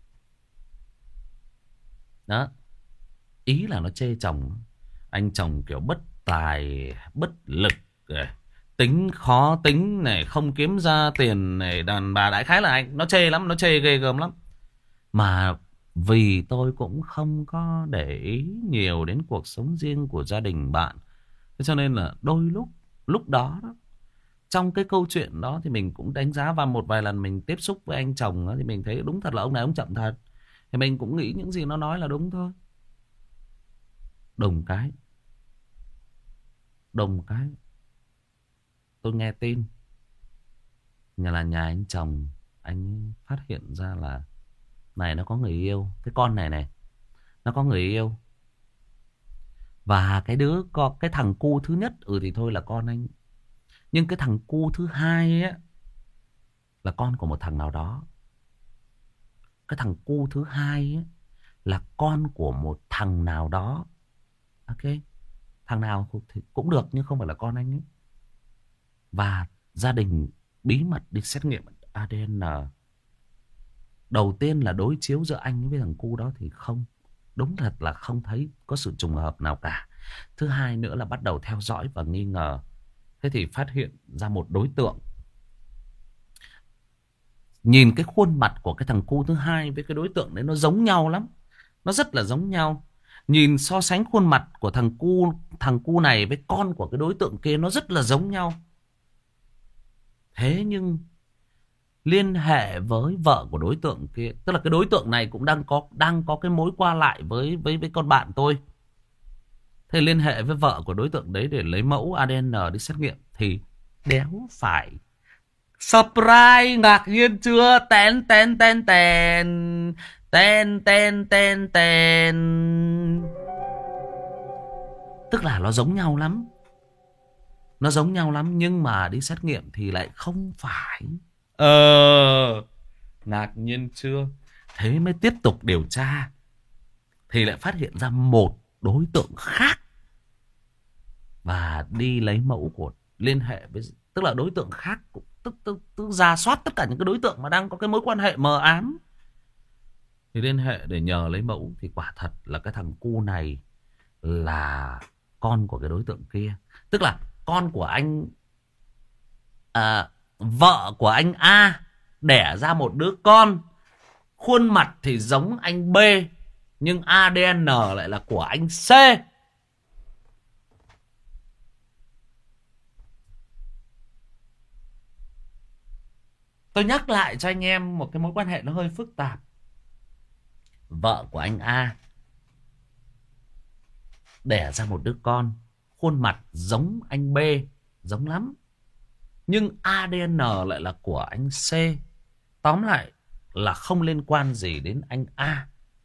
Đó. Ý là nó chê chồng. Anh chồng kiểu bất tài, bất lực, tính khó tính này, không kiếm ra tiền này, đàn bà đại khái là anh. Nó chê lắm, nó chê ghê gớm lắm. Mà vì tôi cũng không có để ý nhiều đến cuộc sống riêng của gia đình bạn, thế cho nên là đôi lúc, lúc đó đó, trong cái câu chuyện đó thì mình cũng đánh giá, và một vài lần mình tiếp xúc với anh chồng đó, thì mình thấy đúng thật là ông này ông chậm thật. Thì mình cũng nghĩ những gì nó nói là đúng thôi. Đùng cái Đùng cái tôi nghe tin nhà là nhà anh chồng, anh phát hiện ra là này nó có người yêu. Cái con này này nó có người yêu. Và cái đứa có cái thằng cu thứ nhất, ừ thì thôi là con anh, nhưng cái thằng cu thứ hai á là con của một thằng nào đó. Cái thằng cu thứ hai á là con của một thằng nào đó. Ok, thằng nào thì cũng được nhưng không phải là con anh ấy. Và gia đình bí mật đi xét nghiệm a đê en. Đầu tiên là đối chiếu giữa anh với thằng cu đó thì không, đúng thật là không thấy có sự trùng hợp nào cả. Thứ hai nữa là bắt đầu theo dõi và nghi ngờ. Thế thì phát hiện ra một đối tượng. Nhìn cái khuôn mặt của cái thằng cu thứ hai với cái đối tượng đấy nó giống nhau lắm. Nó rất là giống nhau. Nhìn so sánh khuôn mặt của thằng cu thằng cu này với con của cái đối tượng kia nó rất là giống nhau. Thế nhưng liên hệ với vợ của đối tượng kia, tức là cái đối tượng này cũng đang có đang có cái mối qua lại với với với con bạn tôi. Thế liên hệ với vợ của đối tượng đấy để lấy mẫu a đê en đi xét nghiệm thì đéo phải. Surprise, ngạc nhiên chưa? Ten ten ten ten ten ten ten ten. Tức là nó giống nhau lắm. Nó giống nhau lắm nhưng mà đi xét nghiệm thì lại không phải. Ờ, ngạc nhiên chưa? Thế mới tiếp tục điều tra thì lại phát hiện ra một đối tượng khác. Và đi lấy mẫu của liên hệ với, tức là đối tượng khác cũng tức tức tức rà soát tất cả những cái đối tượng mà đang có cái mối quan hệ mờ ám. Thì liên hệ để nhờ lấy mẫu thì quả thật là cái thằng cu này là con của cái đối tượng kia. Tức là con của anh à, vợ của anh A đẻ ra một đứa con, khuôn mặt thì giống anh B, nhưng a đê en lại là của anh C. Tôi nhắc lại cho anh em một cái mối quan hệ nó hơi phức tạp. Vợ của anh A đẻ ra một đứa con, khuôn mặt giống anh B, giống lắm. Nhưng a đê en lại là của anh C. Tóm lại là không liên quan gì đến anh A.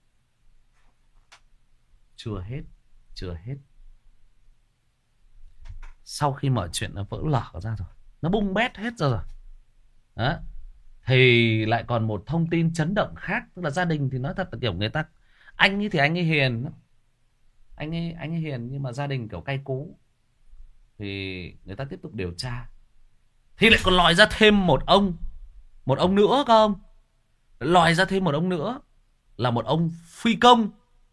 Chưa hết, chưa hết. Sau khi mọi chuyện nó vỡ lở ra rồi, nó bung bét hết rồi, đó, thì lại còn một thông tin chấn động khác. Tức là gia đình thì nói thật là kiểu người ta, anh ấy thì anh ấy hiền, anh ấy anh ấy hiền nhưng mà gia đình kiểu cay cú, thì người ta tiếp tục điều tra thì lại còn lòi ra thêm một ông, một ông nữa cơ ông, lòi ra thêm một ông nữa là một ông phi công.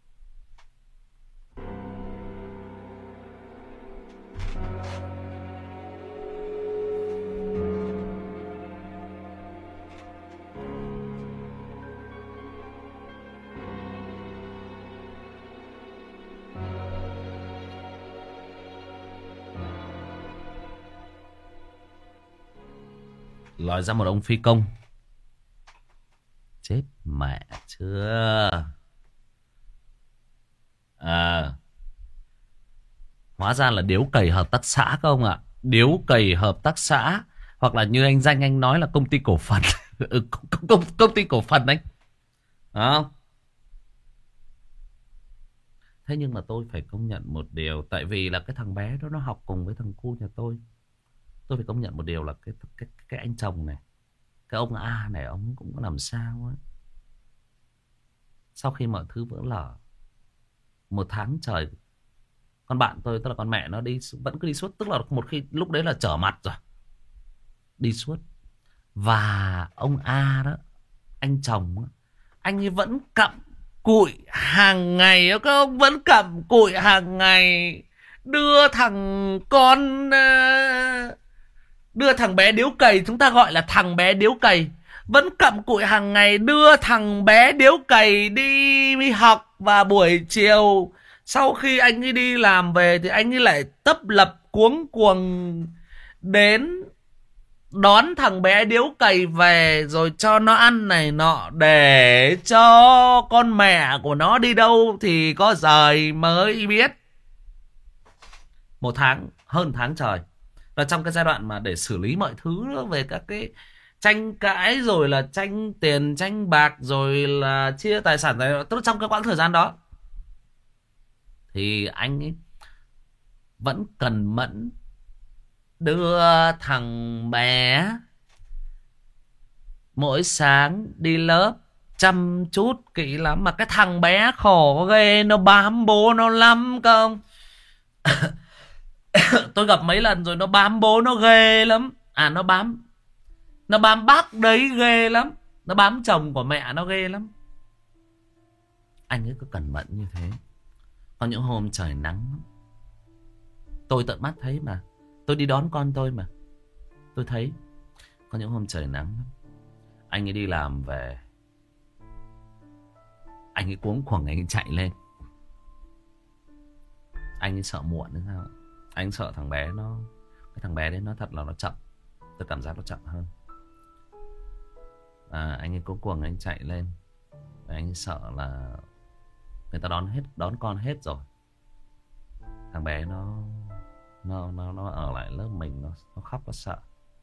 Lòi ra một ông phi công. Chết mẹ chưa. À, hóa ra là điếu cày hợp tác xã các ông ạ. Điếu cày hợp tác xã, hoặc là như anh Danh anh nói là công ty cổ phần. ừ, công, công, công ty cổ phần anh. Đó. Thế nhưng mà tôi phải công nhận một điều, tại vì là cái thằng bé đó nó học cùng với thằng cu nhà tôi. Tôi phải công nhận một điều là cái cái cái anh chồng này, cái ông A này, ông cũng có làm sao á. Sau khi mọi thứ vỡ lở, một tháng trời, con bạn tôi, tức là con mẹ nó đi vẫn cứ đi suốt, tức là một khi lúc đấy là trở mặt rồi, đi suốt. Và ông A đó, anh chồng đó, anh ấy vẫn cặm cụi hàng ngày, các ông, vẫn cặm cụi hàng ngày, đưa thằng con, đưa thằng bé điếu cày, chúng ta gọi là thằng bé điếu cày, vẫn cặm cụi hàng ngày đưa thằng bé điếu cày đi học. Và buổi chiều sau khi anh ấy đi làm về thì anh ấy lại tấp lập cuống cuồng đến đón thằng bé điếu cày về, rồi cho nó ăn này nọ, để cho con mẹ của nó đi đâu thì có giời mới biết. Một tháng, hơn tháng trời. Và trong cái giai đoạn mà để xử lý mọi thứ đó, về các cái tranh cãi, rồi là tranh tiền, tranh bạc, rồi là chia tài sản, tức là trong cái quãng thời gian đó thì anh ấy vẫn cần mẫn đưa thằng bé mỗi sáng đi lớp, chăm chút kỹ lắm. Mà cái thằng bé khổ ghê, nó bám bố nó lắm không. Tôi gặp mấy lần rồi, nó bám bố nó ghê lắm. À, nó bám Nó bám bác đấy ghê lắm. Nó bám chồng của mẹ nó ghê lắm. Anh ấy cứ cẩn mẫn như thế. Có những hôm trời nắng, tôi tận mắt thấy mà, tôi đi đón con tôi mà, tôi thấy có những hôm trời nắng, anh ấy đi làm về, anh ấy cuống cuồng, anh ấy chạy lên. Anh ấy sợ muộn nữa sao. Anh sợ thằng bé nó, cái thằng bé đấy nó thật là nó chậm. Tôi cảm giác nó chậm hơn. À, anh ấy cuống cuồng anh chạy lên. Anh ấy sợ là người ta đón hết, đón con hết rồi, thằng bé nó nó nó nó ở lại lớp mình, nó nó khóc, nó sợ.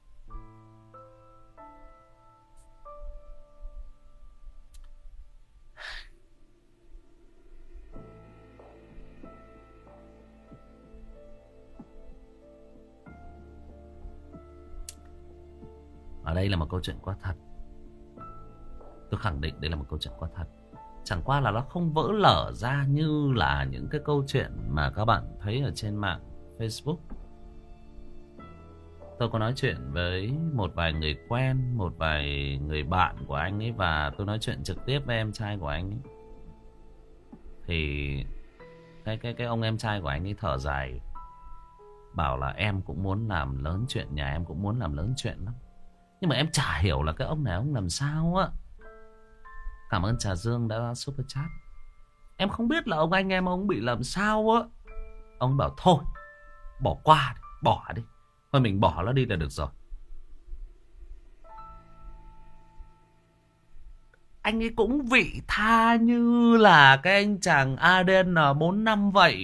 Ở đây là một câu chuyện quá thật. Tôi khẳng định đây là một câu chuyện quá thật. Chẳng qua là nó không vỡ lở ra như là những cái câu chuyện mà các bạn thấy ở trên mạng Facebook. Tôi có nói chuyện với một vài người quen, một vài người bạn của anh ấy, và tôi nói chuyện trực tiếp với em trai của anh ấy. Thì cái cái cái ông em trai của anh ấy thở dài, bảo là em cũng muốn làm lớn chuyện, nhà em cũng muốn làm lớn chuyện lắm. Nhưng mà em chả hiểu là cái ông này ông làm sao á. Cảm ơn Trà Dương đã super chat. Em không biết là ông anh em ông bị làm sao á. Ông bảo thôi, bỏ qua đi, bỏ đi, thôi mình bỏ nó đi là được rồi. Anh ấy cũng vị tha như là cái anh chàng a đê en bốn năm vậy.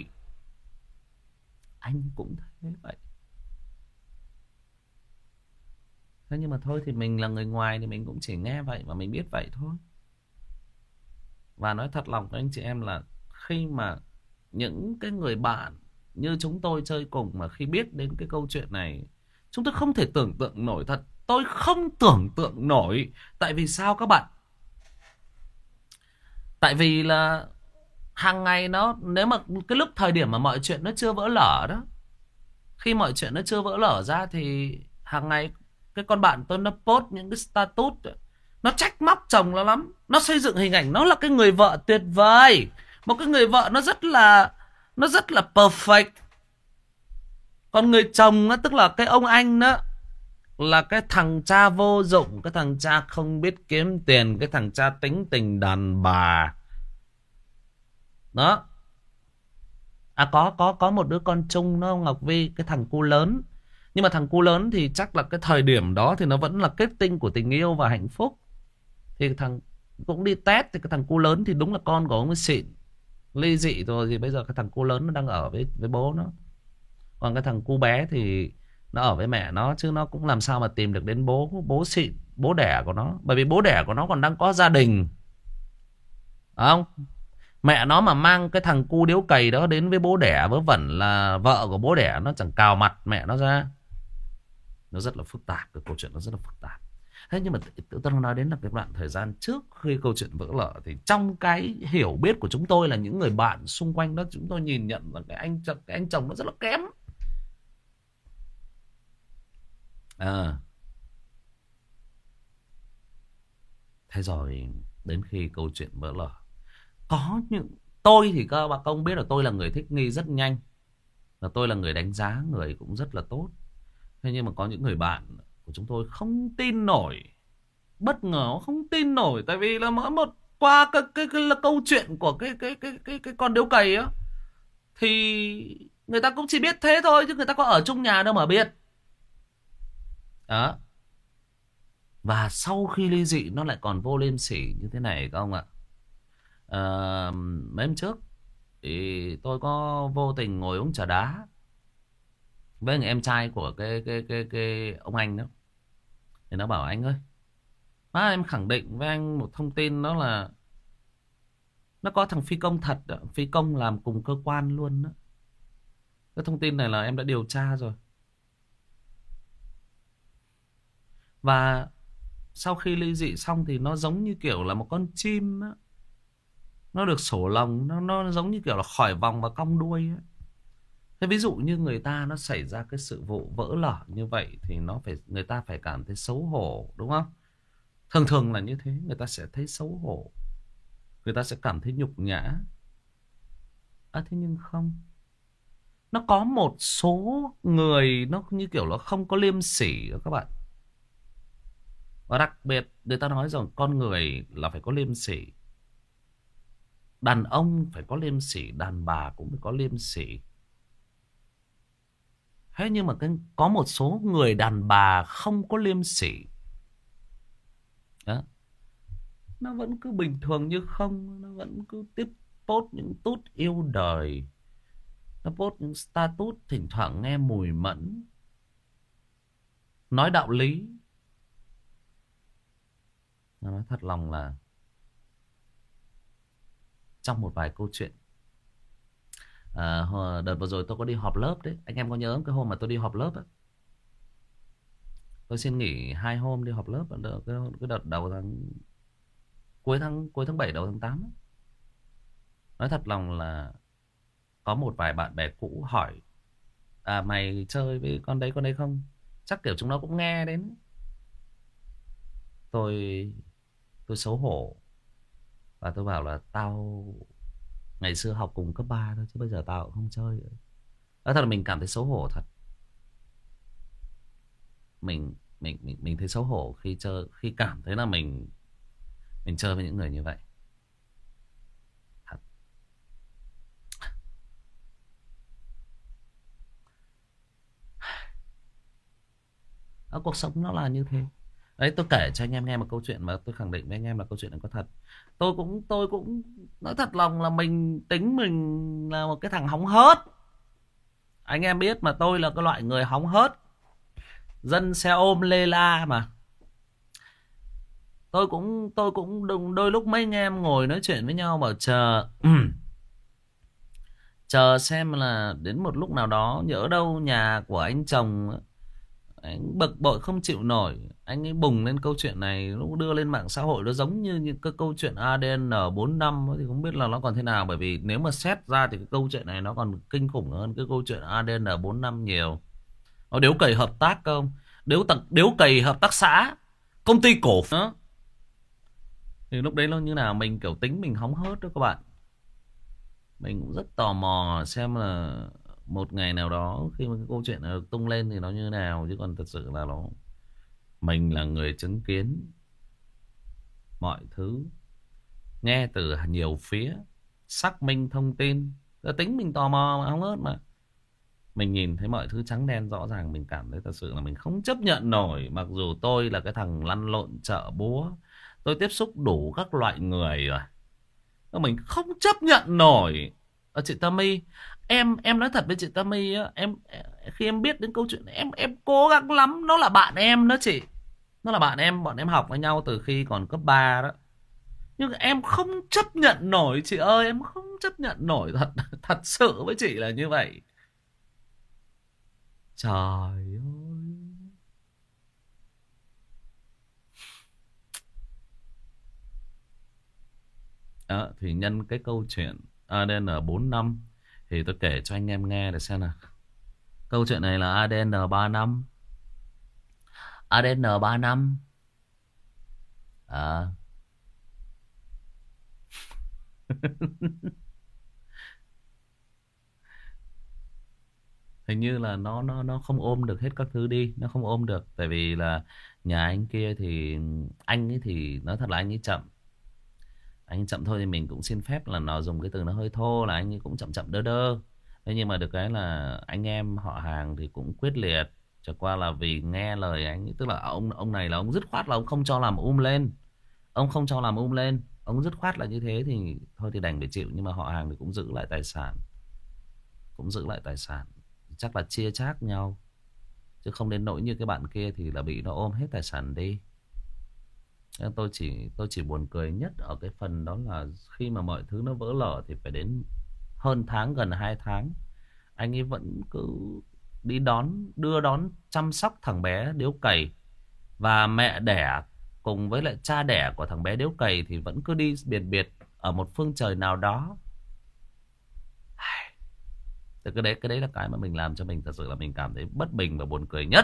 Anh cũng thế vậy. Thế nhưng mà thôi thì mình là người ngoài thì mình cũng chỉ nghe vậy và mình biết vậy thôi. Và nói thật lòng với anh chị em là khi mà những cái người bạn như chúng tôi chơi cùng mà khi biết đến cái câu chuyện này, chúng tôi không thể tưởng tượng nổi thật. Tôi không tưởng tượng nổi. Tại vì sao các bạn? Tại vì là hàng ngày nó, nếu mà cái lúc thời điểm mà mọi chuyện nó chưa vỡ lở đó, khi mọi chuyện nó chưa vỡ lở ra thì hàng ngày cái con bạn tôi nó post những cái status, nó trách móc chồng nó lắm. Nó xây dựng hình ảnh nó là cái người vợ tuyệt vời, một cái người vợ nó rất là nó rất là perfect. Còn người chồng á, tức là cái ông anh đó, là cái thằng cha vô dụng, cái thằng cha không biết kiếm tiền, cái thằng cha tính tình đàn bà. Đó. À có có có một đứa con chung nó Ngọc Vi, cái thằng cu lớn. Nhưng mà thằng cu lớn thì chắc là cái thời điểm đó thì nó vẫn là kết tinh của tình yêu và hạnh phúc. Thì thằng cũng đi test thì cái thằng cu lớn thì đúng là con của ông ấy xịn. Ly dị rồi thì bây giờ cái thằng cu lớn nó đang ở với với bố nó. Còn cái thằng cu bé thì nó ở với mẹ nó, chứ nó cũng làm sao mà tìm được đến bố bố xịn, bố đẻ của nó. Bởi vì bố đẻ của nó còn đang có gia đình. Đúng không? Mẹ nó mà mang cái thằng cu điếu cày đó đến với bố đẻ, vớ vẩn là vợ của bố đẻ nó chẳng cào mặt mẹ nó ra. Nó rất là phức tạp, cái câu chuyện nó rất là phức tạp. Thế nhưng mà tôi đang nói đến là cái đoạn thời gian trước khi câu chuyện vỡ lở, thì trong cái hiểu biết của chúng tôi là những người bạn xung quanh đó, chúng tôi nhìn nhận là cái anh cái anh chồng nó rất là kém. À. Thế rồi đến khi câu chuyện vỡ lở, có những tôi thì các bà công biết là tôi là người thích nghi rất nhanh, là tôi là người đánh giá người cũng rất là tốt. Thế nhưng mà có những người bạn của chúng tôi không tin nổi, bất ngờ không tin nổi. Tại vì là mỗi một qua cái cái, cái, cái câu chuyện của cái cái cái cái cái con điếu cày á, thì người ta cũng chỉ biết thế thôi, chứ người ta có ở chung nhà đâu mà biết. Đó. Và sau khi ly dị nó lại còn vô liêm sỉ như thế này các ông ạ. À, mấy hôm trước thì tôi có vô tình ngồi uống trà đá với người em trai của cái cái cái cái ông anh đó. Thì nó bảo anh ơi, má em khẳng định với anh một thông tin, đó là nó có thằng phi công thật đó, phi công làm cùng cơ quan luôn đó. Cái thông tin này là em đã điều tra rồi. Và sau khi ly dị xong thì nó giống như kiểu là một con chim á, nó được sổ lồng, nó nó giống như kiểu là khỏi vòng và cong đuôi á. Thế ví dụ như người ta nó xảy ra cái sự vụ vỡ lở như vậy thì nó phải, người ta phải cảm thấy xấu hổ, đúng không? Thường thường là như thế, người ta sẽ thấy xấu hổ, người ta sẽ cảm thấy nhục nhã. À, thế nhưng không, nó có một số người nó như kiểu là không có liêm sỉ đó các bạn. Và đặc biệt người ta nói rằng con người là phải có liêm sỉ. Đàn ông phải có liêm sỉ, đàn bà cũng phải có liêm sỉ. Thế nhưng mà cái, có một số người đàn bà không có liêm sỉ đó, nó vẫn cứ bình thường như không. Nó vẫn cứ tiếp post những tút yêu đời, nó post những status thỉnh thoảng nghe mùi mẫn, nói đạo lý. Nó nói thật lòng là trong một vài câu chuyện, à, đợt vừa rồi tôi có đi họp lớp đấy. Anh em có nhớ cái hôm mà tôi đi họp lớp ấy, tôi xin nghỉ hai hôm đi họp lớp. Cái, cái đợt đầu tháng cuối tháng cuối tháng bảy đầu tháng tám ấy. Nói thật lòng là có một vài bạn bè cũ hỏi, à mày chơi với con đấy con đấy không? Chắc kiểu chúng nó cũng nghe đến. Tôi tôi xấu hổ và tôi bảo là tao ngày xưa học cùng cấp ba thôi, chứ bây giờ tao cũng không chơi nữa. Nói thật là mình cảm thấy xấu hổ thật. Mình mình mình mình thấy xấu hổ khi chơi, khi cảm thấy là mình mình chơi với những người như vậy. Thật. Ở cuộc sống nó là như thế. Đấy, tôi kể cho anh em nghe một câu chuyện mà tôi khẳng định với anh em là câu chuyện này có thật. Tôi cũng tôi cũng nói thật lòng là mình tính mình là một cái thằng hóng hớt. Anh em biết mà, tôi là cái loại người hóng hớt. Dân xe ôm lê la mà. Tôi cũng tôi cũng đừng, đôi lúc mấy anh em ngồi nói chuyện với nhau bảo chờ chờ xem là đến một lúc nào đó nhỡ đâu nhà của anh chồng anh bực bội không chịu nổi, anh ấy bùng lên câu chuyện này, lúc đưa lên mạng xã hội nó giống như những cái câu chuyện a đê en bốn năm thì không biết là nó còn thế nào, bởi vì nếu mà xét ra thì cái câu chuyện này nó còn kinh khủng hơn cái câu chuyện a đê en bốn năm nhiều. Nó điếu cày hợp tác không, điếu tặng điếu cày hợp tác xã, công ty cổ đó. Thì lúc đấy nó như nào, mình kiểu tính mình hóng hớt đó các bạn. Mình cũng rất tò mò xem là một ngày nào đó khi mà cái câu chuyện này được tung lên thì nó như nào. Chứ còn thật sự là nó, mình là người chứng kiến mọi thứ, nghe từ nhiều phía, xác minh thông tin. Tính mình tò mò mà không ớt mà. Mình nhìn thấy mọi thứ trắng đen rõ ràng, mình cảm thấy thật sự là mình không chấp nhận nổi. Mặc dù tôi là cái thằng lăn lộn chợ búa, tôi tiếp xúc đủ các loại người rồi, mình không chấp nhận nổi. Ở chị Tammy, em em nói thật với chị Tammy á, em khi em biết đến câu chuyện này, em em cố gắng lắm. Nó là bạn em đó chị, nó là bạn em, bọn em học với nhau từ khi còn cấp ba đó. Nhưng em không chấp nhận nổi chị ơi, em không chấp nhận nổi thật. Thật sự với chị là như vậy. Trời ơi. Đó, thì nhân cái câu chuyện a đê en bốn năm thì tôi kể cho anh em nghe để xem nào. Câu chuyện này là a đê en ba năm. a đê en ba năm à. Hình như là nó nó nó không ôm được hết các thứ đi, nó không ôm được, tại vì là nhà anh kia thì anh ấy thì nói thật là anh ấy chậm. Anh ấy chậm thôi thì mình cũng xin phép là nó dùng cái từ nó hơi thô, là anh ấy cũng chậm chậm đơ đơ. Thế nhưng mà được cái là anh em họ hàng thì cũng quyết liệt. Chẳng qua là vì nghe lời anh ấy, tức là ông ông này là ông dứt khoát là ông không cho làm um lên. Ông không cho làm um lên, ông dứt khoát là như thế thì thôi thì đành phải chịu. Nhưng mà họ hàng thì cũng giữ lại tài sản, cũng giữ lại tài sản, chắc là chia chác nhau, chứ không đến nỗi như cái bạn kia thì là bị nó ôm hết tài sản đi. Tôi chỉ tôi chỉ buồn cười nhất ở cái phần đó là khi mà mọi thứ nó vỡ lở thì phải đến hơn tháng, gần hai tháng, anh ấy vẫn cứ đi đón, đưa đón, chăm sóc thằng bé điếu cày. Và mẹ đẻ cùng với lại cha đẻ của thằng bé điếu cày thì vẫn cứ đi biệt biệt ở một phương trời nào đó. Thì cái đấy cái đấy là cái mà mình làm cho mình thật sự là mình cảm thấy bất bình và buồn cười nhất.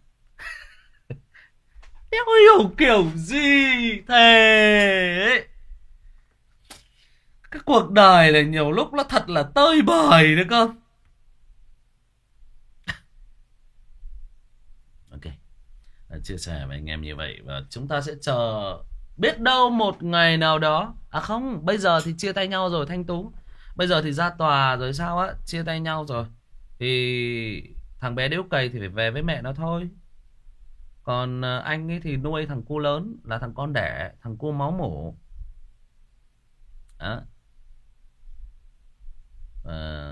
Em hiểu kiểu gì thế. Cái cuộc đời này nhiều lúc nó thật là tơi bời đấy cơ. Ok, chia sẻ với anh em như vậy. Và chúng ta sẽ chờ, biết đâu một ngày nào đó. À không, bây giờ thì chia tay nhau rồi Thanh Tú. Bây giờ thì ra tòa rồi sao á, chia tay nhau rồi thì thằng bé điếu cày thì phải về với mẹ nó thôi. Còn anh ấy thì nuôi thằng cu lớn là thằng con đẻ, thằng cu máu mủ. Đó. À,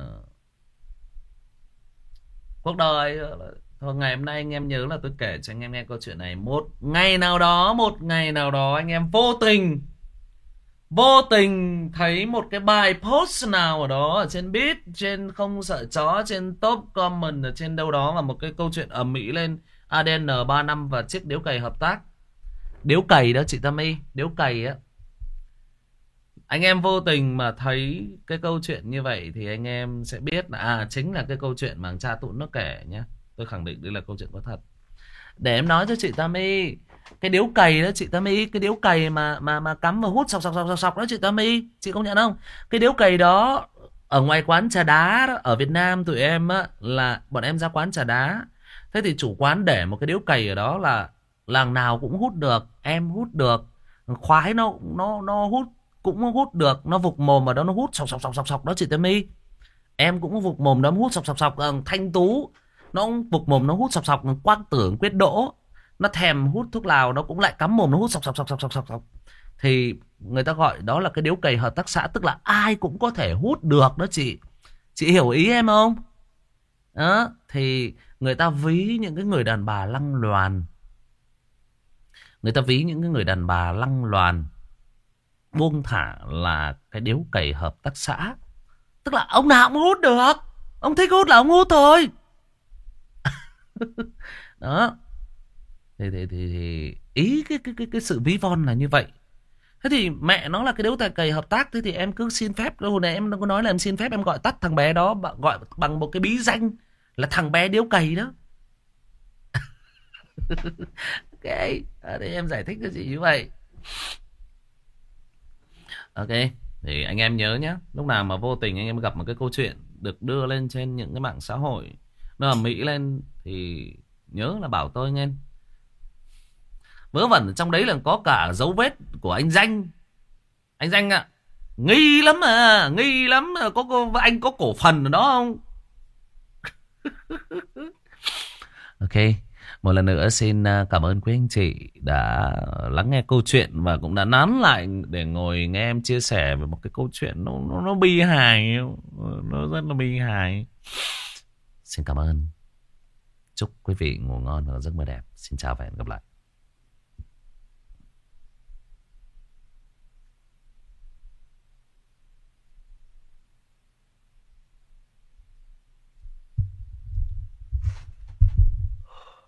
cuộc đời thôi. Ngày hôm nay anh em nhớ là tôi kể cho anh em nghe câu chuyện này. Một ngày nào đó, một ngày nào đó anh em vô tình Vô tình thấy một cái bài post nào ở đó ở trên Beat, trên Không Sợ Chó, trên top comment ở trên đâu đó, và một cái câu chuyện ầm ĩ lên a đê en ba năm và chiếc điếu cày hợp tác. Điếu cày đó chị Tâm Y, điếu cày á. Anh em vô tình mà thấy cái câu chuyện như vậy thì anh em sẽ biết là à, chính là cái câu chuyện mà cha Tụn nó kể nhé. Tôi khẳng định đây là câu chuyện có thật. Để em nói cho chị Tâm Y, cái điếu cày đó chị Tâm Y, cái điếu cày mà mà mà cắm và hút sọc sọc sọc sọc sọc đó chị Tâm Y, chị công nhận không? Cái điếu cày đó ở ngoài quán trà đá đó, ở Việt Nam tụi em á, là bọn em ra quán trà đá. Thế thì chủ quán để một cái điếu cày ở đó là làng nào cũng hút được, em hút được, khoái nó nó nó hút cũng hút được, nó vục mồm vào đó nó hút sọc sọc sọc sọc sọc đó chị Tâm Y. Em cũng vục mồm đó hút sọc sọc sọc. Thanh Tú nó vục mồm nó hút sọc sọc. Quang Tưởng, Quyết Đỗ nó thèm hút thuốc lào, nó cũng lại cắm mồm nó hút sọc sọc sọc sọc sọc sọc. Thì người ta gọi đó là cái điếu cày hợp tác xã, tức là ai cũng có thể hút được đó chị. Chị hiểu ý em không? Đó, thì Người ta ví những cái người đàn bà lăng loàn. Người ta ví những cái người đàn bà lăng loàn buông thả là cái điếu cày hợp tác xã. Tức là ông nào cũng hút được. Ông thích hút là ông hút thôi. Đó. Thì, thì, thì, thì ý cái, cái, cái, cái sự ví von là như vậy. Thế thì mẹ nó là cái điếu tài cày hợp tác. Thế thì em cứ xin phép. Hồi nãy em có nói là em xin phép em gọi tắt thằng bé đó, gọi bằng một cái bí danh là thằng bé điếu cày đó. Ok. À, thì em giải thích cho chị như vậy. Ok. Thì anh em nhớ nhé, lúc nào mà vô tình anh em gặp một cái câu chuyện được đưa lên trên những cái mạng xã hội nó ầm ĩ lên thì nhớ là bảo tôi nghe. Vớ vẩn trong đấy là có cả dấu vết của anh Danh. Anh Danh ạ, à, nghi lắm à, nghi lắm. Có, có anh có cổ phần ở đó không? Ok. Một lần nữa xin cảm ơn quý anh chị đã lắng nghe câu chuyện và cũng đã nán lại để ngồi nghe em chia sẻ về một cái câu chuyện nó, nó, nó bi hài. Nó rất là bi hài. Xin cảm ơn. Chúc quý vị ngủ ngon và giấc mơ đẹp. Xin chào và hẹn gặp lại.